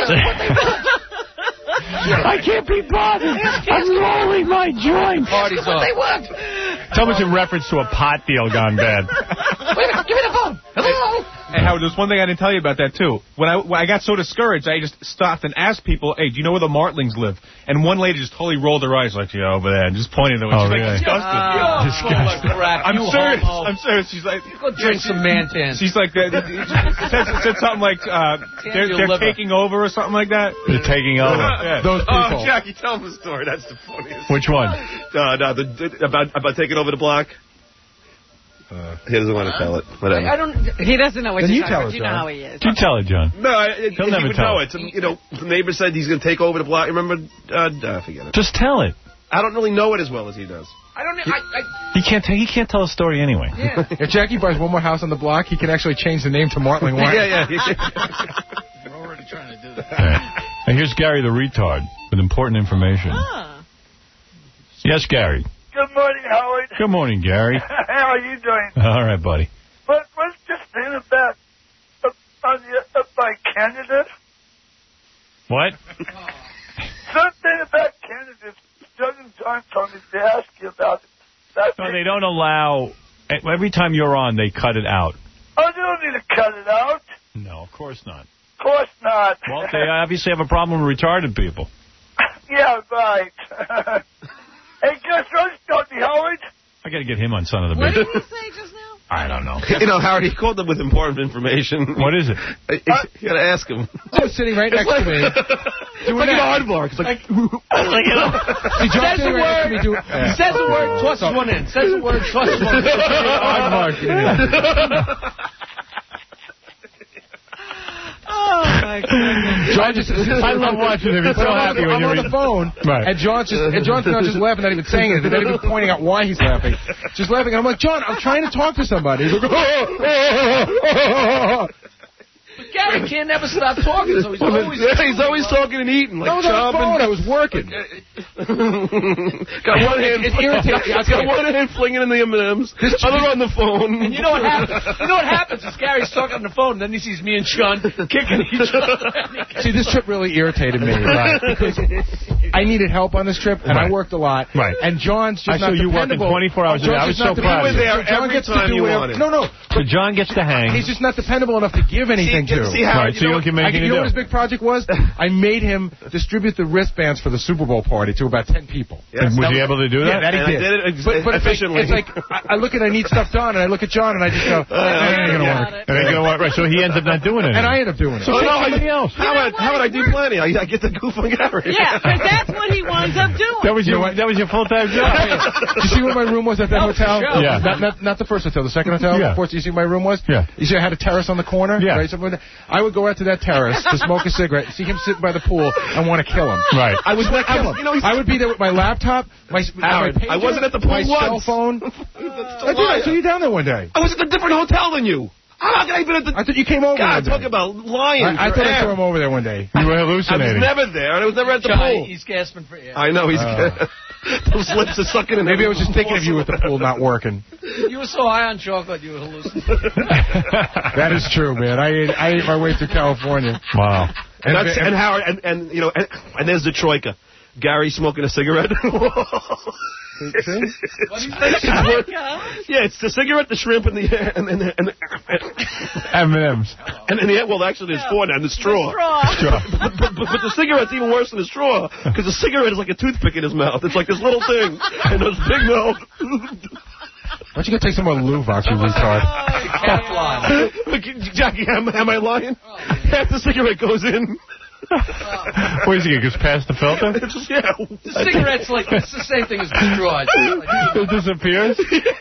I can't be bothered. I'm rolling my joints. Party's off. Tell me it's in reference to a pot deal gone bad. Wait a minute, give me the phone. Hello? Hey, Howard, there's one thing I didn't tell you about that, too. When I when I got so discouraged, I just stopped and asked people, hey, do you know where the Martlings live? And one lady just totally rolled her eyes like, yeah, over there, and just pointed at her. Oh, She's really? like, disgusted. Oh, disgusting. Crap. I'm You serious. homo. I'm serious. She's like... Go drink some Mantan. She's like, uh, it, said, it said something like, uh, they're, they're taking over or something like that. They're taking over. Yeah. Those people. Oh, Jackie, tell him the story. That's the funniest. Which one? Uh, no, the, the, about about taking over the block. Uh, he doesn't want to tell it. Whatever. I don't. He doesn't know what Then you're you talking tell about. us, You know John. how he is. You tell it, John. No, I, it, He'll he never would tell know it. it. Some, you know, the neighbor said he's going to take over the block. Remember? Uh, uh, forget it. Just tell it. I don't really know it as well as he does. I don't. I, I, He can't. He can't tell a story anyway. yeah. If Jackie buys one more house on the block, he can actually change the name to Martling White. yeah, yeah. We're already trying to do that. Right. And here's Gary the retard with important information. Ah. Yes, Gary. Good morning, Howard. Good morning, Gary. How are you doing? All right, buddy. But what's this thing about uh, on the, uh, my candidate? What? Something about candidates. Doesn't John told me to ask you about it. That's No, it. they don't allow. Every time you're on, they cut it out. Oh, you don't need to cut it out. No, of course not. Of course not. Well, they obviously have a problem with retarded people. Yeah, right. Hey, guess what, Tony Howard? I got to get him on Son of the What Beach. did he say just now? I don't know. You know, Howard, he called them with important information. What is it? Uh, you got to ask him. I was sitting right next to me. It's like an aardvark. It's like, Like, you know, See, John says sitting the right next to word. me doing- He says the word, tosses one in. Says the word, tosses one in. Aardvark, yeah. Oh, my goodness. John just, I love watching him. He's so I'm on happy the, when I'm you're on the reading. phone, Right. and John's just and John's not just laughing, not even saying anything, not even pointing out why he's laughing, just laughing. And I'm like, John, I'm trying to talk to somebody. He's like, But Gary can't never stop talking, so he's always... Yeah, he's always talking and eating. Like I was on the chomping. phone. I was working. Got one hand. It irritates me. I'll tell Got you. one hand flinging in the M and M's. Other on the phone. And you know what happens? You know what happens is Gary's talking on the phone, and then he sees me and Sean kicking each other. See, this trip really irritated me, right? Because I needed help on this trip, and Right. I worked a lot. Right. And John's just I not saw you working dependable. twenty-four hours a day. I was John's so just not proud of dependable. you. there So John every gets to time do you whatever- wanted. No, no. So John gets to hang. He's just not dependable enough to give anything See, to. see how, Right, so you don't give him I, anything you know to what his do. big project was? I made him distribute the wristbands for the Super Bowl party to about ten people. Yes, Was that he was- able to do Yeah, that? that he And I did. did it ex- but, but efficiently. It's like, it's like I, I look at I need stuff done, and I look at John, and I just go, that ain't gonna Yeah. work. And then you know what? Right, so he ends up not doing it. And I end up doing it. So Oh, take no, I, somebody else. how would, how would I do plenty? I, I get the goof on Gary. Yeah, because that's what he winds up doing. That was your that was your full time job. Did you see what my room was at that That was the hotel? show. Yeah. Not, not, not the first hotel, the second hotel. Yeah. Before, you see what my room was? Yeah. You see I had a terrace on the corner? Yeah. Right, somewhere there. I would go out to that terrace to smoke a cigarette, see him sitting by the pool, and want to kill him. Right. I was not I kill was- him. you know, he's- I would be there with my laptop, my, Howard, my pager, I wasn't at the pool my cell once. phone. I did. I saw you down there one day. I was at a different hotel than you. How could I have been at the... I thought you came over God, one day. talk about lying. I, I for thought I air. saw him over there one day. You were I hallucinating. was never there, and I was never at the John, pool. he's gasping for air. I know, he's... Uh. Those lips are sucking in. Maybe I was just thinking of you at the pool not working. You were so high on chocolate, you were hallucinating. That is true, man. I ate, I ate my way through California. Wow. And, that's, and Howard, and, and you know, and, and there's the troika. Gary smoking a cigarette. See? What do you It's think? what- yeah, it's the cigarette, the shrimp, and the and and and, and, M and M's. and, and the well, actually, there's four now. And the straw. Straw. But, but, but, but the cigarette's even worse than the straw because the cigarette is like a toothpick in his mouth. It's like this little thing, and those big mouth. Why don't you go take some more Luvox, you retard? Jackie, am, am I lying? Half the cigarette goes in. What is it? Goes past the filter? It's just, yeah. The cigarette's like, it's the same thing as the straw. It disappears?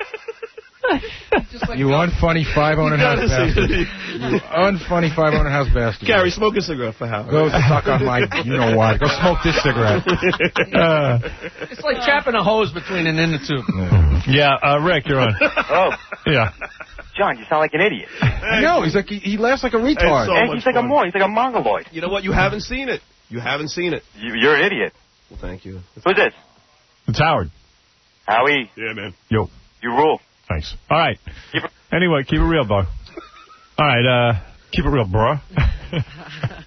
Like you unfunny five-owner house bastard. You unfunny five-owner house bastard. Gary, smoke a cigarette for Howard. Go suck on my, you know what. Go smoke this cigarette. Uh, It's like trapping a hose between an inner tube. Yeah, uh, Rick, you're on. Oh, Yeah. John, you sound like an idiot. I know. He's like, he, he laughs like a retard. so and much he's like fun. a moron. He's like a mongoloid. You know what? You haven't seen it. You haven't seen it. You, you're an idiot. Well, thank you. Who's this? It's Howard. Howie, Yeah, man. Yo. you rule. Thanks. All right. Keep it- Anyway, keep it real, bro. All right, uh, keep it real, bro.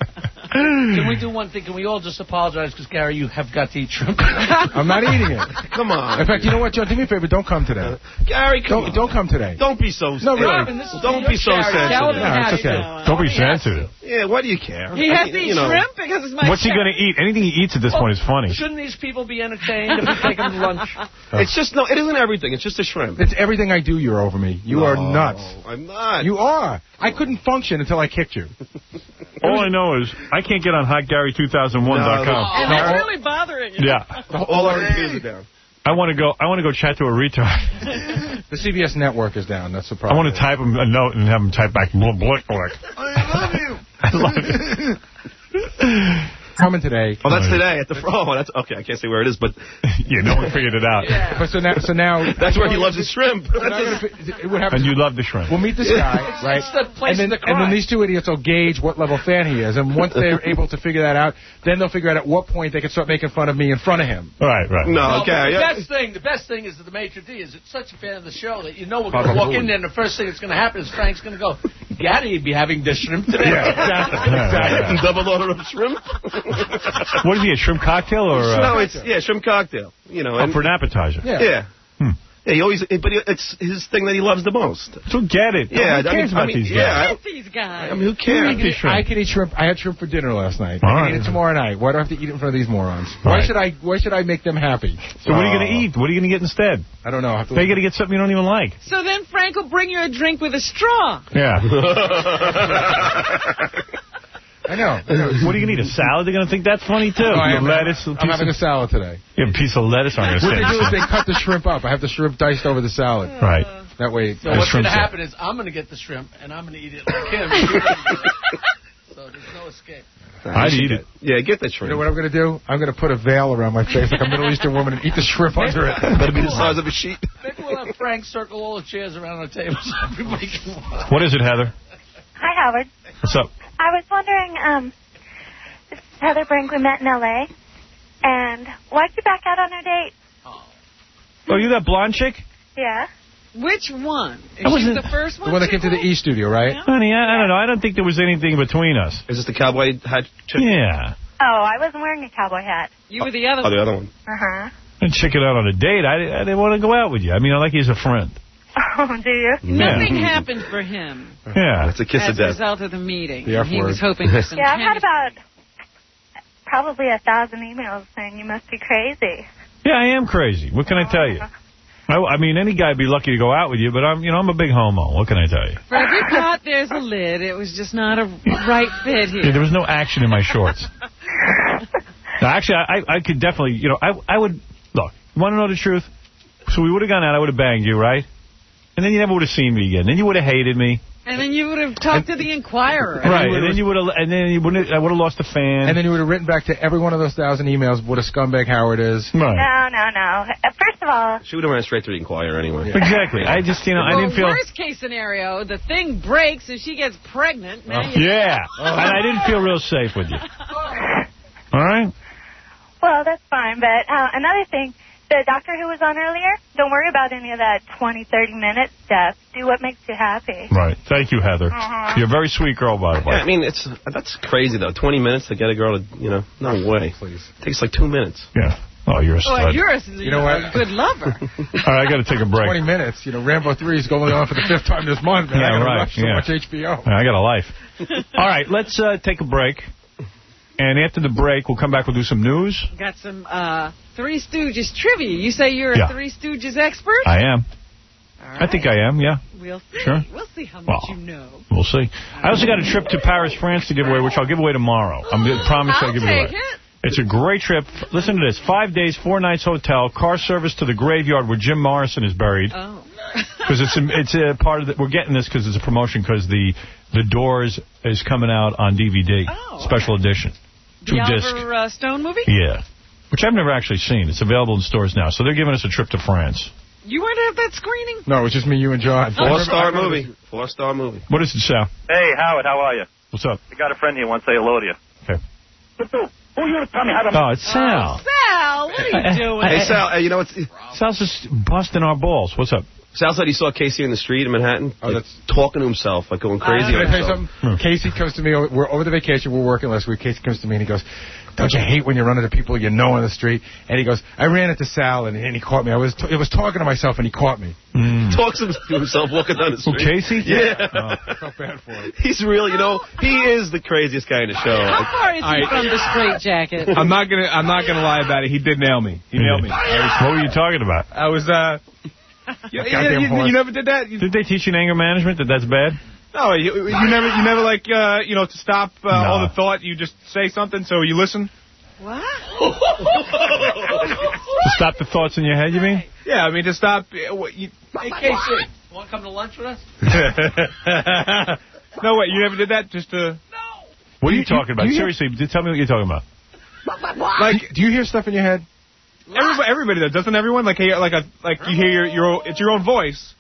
Can we do one thing? Can we all just apologize because, Gary, you have got to eat shrimp? I'm not eating it. Come on. In fact, you know what, John? Do me a favor. Don't come today. Gary, come don't, on. Don't come today. Don't be so No, really. Robin, this is Don't be so sensitive. No, it's okay. Don't be sensitive. Yeah, why do you care? He has to eat you know. shrimp because it's my What's he show. going to eat? Anything he eats at this point is funny. Shouldn't these people be entertained if we take them to lunch? It's just, no, it isn't everything. It's just a shrimp. It's everything I do. You're over me. You No, are nuts. I'm not. You are. I couldn't function until I kicked you. All I know is I can't get on hot gary two thousand one dot com. And that's really bothering you. Yeah. All our reviews are down. I want to go. I want to go chat to a retard. The C B S network is down. That's the I problem. want to type him a note and have him type back. Blick, blick, blick. I love you. I love it. Coming today. Oh, that's today at the oh, that's okay. I can't say where it is, but yeah, no one figured it out. Yeah. But so now, so now that's where he loves his shrimp. What happens? And you love the shrimp. We'll meet this guy, right? It's the place and then, to cry. and then these two idiots will gauge what level fan he is, and once they're able to figure that out, then they'll figure out at what point they can start making fun of me in front of him. Right, right. No, No, okay. but the yeah. best thing, the best thing is that the maitre d' is it's such a fan of the show that you know we're going to walk in there and the first thing that's going to happen is Frank's going to go, Gaddy, you'd be having this shrimp today. Yeah, exactly. exactly. Double order of shrimp. What is he, a shrimp cocktail or? Uh, no, it's yeah, shrimp cocktail. You know, oh, and, for an appetizer. Yeah. yeah. Hmm. Yeah, he always, but it's his thing that he loves the most. So get it. Yeah, Who I mean, cares about I mean, these guys? yeah, Get these guys. I mean, who cares? I can, eat, I can eat shrimp. I had shrimp for dinner last night. All I can right. eat it tomorrow night. Why do I have to eat it in front of these morons? Why Right. should I? Why should I make them happy? So what are you going to eat? What are you going to get instead? I don't know. I have to Now you got to get something you don't even like. So then Frank will bring you a drink with a straw. Yeah. I know. What are you going to eat? A salad? They're going to think that's funny too. No, I You am, lettuce. I'm having a salad today. You have a piece of lettuce on your What they do is salad. they cut the shrimp up. I have the shrimp diced over the salad. Right. That way. So The what's going shrimp to salad. happen is I'm going to get the shrimp and I'm going to eat it like him. So there's no escape. I'd eat it. Yeah, get that You shrimp. know what I'm going to do? I'm going to put a veil around my face like a Middle Eastern woman and eat the shrimp under it. Better be the size of a sheet. Maybe we'll have Frank circle all the chairs around the table so everybody can watch. What is it, Heather? Hi, Howard. What's up? I was wondering, um, this is Heather Brink. We met in L A And why'd you back out on our date? Oh, you that blonde chick? Yeah. Which one? Is I she wasn't- the first one? The one that came to the E studio, right? Honey, I, I don't know. I don't think there was anything between us. Is this the cowboy hat chick? Yeah. Oh, I wasn't wearing a cowboy hat. You were the other Oh, the one. other one. Uh-huh. I didn't check it out on a date. I, I didn't want to go out with you. I mean, I like you as a friend. Oh, do you? Nothing happened for him Yeah. That's a kiss as of a death. result of the meeting. The F he word. was hoping for some Yeah, I've had tennis. about probably a thousand emails saying you must be crazy. Yeah, I am crazy. What can I tell you? I, I mean, any guy'd be lucky to go out with you, but I'm, you know, I'm a big homo. What can I tell you? For every pot, there's a lid. It was just not a right fit Yeah, here. there was no action in my shorts. No, actually, I, I could definitely, you know, I, I would, look, you want to know the truth? So we would have gone out, I would have banged you, right? And then you never would have seen me again. Then you would have hated me. And then you would have talked to the Inquirer. Right, and then you would have, and then you wouldn't, I would have lost a fan. And then you would have written back to every one of those thousand emails what a scumbag Howard is. Right. No, no, no. Uh, First of all, She would have ran straight to the Inquirer anyway. Exactly. I just, you know, I Well, didn't feel... worst case scenario, the thing breaks and she gets pregnant. Now you- Yeah, and I didn't feel real safe with you. All right? well, that's fine. But uh, another thing, the doctor who was on earlier, don't worry about any of that twenty, thirty minute stuff. Do what makes you happy. Right. Thank you, Heather. Uh-huh. You're a very sweet girl, by the way. Yeah, I mean, it's that's crazy, though. twenty minutes to get a girl to, you know, no way. Please. It takes like two minutes. Yeah. Oh, you're a stud. Well, you're a, You know what? a good lover. All right, I got to take a break. twenty minutes. You know, Rambo three is going on for the fifth time this month. Man. Yeah, I gotta right, watch so yeah. much H B O. I got a life. All right, let's uh, take a break. And after the break, we'll come back. We'll do some news. Got some uh, Three Stooges trivia. You say you're Yeah. a Three Stooges expert? I am. All right. I think I am, yeah. We'll see. Sure. We'll see how much Well, you know. We'll see. I also got a trip to Paris, France to give away, which I'll give away tomorrow. I'm going to promise I'll I'll give it take away. it. It's a great trip. Listen to this. Five days, four nights hotel, car service to the graveyard where Jim Morrison is buried. Oh. Because it's a, it's a part of the, we're getting this because it's a promotion because the, the Doors is coming out on D V D. Oh. Special edition. Two The disc. Oliver uh, Stone movie? Yeah. Which I've never actually seen. It's available in stores now. So they're giving us a trip to France. You weren't at that screening? No, it was just me, you, and John. Four-star movie. Four-star movie. What is it, Sal? Hey, Howard, how are you? What's up? I got a friend here wants to say hello to you. Okay. Who you tell me how to... Oh, it's Sal. Sal, what are you doing? Hey, Sal, hey, you know what's... Sal's just busting our balls. What's up? Sal said he saw Casey in the street in Manhattan, Oh, like, that's- talking to himself, like going crazy. Can I on tell you himself. something? Casey comes to me. We're over the vacation. We're working last week. Casey comes to me and he goes, "Don't you hate when you run into people you know on the street?" And he goes, "I ran into Sal and, and he caught me. I was t- I was talking to myself and he caught me." Mm. Talks to himself walking down the Who, street. Casey? Yeah. Oh, I felt bad for him. He's really, you know, he is the craziest guy in the show. How far is he I- from the straight jacket? I'm not gonna. I'm not gonna lie about it. He did nail me. He nailed me. I What were you talking about? was. I was uh. You, you, you, you never did that? You, Did they teach you in anger management that that's bad? no, you, you never. You never like. Uh, you know, to stop uh, No. all the thought. You just say something so you listen. What? To stop the thoughts in your head, you mean? Yeah, I mean to stop. uh, what, you, Hey, Casey, want to come to lunch with us? no, wait. You never did that? Just to. What are you You- talking you- about? you- Seriously, just tell me what you're talking about. Like, Do you hear stuff in your head? everybody, everybody does, doesn't everyone? Like, hey, like a, like you hear your, your, own- it's your own voice.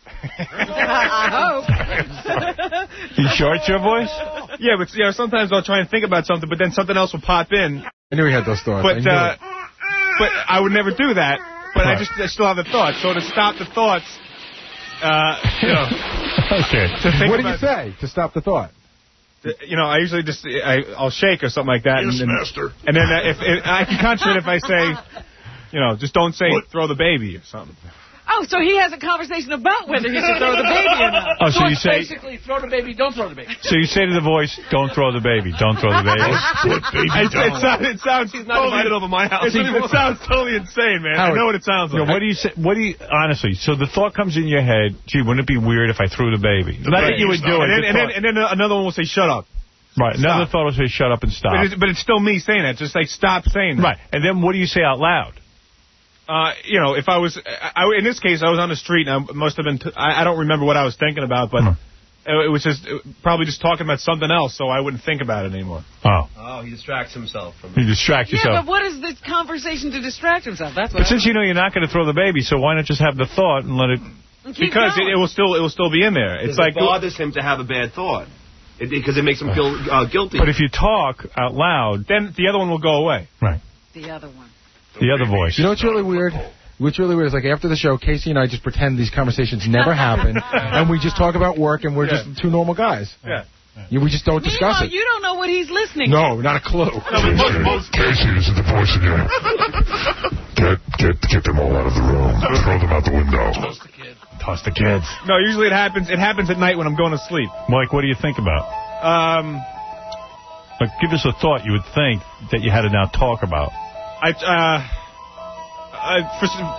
I You sure it's your voice? Yeah, but yeah, sometimes I'll try and think about something, but then something else will pop in. I knew he had those thoughts. I But knew uh, it. but I would never do that. But I Right. just I still have the thoughts. So to stop the thoughts, uh, you know, Okay. to think What do you about, say to stop the thought? you know, I usually just I, I'll shake or something like that. Yes, and, and, master. and then uh, if, if I can concentrate if I say, you know, just don't say What? throw the baby or something. Oh, so he has a conversation about whether he should throw the baby or not. Oh, so you say, Basically, throw the baby, don't throw the baby. so you say to the voice, "Don't throw the baby, don't throw the baby." What baby It, it, down? sounds, it sounds He's not totally, invited over my house it, it anymore. sounds totally insane, man. I Howard, know what it sounds You know, like. what do you say? What do you honestly? So the thought comes in your head. Gee, wouldn't it be weird if I threw the baby? Not that you would do it. and, then, the and, then, thought- and then another one will say shut up. right. Another stop. thought will say, "Shut up and stop." But it's, but it's still me saying it. Just like stop saying that. Right. And then what do you say out loud? Uh, you know, if I was, I, I, in this case, I was on the street, and I must have been, t- I, I don't remember what I was thinking about, but Hmm. it, it was just uh, probably just talking about something else, so I wouldn't think about it anymore. Oh, Oh, he distracts himself from you distract Yeah, yourself. but what is this conversation to distract himself? That's what But I since you know you're not going to throw the baby, so why not just have the thought and let it? want. Keep Because it, going. it will still, it will still be in there. It's like, it bothers him to have a bad thought. It, because it makes him feel uh, guilty. But if you talk out loud, then the other one will go away. right? The other one. The other voice. You know what's really weird? What's really weird is like after the show, Casey and I just pretend these conversations never happen, and we just talk about work, and we're Yeah. just two normal guys. Yeah. Yeah, we just don't discuss Meanwhile, it. you don't know what he's listening to. No, not a clue. Casey, this is the voice again. Get, get, get them all out of the room. Throw them out the window. Toss the kids. No, usually it happens, it happens at night when I'm going to sleep. Like, what do you think about? Um, Like, give us a thought you would think that you had to now talk about. I, uh, I, for some,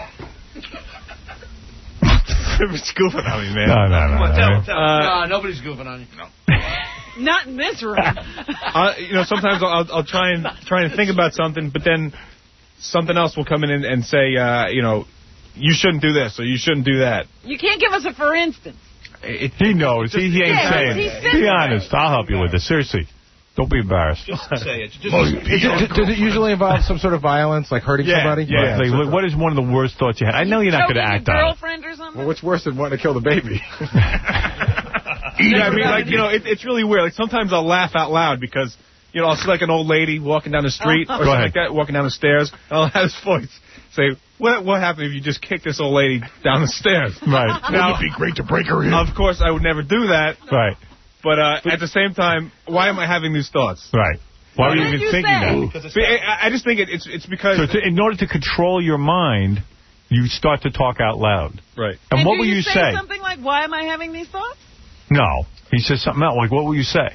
it's goofing on me, man. No, no, no. Come on, tell him, no. tell him. Uh, no, nobody's goofing on you. No. Not in this room. Uh, you know, sometimes I'll, I'll try and try and think about something, but then something else will come in and, and say, uh, you know, you shouldn't do this or you shouldn't do that. You can't give us a for instance. It, He knows. He, he ain't Yeah, saying he it. said Be that. honest. I'll help you with this. Seriously. Don't be embarrassed. Just say it. Just, Must just, be Is your it, does it usually involve some sort of violence, like hurting Yeah, somebody? yeah. Like, look, what is one of the worst thoughts you had? I know you're not going to Choking act your on it. girlfriend or something? Well, what's worse than wanting to kill the baby? Yeah, I mean, like, you know, it, it's really weird. Like, sometimes I'll laugh out loud because, you know, I'll see, like, an old lady walking down the street or Go something ahead. like that, walking down the stairs, and I'll have this voice say, what what happened if you just kicked this old lady down the stairs? Right. Now, Wouldn't it be great to break her in? of course, I would never do that, Right. but uh, at the same time, why am I having these thoughts? Right. Why What were you did even you thinking say? that? See, I, I just think it, it's it's because... So to, in order to control your mind, you start to talk out loud. Right. And, what do will you you say? say? Something like, why am I having these thoughts? No. He says something else. Like, what will you say?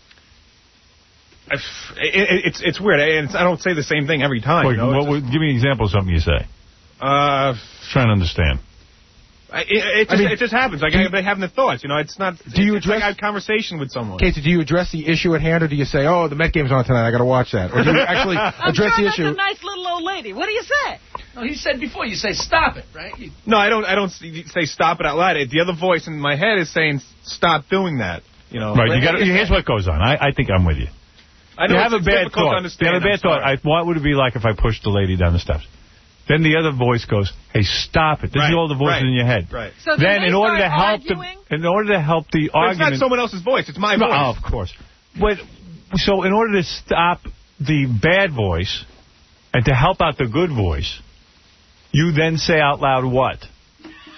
I, it, it's it's weird. and It's, I don't say the same thing every time. Like, you know? what It's would, give me an example of something you say. just, uh, Trying to understand. I- it, it, just, I mean, it just happens. Like, I, they having the thoughts. You know, it's not... Do you it's like address- I had a conversation with someone. Casey, do you address the issue at hand, or do you say, oh, the Met game's on tonight, I got to watch that? Or do you actually I'm address sure the that's issue? a nice little old lady. What do you say? No, he said before, you say stop it, right? You, No, I don't. I don't say stop it out loud. The other voice in my head is saying stop doing that. You know. Right. You got. Here's what goes on. I, I think I'm with you. I know You it's- have a it's bad difficult to thought. You understand, have a I'm bad thought. sorry. I, what would it be like if I pushed the lady down the steps? Then the other voice goes, "Hey, stop it!" This Right, is all the voices right, in your head. right. So then then, they in order to start help arguing? the, in order to help the But it's argument, not someone else's voice. It's my No, voice. oh, of course. But so, in order to stop the bad voice and to help out the good voice, you then say out loud what?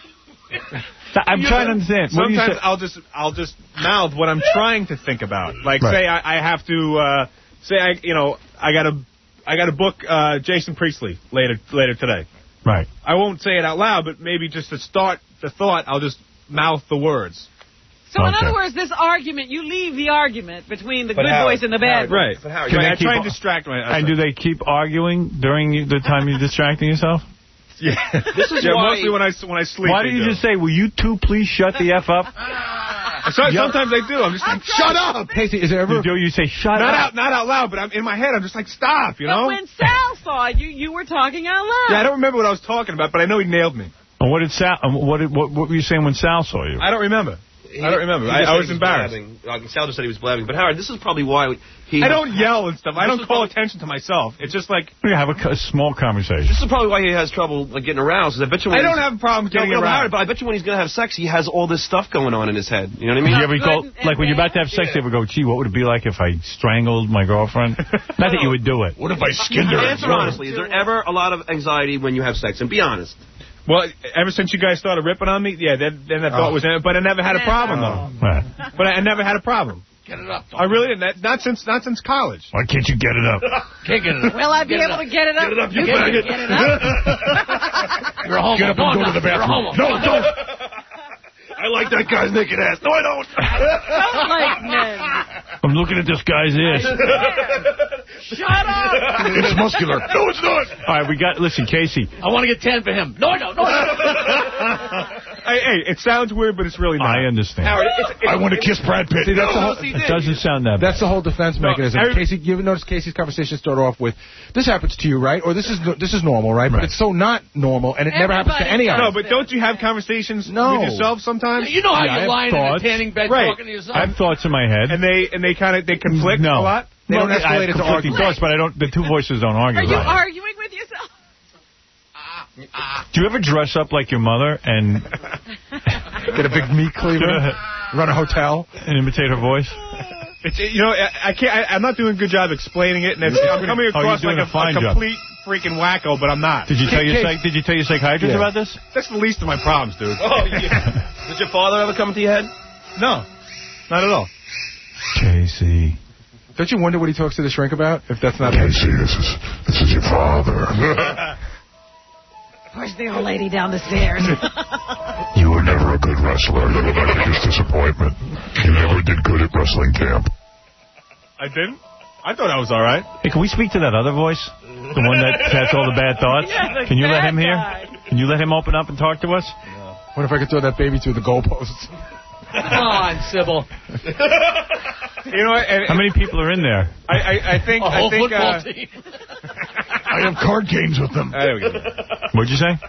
I'm trying to understand. What do you Sometimes say? I'll just I'll just mouth what I'm trying to think about. Like, Right. say I, I have to uh, say I you know I got to I got to book uh, Jason Priestley later later today. Right. I won't say it out loud, but maybe just to start the thought, I'll just mouth the words. So in other words, this argument, you leave the argument between the But good Howard, voice and the bad Howard, voice. Right. Howard, Can I they try keep- and distract my. And do they keep arguing during the time you're distracting yourself? Yeah. This is yeah, why- mostly when I when I sleep. Why do they you just say, will you two please shut the F up? So, sometimes I do. I'm just like, shut up. Casey, is there ever... You do, you say, shut not up. Out, not out loud, but I'm in my head. I'm just like, stop, you But know? when Sal saw you, you were talking out loud. Yeah, I don't remember what I was talking about, but I know he nailed me. And what did Sal? um, What, did, what, what were you saying when Sal saw you? I don't remember. He- I don't remember. he I, just I said was he embarrassed. blabbing. Like, Sal just said he was blabbing. But Howard, this is probably why he. I don't yell and stuff. I This don't is call probably- attention to myself. It's just like... We have a, a small conversation. This is probably why he has trouble like getting aroused. 'Cause I bet you. When I don't he's- have a problem getting no, no, around. Howard, but I bet you when he's gonna have sex, he has all this stuff going on in his head. You know what I mean? You ever go, like when you're about to have sex, you ever go, gee, what would it be like if I strangled my girlfriend? Not that you would do it. What if I skinned her? Answer honestly. Is there ever a lot of anxiety when you have sex? And be honest. Well, ever since you guys started ripping on me, yeah, then, then that thought Oh. was in it. But I never had a problem, though. Right. But I, I never had a problem. Get it up. I really didn't. That, not since not since college. Why can't you get it up? Can't get it up. Will I be Get it able up. to get it up? Get it up, you Get faggot. Get it up. You're a homo. Get up and No, go no, to the you're a bathroom. homo. No, don't. I like that guy's naked ass. No, I don't. Don't like men. I'm looking at this guy's ass. Shut up. It's muscular. No, it's not. All right, we got, listen, Casey. I want to get ten for him. No, I don't. No, I don't. Hey, hey, it sounds weird, but it's really not. I understand. Howard, it's, it's, I want to kiss Brad Pitt. See, that's the No. whole, It doesn't sound that bad. That's the whole defense mechanism. every- Casey, you ever notice Casey's conversation start off with, "This happens to you, right?" Or "This is no- this is normal, right?" But Right. it's so not normal, and it never happens to any of No, us. but don't you have conversations No. with yourself sometimes? You know how Yeah, I you're have lying in a thoughts. tanning bed Right. talking to yourself? I have thoughts in my head. And they and they kind of they conflict no. a lot. They don't Well, I escalate have into conflicting argument. thoughts, but I don't. The two voices don't argue. Are you right. arguing with yourself? Do you ever dress up like your mother and Get a big meat cleaver, run a hotel, and imitate her voice? It's, you know, I, I can't. I, I'm not doing a good job explaining it, and it's, I'm coming Oh, you're across doing like a a, fine a job. complete freaking wacko, but I'm not. Did you tell your Case- psych, Did you tell your psychiatrist Yeah. about this? That's the least of my problems, dude. Oh yeah. Did your father ever come into your head? No, not at all. Casey. Don't you wonder what he talks to the shrink about? If that's not Casey, this is this is your father. Push the old lady down the stairs. You were never a good wrestler. You're the biggest disappointment. You never did good at wrestling camp. I didn't. I thought I was all right. Hey, can we speak to that other voice? The one that has all the bad thoughts? Yeah, the Can you let bad him hear? guy. Can you let him open up and talk to us? What if I could throw that baby through the goalposts? Come on, Sybil. You know what? And, How many people are in there? I, I, I think. A whole I think. football Uh, team. I have card games with them. uh, there we go. What'd you say?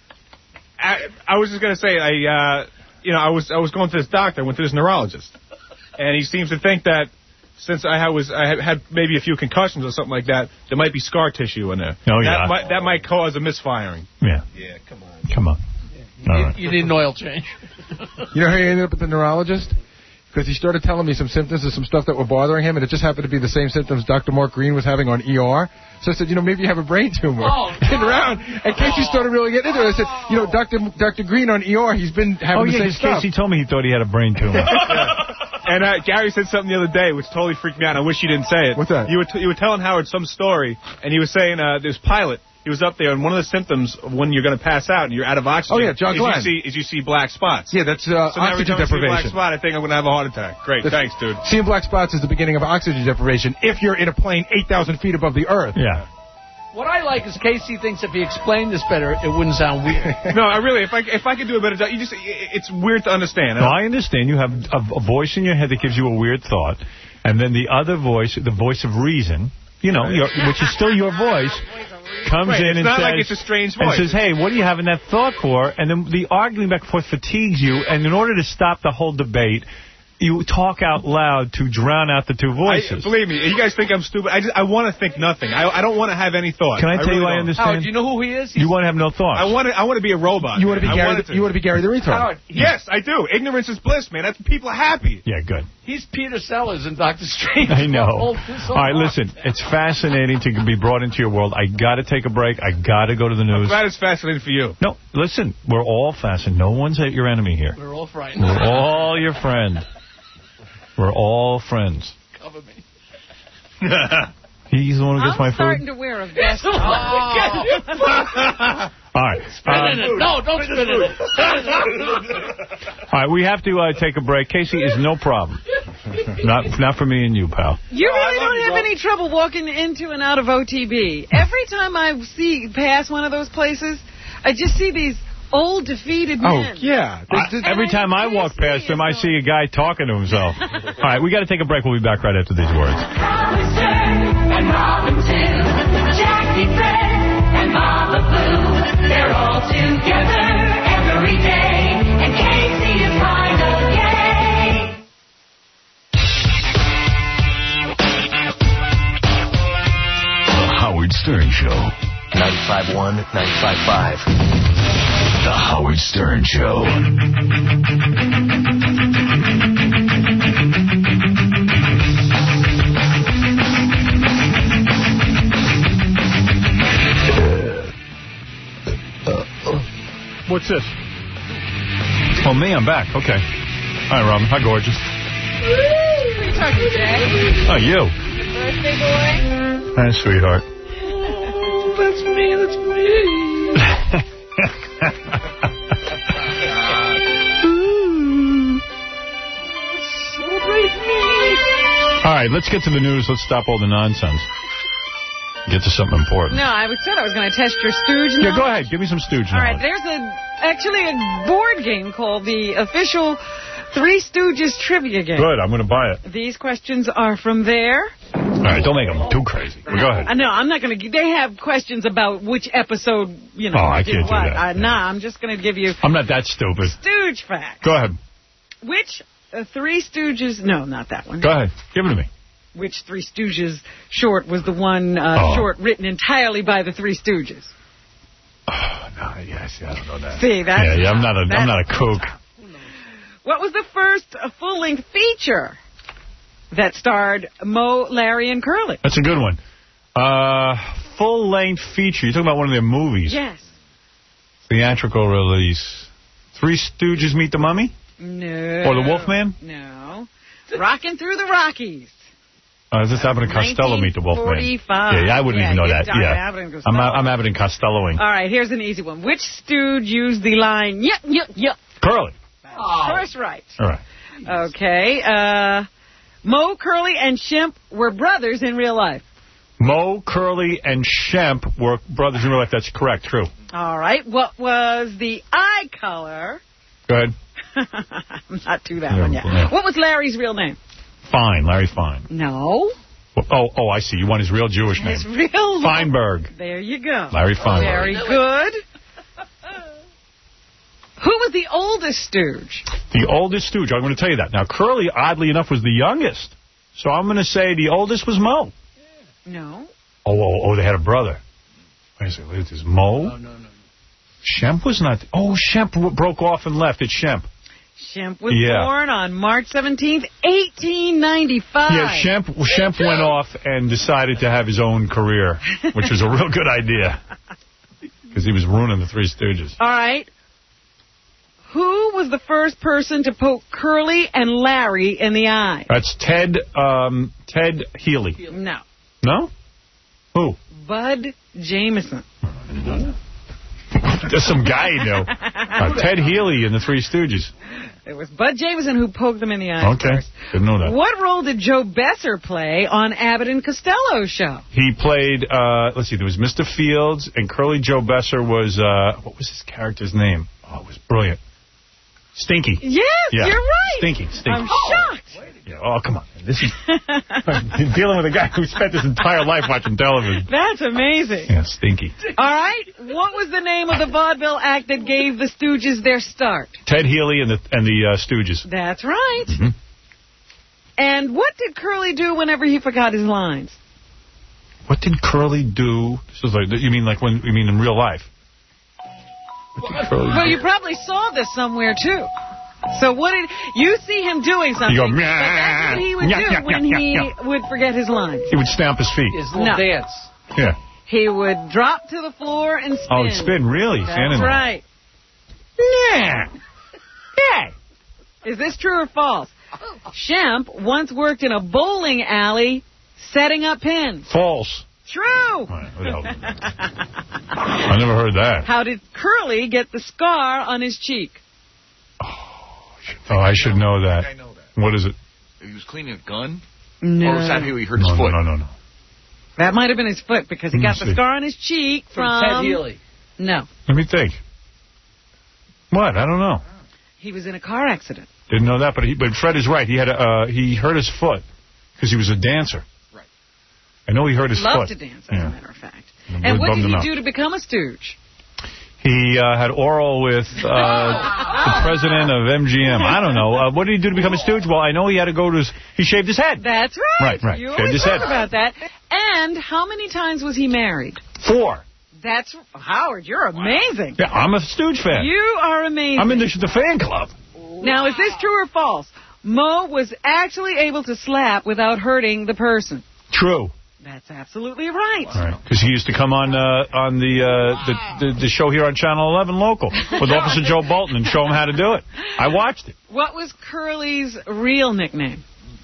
I, I was just gonna say, I, uh, you know, I was I was going to this doctor, I went to this neurologist, and he seems to think that since I had, was I had, had maybe a few concussions or something like that, there might be scar tissue in there. Oh, that yeah. Might, that might cause a misfiring. Yeah. Yeah, come on. Come on. All You, right. you need an oil change. You know how he ended up at the neurologist? Because he started telling me some symptoms of some stuff that were bothering him, and it just happened to be the same symptoms Doctor Mark Green was having on E R. So I said, you know, maybe you have a brain tumor. Oh, And around, and Casey started really getting into it. I said, you know, Doctor Doctor Green on E R, he's been having Oh, the yeah, same 'cause stuff. Casey told me he thought he had a brain tumor. And uh, Gary said something the other day which totally freaked me out. I wish you didn't say it. What's that? You were, t- you were telling Howard some story, and he was saying uh, this pilot, he was up there, and one of the symptoms of when you're going to pass out and you're out of oxygen Oh, yeah, John is, Glenn. you see, is you see black spots. Yeah, that's uh, So now every oxygen time I see a black deprivation. spot, I think I'm going to have a heart attack. Great, That's- thanks, dude. Seeing black spots is the beginning of oxygen deprivation if you're in a plane eight thousand feet above the earth. Yeah. What I like is Casey thinks if he explained this better, it wouldn't sound weird. No, I really, if I if I could do a better job, you just, it's weird to understand. No, I understand. You have a, a voice in your head that gives you a weird thought, and then the other voice, the voice of reason, you know, your, which is still your voice, comes Right, in it's and not says, like it's a strange and voice. says, hey, what are you having that thought for? And then the arguing back and forth fatigues you, and in order to stop the whole debate, you talk out loud to drown out the two I, voices. believe me, you guys think I'm stupid. I just I want to think nothing. I I don't want to have any thought. Can I tell really you I don't. understand? Howard, do you know who he is? You want to have no thoughts. I want to I want to be a robot. You want to be I Gary? wanted The, you want to be Gary the retard? Howard, Yes, I do. Ignorance is bliss, man. That's people are happy. Yeah, good. He's Peter Sellers in Doctor Strange. I know. All All right, listen. It's fascinating to be brought into your world. I got to take a break. I got to go to the news. I'm glad it's fascinating for you. No, listen. We're all fascinated. No one's your enemy here. We're all frightened. We're all your friend. We're all friends. Cover me. He's the one who gets I'm my food? starting to wear a vest. Oh. All right. Spit in it. No, don't spit in it. All right, we have to uh, take a break. Casey is no problem. Not not for me and you, pal. You really don't have any trouble walking into and out of O T B. Every time I see pass one of those places, I just see these old, defeated men. Oh, yeah. I, every time I walk past him, I see a guy talking to himself. All right, we got to take a break. We'll be back right after these words. And Robin too, Jackie Fred and Mama Boo, they're all together every day, and Casey is kind of gay. The Howard Stern Show. ninety-five point one, ninety-five point five. The Howard Stern Show. What's this? Oh, me, I'm back. Okay. Hi, Robin. Hi, gorgeous. Who are you talking, Jack? Oh, you. Birthday boy? Hi, sweetheart. Oh, that's me, that's me. Celebrate me. All right, let's get to the news. Let's stop all the nonsense. Get to something important. No, I said I was going to test your stooge knowledge. Yeah, go ahead. Give me some stooge All right, knowledge. there's a actually a board game called the official Three Stooges Trivia Game. Good, I'm going to buy it. These questions are from there. All right, don't make them too crazy. Well, go ahead. I know, I'm not going to... They have questions about which episode, you know, Oh, I did can't do what. that. Uh, nah, I'm just going to give you I'm not that stupid. stooge facts. Go ahead. Which uh, Three Stooges... No, not that one. Go ahead. Give it to me. Which Three Stooges short was the one uh, Oh. short written entirely by the Three Stooges? Oh, no, yes, yeah, I don't know that. See, that's... Yeah, yeah, I'm not a, I'm that's- not a kook. What was the first uh, full-length feature that starred Mo, Larry, and Curly? That's a good one. Uh, full-length feature. You're talking about one of their movies. Yes. Theatrical release. Three Stooges Meet the Mummy? No. Or the Wolfman? No. Rockin' Through the Rockies. Uh, is this Abbott and Costello Meet the Wolfman? forty-five. Yeah, yeah, I wouldn't Yeah, even know you're that. talking Yeah, Abbott and Costello. I'm, I'm Abbott and Costelloing. All right, here's an easy one. Which stooge used the line, yup, yup, yup? Curly. Of course, right. All right. Okay. Uh, Mo, Curly, and Shemp were brothers in real life. Mo, Curly, and Shemp were brothers in real life. That's correct. True. All right. What was the eye color? Go ahead. I'm not to that Yeah, one yet. yeah. What was Larry's real name? Fine. Larry Fine. No. Oh, oh, I see. You want his real Jewish His name. real Feinberg. There you go. Larry Feinberg. Very good. Who was the oldest stooge? The oldest stooge. I'm going to tell you that. Now, Curly, oddly enough, was the youngest. So I'm going to say the oldest was Mo. No. Oh, oh, oh, they had a brother. Wait a second. Wait, is Mo? No, no, no. Shemp was not... Oh, Shemp w- broke off and left. It's Shemp. Shemp was Yeah. born on March seventeenth, eighteen ninety-five. Yeah, Shemp, Shemp went off and decided to have his own career, which was a real good idea. Because he was ruining the Three Stooges. All right. Who was the first person to poke Curly and Larry in the eye? That's Ted, um, Ted Healy. No. No? Who? Bud Jameson. There's some guy you know. Uh, Ted Healy in the Three Stooges. It was Bud Jameson who poked them in the eye. Okay. First. Didn't know that. What role did Joe Besser play on Abbott and Costello's show? He played, uh, let's see, there was Mister Fields, and Curly Joe Besser was, uh, what was his character's name? Oh, it was brilliant. Stinky. Yes, Yeah. you're right. Stinky, Stinky. I'm shocked. Yeah, oh, come on. This is I'm dealing with a guy who spent his entire life watching television. That's amazing. Yeah, Stinky. All right. What was the name of the vaudeville act that gave the Stooges their start? Ted Healy and the and the uh, Stooges. That's right. Mm-hmm. And what did Curly do whenever he forgot his lines? What did Curly do? This is like, you mean like when you mean in real life? What did Curly Well, do? you probably saw this somewhere, too. So what did you see him doing something? You go, but that's what he would meow, do meow, when meow, he meow. would forget his lines. He would stamp his feet. His little No. dance. Yeah. He would drop to the floor and spin. Oh, spin, really? That's Standing there. right. Yeah. Yeah. Is this true or false? Shemp once worked in a bowling alley setting up pins. False. True. I never heard that. How did Curly get the scar on his cheek? Oh, I should know that. I know that. What is it? He was cleaning a gun? No. Or was that how he hurt no, his foot? No, no, no. That might have been his foot because he Let me got the see. scar on his cheek From from... Ted Healy. No. Let me think. What? I don't know. He was in a car accident. Didn't know that, but he, but Fred is right. He had a, uh, he hurt his foot because he was a dancer. Right. I know he hurt his Loved foot. to dance, as Yeah. a matter of fact. It And really what bummed did him he out. do to become a stooge? He uh, had oral with uh, the president of M G M. I don't know. Uh, what did he do to become a stooge? Well, I know he had to go to his... He shaved his head. That's right. Right, right. You Shaved always his talk head. about that. And how many times was he married? Four. That's... Howard, you're amazing. Yeah, I'm a Stooge fan. You are amazing. I'm in the, the fan club. Now, is this true or false? Mo was actually able to slap without hurting the person. True. That's absolutely right. Right, because he used to come on uh, on the, uh, the, the the show here on Channel eleven local with Officer Joe Bolton and show him how to do it. I watched it. What was Curly's real nickname?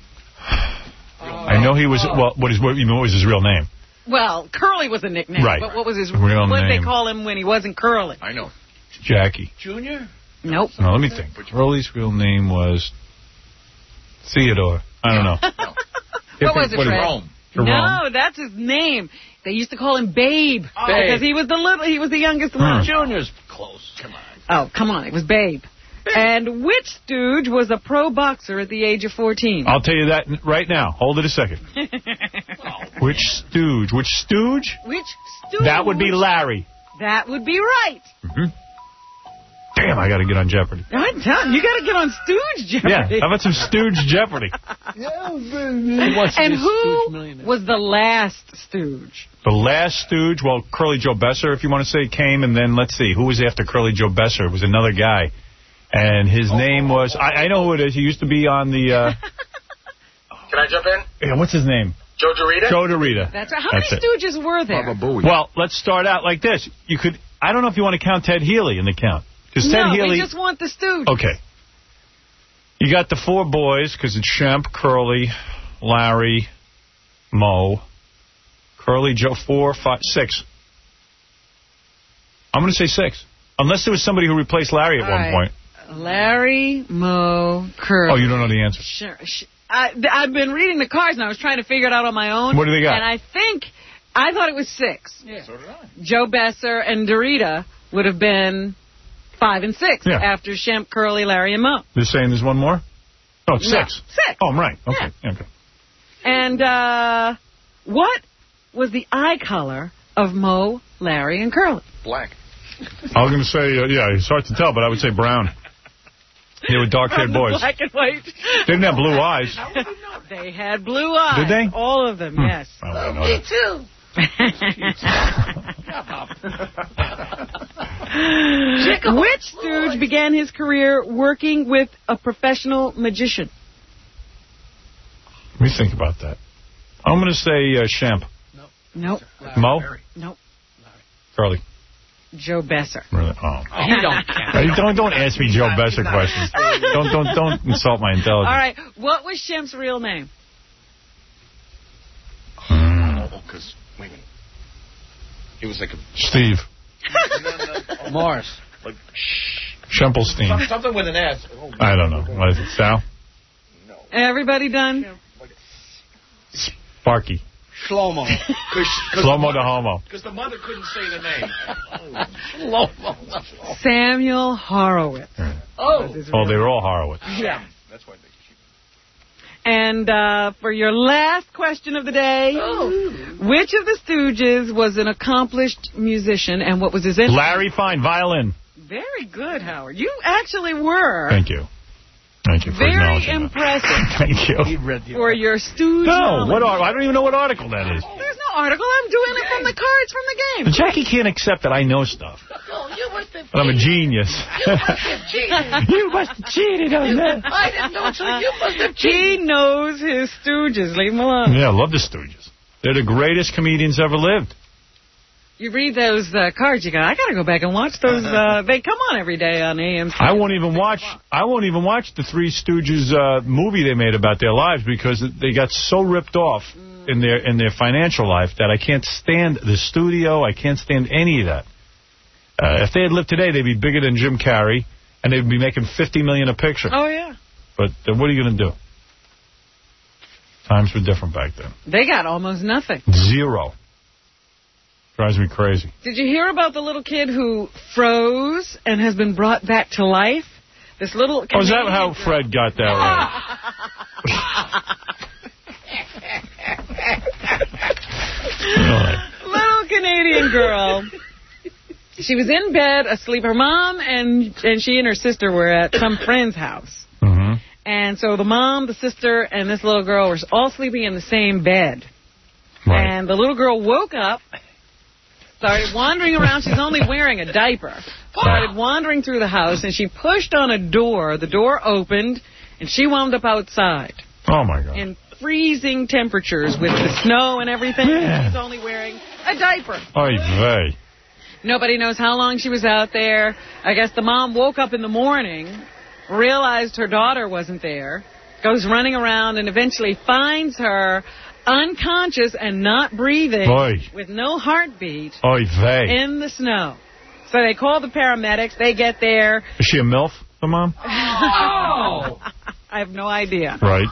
I know he was, well, what, is, what, you know, what was his real name? Well, Curly was a nickname. Right. But what was his Real what did name. they call him when he wasn't Curly? I know. Jackie. Junior? Nope. No, let me think. Curly's real name was Theodore. I don't know. What was it, What is- Fred? Jerome. Jerome. No, that's his name. They used to call him Babe, Oh. because he was the little, he was the youngest Hmm. one. Junior's close. Come on. Oh, come on, it was Babe. And which stooge was a pro boxer at the age of fourteen? I'll tell you that n- right now. Hold it a second. Which stooge? Which stooge? Which stooge? That would be Larry. That would be right. Mm-hmm. Damn, I got to get on Jeopardy. I'm telling you, you got to get on Stooge Jeopardy. Yeah, how about some Stooge Jeopardy? And who was the last stooge? The last stooge, well, Curly Joe Besser, if you want to say, came, and then, let's see, who was after Curly Joe Besser? It was another guy. And his name was, I, I know who it is, he used to be on the, uh, Can I jump in? yeah, what's his name? Joe Dorita? Joe Dorita. That's right. How That's many it. stooges were there? Well, let's start out like this. You could, I don't know if you want to count Ted Healy in the count. Because Ted No, Healy. we just want the stooge. Okay. You got the four boys, because it's Shemp, Curly, Larry, Mo, Curly, Joe, four, five, six. I'm going to say six. Unless there was somebody who replaced Larry at All one right. point. Larry, Mo, Curly. Oh, you don't know the answer. Sure. sh- I, th- I've been reading the cards, and I was trying to figure it out on my own. What do they got? And I think, I thought it was six. Yeah. So did I. Joe Besser and Dorita would have been five and six Yeah. after Shemp, Curly, Larry, and Mo. They're saying there's one more? Oh, it's No, six. six. Oh, I'm right. Okay. Okay. And uh, what was the eye color of Mo, Larry, and Curly? Black. I was going to say, uh, yeah, it's hard to tell, but I would say brown. They were dark-haired From the boys. Black and white. They didn't have blue eyes. They had blue eyes. Did they? All of them, Hmm. yes. I wouldn't know that. too. Which stooge began his career working with a professional magician? Let me think about that. I'm going to say uh, Shemp. Nope. Mo? Nope. Curly. Joe Besser. Really? Oh. You don't count. Hey, don't don't ask me Joe Besser questions. Don't don't don't insult my intelligence. All right. What was Shemp's real name? Oh, because, wait a minute. It was like a... Steve. Morris. Like, Shempelstein. something with an S. Oh, I don't know. What is it, Sal? Everybody done? Sparky. Shlomo. Shlomo the homo. Because the mother couldn't say the name. Shlomo. Samuel Horowitz. Oh. Oh, they were all Horowitz. Yeah. That's why they... And uh, for your last question of the day, which of the Stooges was an accomplished musician, and what was his instrument? Larry Fine, violin. Very good, Howard. You actually were. Thank you. Thank you for Very acknowledging impressive that. Thank you. for your Stooge No, knowledge. what? Ar- I don't even know what article that is. There's no article. I'm doing it from the cards from the game. But Jackie can't accept that I know stuff. Oh, you must have But I'm a genius. You must have cheated. You must have cheated on that. I didn't know, so you must have He cheated. knows his stooges. Leave him alone. Yeah, I love the Stooges. They're the greatest comedians ever lived. You read those uh, cards, you go, I got to go back and watch those. Uh, they come on every day on A M C. I won't even watch. I won't even watch the Three Stooges uh, movie they made about their lives because they got so ripped off mm. in their in their financial life that I can't stand the studio. I can't stand any of that. Uh, if they had lived today, they'd be bigger than Jim Carrey, and they'd be making fifty million dollars a picture. Oh yeah. But uh, what are you going to do? Times were different back then. They got almost nothing. Zero. Drives me crazy. Did you hear about the little kid who froze and has been brought back to life? This little Oh, is that Canadian how girl. Fred got that right? Little Canadian girl. She was in bed asleep. Her mom and and she and her sister were at some friend's house. Mm-hmm. And so the mom, the sister, and this little girl were all sleeping in the same bed. Right. And the little girl woke up, started wandering around. She's only wearing a diaper. Started wandering through the house, and she pushed on a door. The door opened, and she wound up outside. Oh, my God. In freezing temperatures with the snow and everything. And she's only wearing a diaper. Oy vey. Nobody knows how long she was out there. I guess the mom woke up in the morning, realized her daughter wasn't there, goes running around, and eventually finds her unconscious and not breathing, Boy. with no heartbeat, Oy vey. in the snow. So they call the paramedics. They get there. Is she a MILF, the mom? Oh! I have no idea. Right.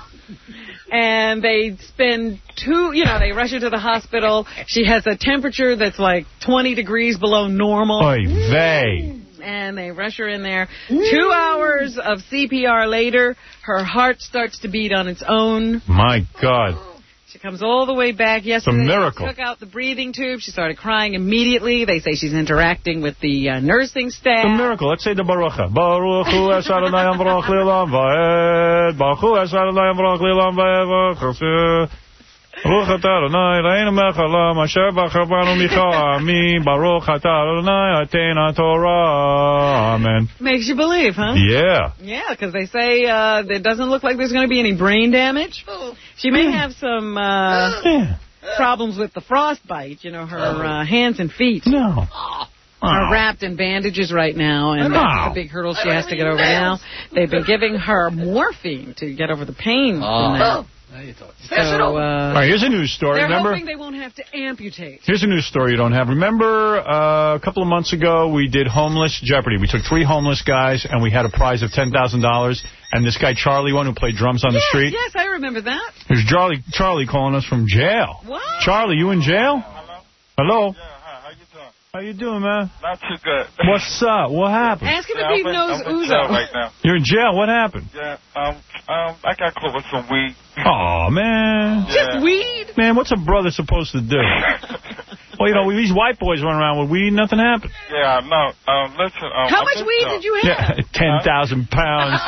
And they spend two, you know, they rush her to the hospital. She has a temperature that's like twenty degrees below normal. Oy vey. And they rush her in there. Two hours of C P R later, her heart starts to beat on its own. My God. She comes all the way back yesterday. It's a miracle. They took out the breathing tube. She started crying immediately. They say she's interacting with the uh, nursing staff. It's a miracle. Let's say the Baruch. Baruch hu es Adonai Amrach li'olam va'ed. Baruch hu es Adonai Amrach li'olam va'ed. Baruch atah Adonai Eloheinu melech haolam asher bachar banu michal ha'amim. Baruch atah Adonai atein Torah. Amen. Makes you believe, huh? Yeah. Yeah, because they say uh, it doesn't look like there's going to be any brain damage. She may have some uh, problems with the frostbite. You know, her uh, hands and feet no. are wrapped in bandages right now, and that's the big hurdle she has to get over now. They've been giving her morphine to get over the pain from that. So, uh, All right, here's a news story. they're Remember? hoping they won't have to amputate. Here's a news story you don't have. Remember uh, a couple of months ago we did Homeless Jeopardy. We took three homeless guys and we had a prize of ten thousand dollars. And this guy Charlie, one who played drums on yes, the street. Yes, I remember that. There's Charlie, Charlie calling us from jail. What? Charlie, you in jail? Hello? Hello? Yeah, hi. How you doing? How you doing, man? Not too good. What's up? What happened? Ask him yeah, if he I'm in, knows I'm in jail Uzo. right now. You're in jail. What happened? Yeah, um, um, I got caught with some weed. Oh, man. Yeah. Just weed? Man, what's a brother supposed to do? Well, you know, with these white boys running around with weed, nothing happened. Yeah, no. Um, listen. Um, How I'm much in weed jail. did you have? Yeah, ten thousand pounds.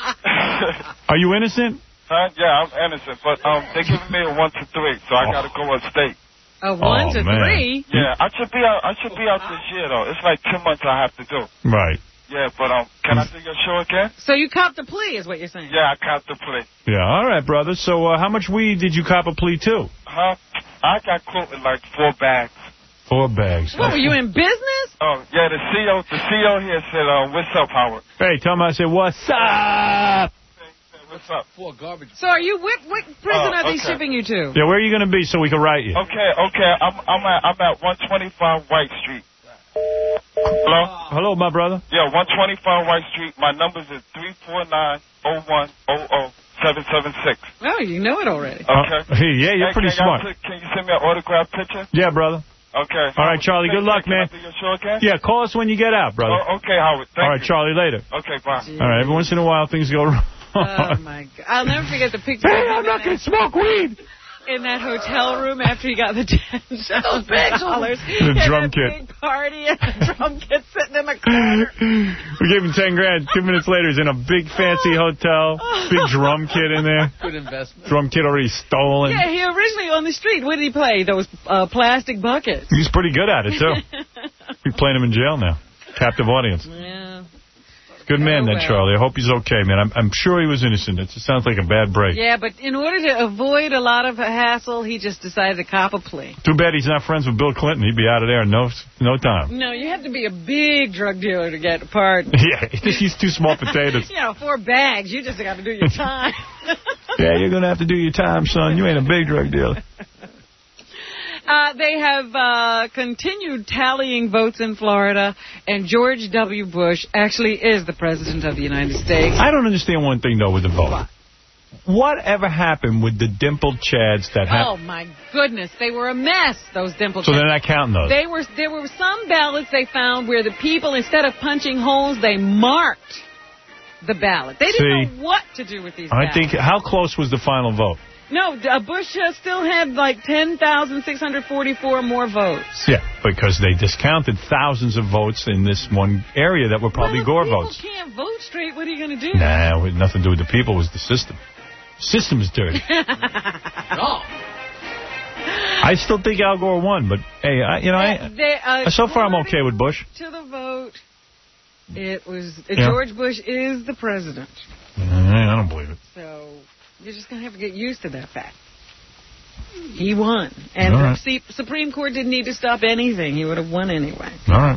Are you innocent? Huh? Yeah, I'm innocent, but um, they're giving me a one to three, so I got to go upstate. A one Oh, to man. three? Yeah, I should be out. I should be out this year though. It's like two months I have to do. Right. Yeah, but um, can I do your show again? So you copped a plea, is what you're saying? Yeah, I caught the plea. Yeah, all right, brother. So uh, how much weed did you cop a plea to? Huh? I got caught with like four bags. Four bags. What, were you in business? Oh, yeah, the C E O, the C E O here said, uh, what's up, Howard? Hey, tell him I said, what's up? What's up? Four garbage. So are you, what, what prison Oh, are they okay. shipping you to? Yeah, where are you going to be so we can write you? Okay, okay, I'm I'm at I'm at one twenty-five White Street. Hello? Hello, my brother. Yeah, one twenty-five White Street. My numbers is three four nine oh one oh oh seven seven six. Oh, you know it already. Okay. Uh, hey, yeah, you're Hey, pretty can y'all smart. t- Can you send me an autograph picture? Yeah, brother. Okay. All right, Charlie, good luck, man. Can I do your show again? Yeah, call us when you get out, brother. Oh, okay, Howard. Thank All right, you. Charlie, later. Okay, bye. All right, every once in a while things go wrong. Oh, my God. I'll never forget the picture. Hey, I'm not going to smoke weed. in that hotel room after he got the ten thousand dollars. The drum kit. Big party and the drum kit sitting in the corner. We gave him ten grand. Two minutes later, he's in a big fancy hotel. Big drum kit in there. Good investment. Drum kit already stolen. Yeah, he originally on the street. What did he play? Those uh, plastic buckets. He's pretty good at it, too. He's playing him in jail now. Captive audience. Yeah. Good man, Oh, that well. Charlie. I hope he's okay, man. I'm, I'm sure he was innocent. It just sounds like a bad break. Yeah, but in order to avoid a lot of hassle, he just decided to cop a plea. Too bad he's not friends with Bill Clinton. He'd be out of there in no, no time. No, you have to be a big drug dealer to get a pardon. Yeah, he's two small potatoes. You know, four bags. You just got to do your time. Yeah, you're going to have to do your time, son. You ain't a big drug dealer. Uh, they have uh, continued tallying votes in Florida, and George W. Bush actually is the President of the United States. I don't understand one thing, though, with the vote. Whatever happened with the dimpled chads that Oh, happened? my goodness. They were a mess, those dimple So chads. they're not counting those. They were, there were some ballots they found where the people, instead of punching holes, they marked the ballot. They didn't See, know what to do with these I ballots. think, how close was the final vote? No, uh, Bush uh, still had like ten thousand six hundred forty-four more votes. Yeah, because they discounted thousands of votes in this one area that were probably Gore votes. People can't vote straight. What are you going to do? Nah, it had nothing to do with the people. It was the system. System is dirty. No. I still think Al Gore won, but hey, I, you know, I, They, uh, so far I'm okay with Bush. To the vote, it was uh, Yeah. George Bush is the president. I don't believe it. So you're just going to have to get used to that fact. He won. And All the right. C- Supreme Court didn't need to stop anything. He would have won anyway. All right.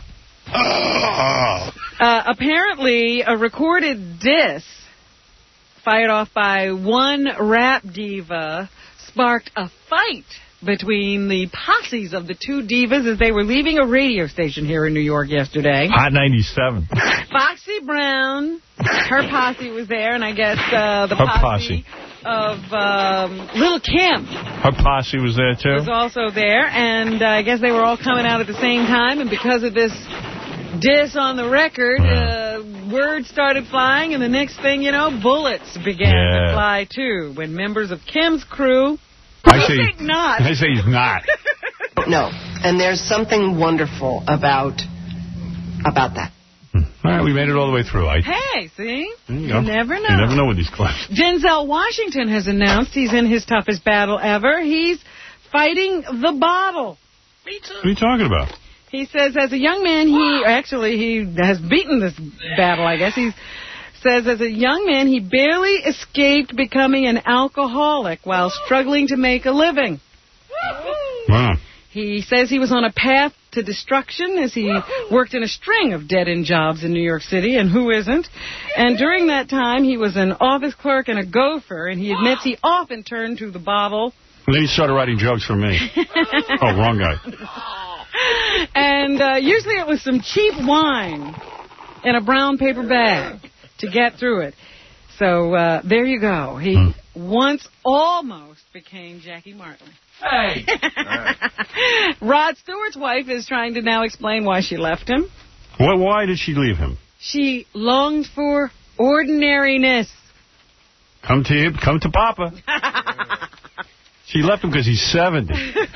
Uh, apparently, a recorded diss fired off by one rap diva sparked a fight between the posses of the two divas as they were leaving a radio station here in New York yesterday. Hot ninety-seven. Foxy Brown, her posse was there, and I guess uh, the Her posse, posse. of um, Lil' Kim Her posse was there, too? was also there, and uh, I guess they were all coming out at the same time, and because of this diss on the record, uh, words started flying, and the next thing you know, bullets began Yeah. to fly, too, when members of Kim's crew... I say, think not. I say he's not. No, and there's something wonderful about about that. All right, we made it all the way through. I, Hey, see? you, You know. never know. You never know with these clips. Denzel Washington has announced he's in his toughest battle ever. He's fighting the bottle. What are you talking about? He says as a young man, he actually he has beaten this battle, I guess. He says as a young man, he barely escaped becoming an alcoholic while struggling to make a living. Wow. He says he was on a path to destruction as he worked in a string of dead-end jobs in New York City, and who isn't? And during that time, he was an office clerk and a gopher, and he admits he often turned to the bottle. And then he started writing jokes for me. Oh, wrong guy. And uh, usually it was some cheap wine in a brown paper bag to get through it. So uh, there you go. He Hmm. once almost became Jackie Martin. Hey! Rod Stewart's wife is trying to now explain why she left him. What, why did she leave him? She longed for ordinariness. Come to him, come to Papa. She left him because he's seventy.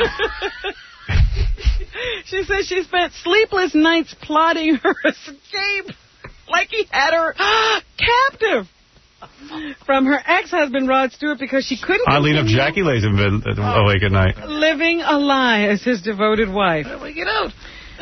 She says she spent sleepless nights plotting her escape like he had her captive from her ex-husband, Rod Stewart, because she couldn't Oddly enough, continue Jackie lays in bed uh, awake at night. living a lie as his devoted wife. How do we get out?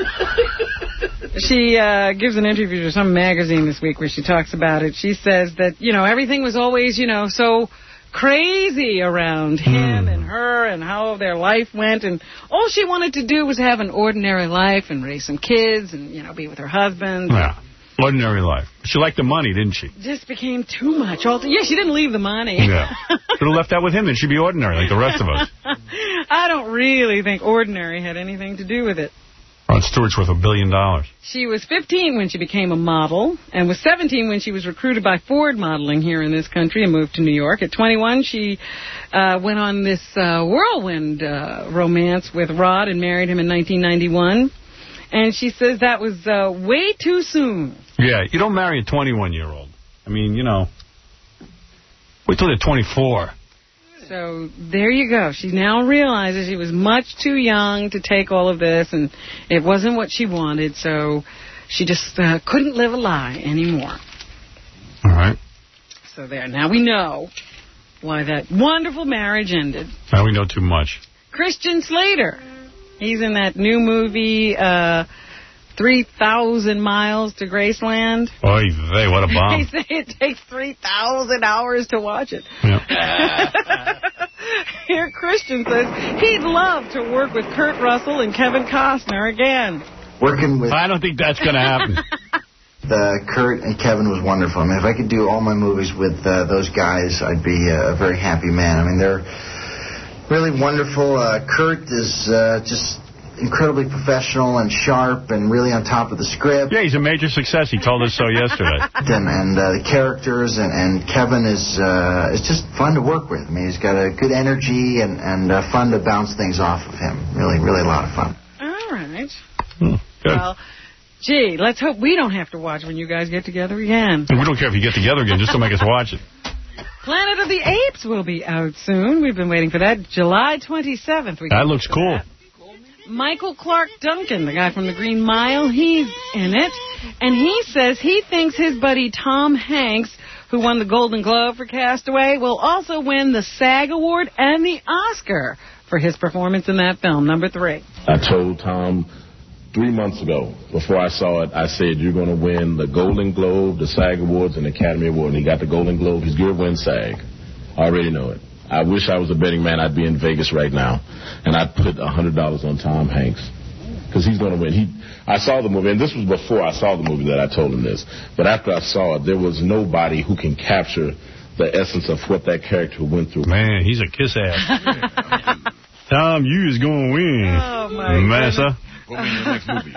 She uh, gives an interview to some magazine this week where she talks about it. She says that, you know, everything was always, you know, so crazy around him and her and how their life went. And all she wanted to do was have an ordinary life and raise some kids and, you know, be with her husband. Yeah. Ordinary life. She liked the money, didn't she? Just became too much. All yeah, she didn't leave the money. Yeah. Should have left that with him, then she'd be ordinary like the rest of us. I don't really think ordinary had anything to do with it. Rod Stewart's worth a billion dollars. She was fifteen when she became a model and was seventeen when she was recruited by Ford Modeling here in this country and moved to New York. At twenty-one, she uh, went on this uh, whirlwind uh, romance with Rod and married him in nineteen ninety-one. And she says that was uh, way too soon. Yeah, you don't marry a twenty-one-year-old. I mean, you know, wait till they're twenty-four. So there you go. She now realizes she was much too young to take all of this, and it wasn't what she wanted, so she just uh, couldn't live a lie anymore. All right. So there. Now we know why that wonderful marriage ended. Now we know too much. Christian Slater. He's in that new movie, uh, three thousand Miles to Graceland. Oy vey, what a bomb. They say it takes three thousand hours to watch it. Yep. Here Christian says he'd love to work with Kurt Russell and Kevin Costner again. Working with... I don't think that's going to happen. The Kurt and Kevin was wonderful. I mean, if I could do all my movies with uh, those guys, I'd be a very happy man. I mean, they're really wonderful. Uh, Kurt is uh, just incredibly professional and sharp and really on top of the script. Yeah, he's a major success. He told us so yesterday. And, and uh, the characters, and, and Kevin is uh, is just fun to work with. I mean, he's got a good energy and, and uh, fun to bounce things off of him. Really, really a lot of fun. All right. Hmm, good. Well, gee, let's hope we don't have to watch when you guys get together again. And we don't care if you get together again, just to make us watch it. Planet of the Apes will be out soon. We've been waiting for that. July twenty-seventh. We that looks cool. That. Michael Clark Duncan, the guy from The Green Mile, he's in it. And he says he thinks his buddy Tom Hanks, who won the Golden Globe for Castaway, will also win the SAG Award and the Oscar for his performance in that film, number three. I told Tom three months ago, before I saw it, I said, you're going to win the Golden Globe, the SAG Awards, and the Academy Award. And he got the Golden Globe. He's going to win SAG. I already know it. I wish I was a betting man. I'd be in Vegas right now, and I'd put one hundred dollars on Tom Hanks, because he's going to win. He, I saw the movie, and this was before I saw the movie that I told him this. But after I saw it, there was nobody who can capture the essence of what that character went through. Man, he's a kiss ass. Tom, you is going to win. Oh, my Massa. Put me in the next movie.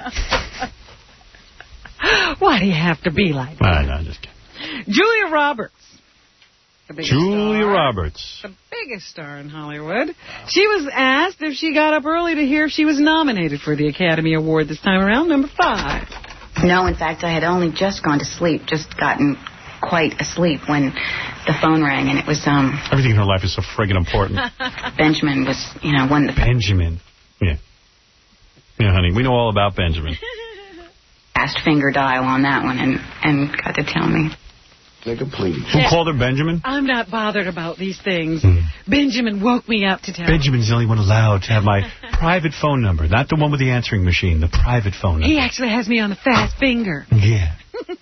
Why do you have to be like that? I know, I'm just kidding. Julia Roberts. The Julia star, Roberts. The biggest star in Hollywood. She was asked if she got up early to hear if she was nominated for the Academy Award this time around, number five. No, in fact, I had only just gone to sleep, just gotten quite asleep when the phone rang, and it was, um... Everything in her life is so friggin' important. Benjamin was, you know, one of the... Benjamin. Yeah. Yeah, honey, we know all about Benjamin. Fast finger dial on that one, and, and got to tell me. Nigga, please. Who yeah. called her Benjamin? I'm not bothered about these things. Mm. Benjamin woke me up to tell me. Benjamin's the only one allowed to have my private phone number, not the one with the answering machine, the private phone number. He actually has me on the fast finger. Yeah.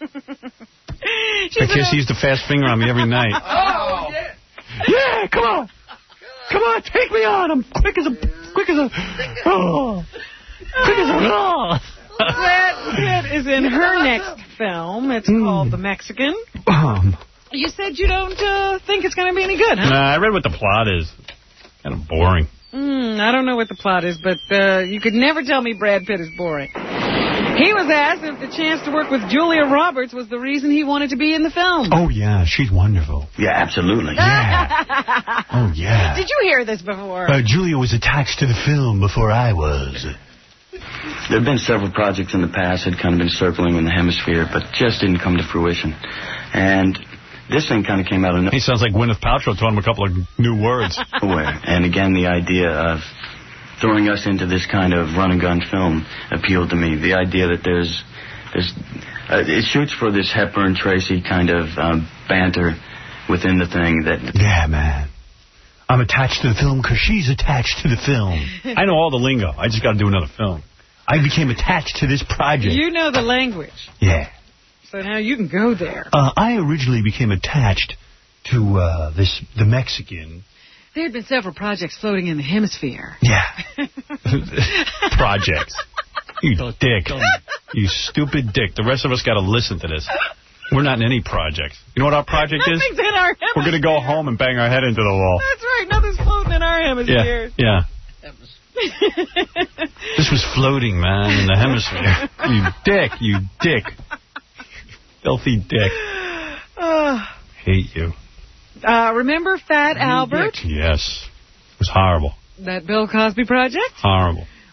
I guess he used the fast finger on me every night. Oh, yeah. Yeah, come on. Come on, take me on. I'm quick as a... Quick as a... Oh. Quick as a... Oh. Brad Pitt is in her next film. It's mm. called The Mexican. Um, you said you don't uh, think it's going to be any good, huh? Nah, I read what the plot is. Kind of boring. Mm, I don't know what the plot is, but uh, you could never tell me Brad Pitt is boring. He was asked if the chance to work with Julia Roberts was the reason he wanted to be in the film. Oh, yeah, she's wonderful. Yeah, absolutely. Yeah. Oh, yeah. Did you hear this before? Uh, Julia was attached to the film before I was. There have been several projects in the past that had kind of been circling in the hemisphere, but just didn't come to fruition. And this thing kind of came out of nowhere. He sounds like Gwyneth Paltrow taught him a couple of new words. And again, the idea of throwing us into this kind of run-and-gun film appealed to me. The idea that there's... there's uh, it shoots for this Hepburn-Tracy kind of um, banter within the thing that... Yeah, man. I'm attached to the film because she's attached to the film. I know all the lingo. I just got to do another film. I became attached to this project. You know the language. Yeah. So now you can go there. Uh, I originally became attached to uh, this the Mexican. There had been several projects floating in the hemisphere. Yeah. Projects. You dick. You stupid dick. The rest of us got to listen to this. We're not in any projects. You know what our project is? Nothing's in our hemisphere. We're going to go home and bang our head into the wall. That's right. Nothing's floating in our hemisphere. Yeah. Yeah. This was floating, man, in the hemisphere. You dick. You dick. Filthy dick. Uh, Hate you. Uh, remember Fat Albert? Dick. Yes. It was horrible. That Bill Cosby project? Horrible.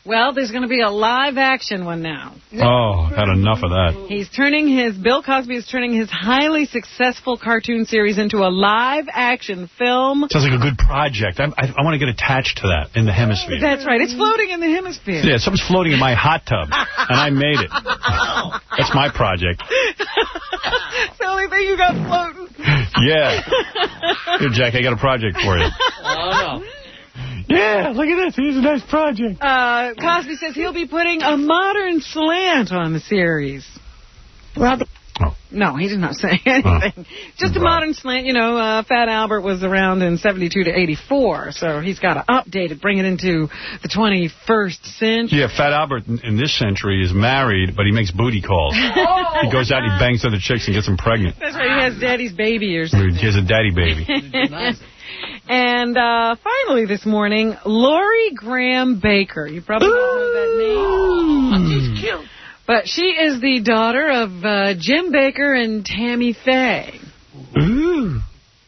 Well, there's going to be a live-action one now. Oh, had enough of that. He's turning his, Bill Cosby is turning his highly successful cartoon series into a live-action film. Sounds like a good project. I, I, I want to get attached to that in the hemisphere. That's right. It's floating in the hemisphere. Yeah, something's floating in my hot tub, and I made it. That's my project. It's the only thing you got floating. Yeah. Here, Jack, I got a project for you. Oh, no. Yeah, look at this. Here's a nice project. Uh, Cosby says he'll be putting a modern slant on the series. Well, oh. No, he did not say anything. Oh. Just a right. modern slant. You know, uh, Fat Albert was around in seventy-two to eighty-four, so he's got to update it, bring it into the twenty-first century. Yeah, Fat Albert in, in this century is married, but he makes booty calls. Oh, he goes out, he bangs other chicks and gets them pregnant. That's right. He has daddy's baby or something. He has a daddy baby. And uh, finally this morning, Lori Graham Baker. You probably don't know that name. She's cute. But she is the daughter of uh, Jim Baker and Tammy Faye. Ooh.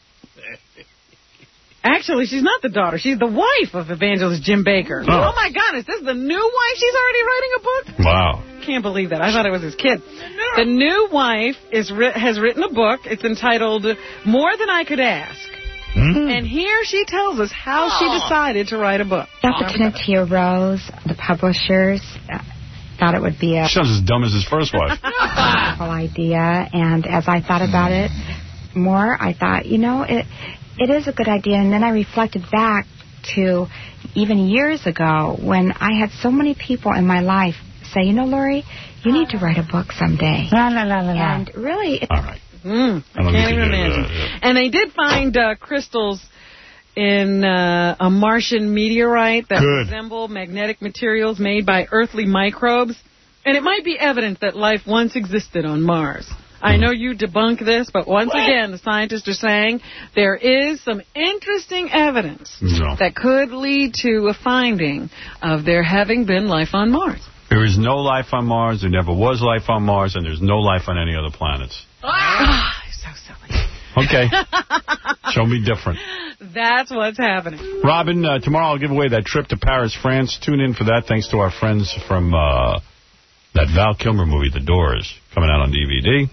Actually, she's not the daughter. She's the wife of evangelist Jim Baker. Oh, oh my God, is this the new wife? She's already writing a book? Wow. Can't believe that. I thought it was his kid. The new wife is ri- has written a book. It's entitled More Than I Could Ask. Mm. And here she tells us how oh. she decided to write a book. Opportunity arose. The publishers uh, thought it would be a... She sounds as dumb as his first wife. ...wonderful idea. And as I thought about it more, I thought, you know, it it is a good idea. And then I reflected back to even years ago when I had so many people in my life say, you know, Lori, you need to write a book someday. La, la, la, la, la. And really... It, All right. Mm, I, I can't even imagine. That, yeah. And they did find uh, crystals in uh, a Martian meteorite that Good. resemble magnetic materials made by earthly microbes. And it might be evidence that life once existed on Mars. I know you debunk this, but once what? again, the scientists are saying there is some interesting evidence no. that could lead to a finding of there having been life on Mars. There is no life on Mars, there never was life on Mars, and there's no life on any other planets. Ah, so silly. Okay. Show me different. That's what's happening. Robin, uh, tomorrow I'll give away that trip to Paris, France. Tune in for that, thanks to our friends from uh, that Val Kilmer movie, The Doors, coming out on D V D.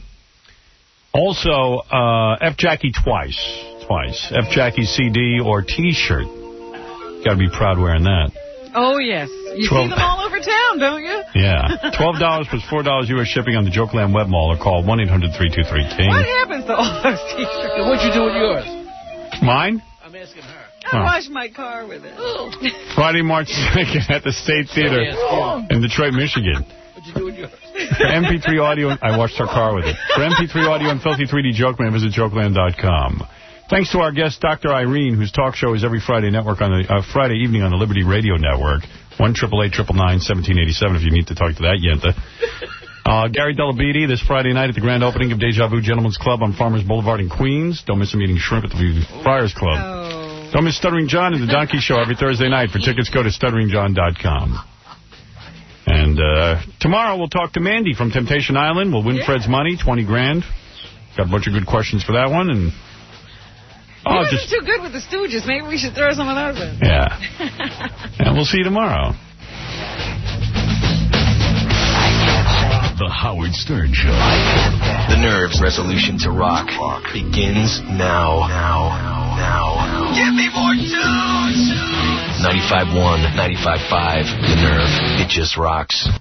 Also, uh, F. Jackie twice. Twice. F. Jackie C D or T-shirt. Got to be proud wearing that. Oh, yes. You twelve see them all over town, don't you? Yeah. twelve dollars plus four dollars U S shipping on the Jokeland Web Mall, or call one eight hundred three two three King. What happens to all those T-shirts? What'd you do with yours? Mine? I'm asking her. I oh. washed my car with it. Friday, March second at the State Theater in Detroit, Michigan. What'd you do with yours? For M P three audio, I washed her car with it. For M P three audio and Filthy three D Jokeland, visit Jokeland dot com. Thanks to our guest, Doctor Irene, whose talk show is every Friday network on the uh, Friday evening on the Liberty Radio Network. one eight eight eight nine nine seventeen eighty-seven if you need to talk to that yenta. Uh, Gary Delabete this Friday night at the grand opening of Deja Vu Gentlemen's Club on Farmers Boulevard in Queens. Don't miss him eating shrimp at the Friars Club. Oh. Don't miss Stuttering John and the Donkey Show every Thursday night. For tickets, go to stuttering john dot com. And uh, tomorrow we'll talk to Mandy from Temptation Island. We'll win yeah. Fred's money, twenty grand. Got a bunch of good questions for that one. And he wasn't just too good with the Stooges. Maybe we should throw some of those in. Yeah. And we'll see you tomorrow. The Howard Stern Show. The Nerves Resolution to Rock begins now. Now. Now. Give me more tunes! ninety-five point one, ninety-five point five, The Nerve. It just rocks.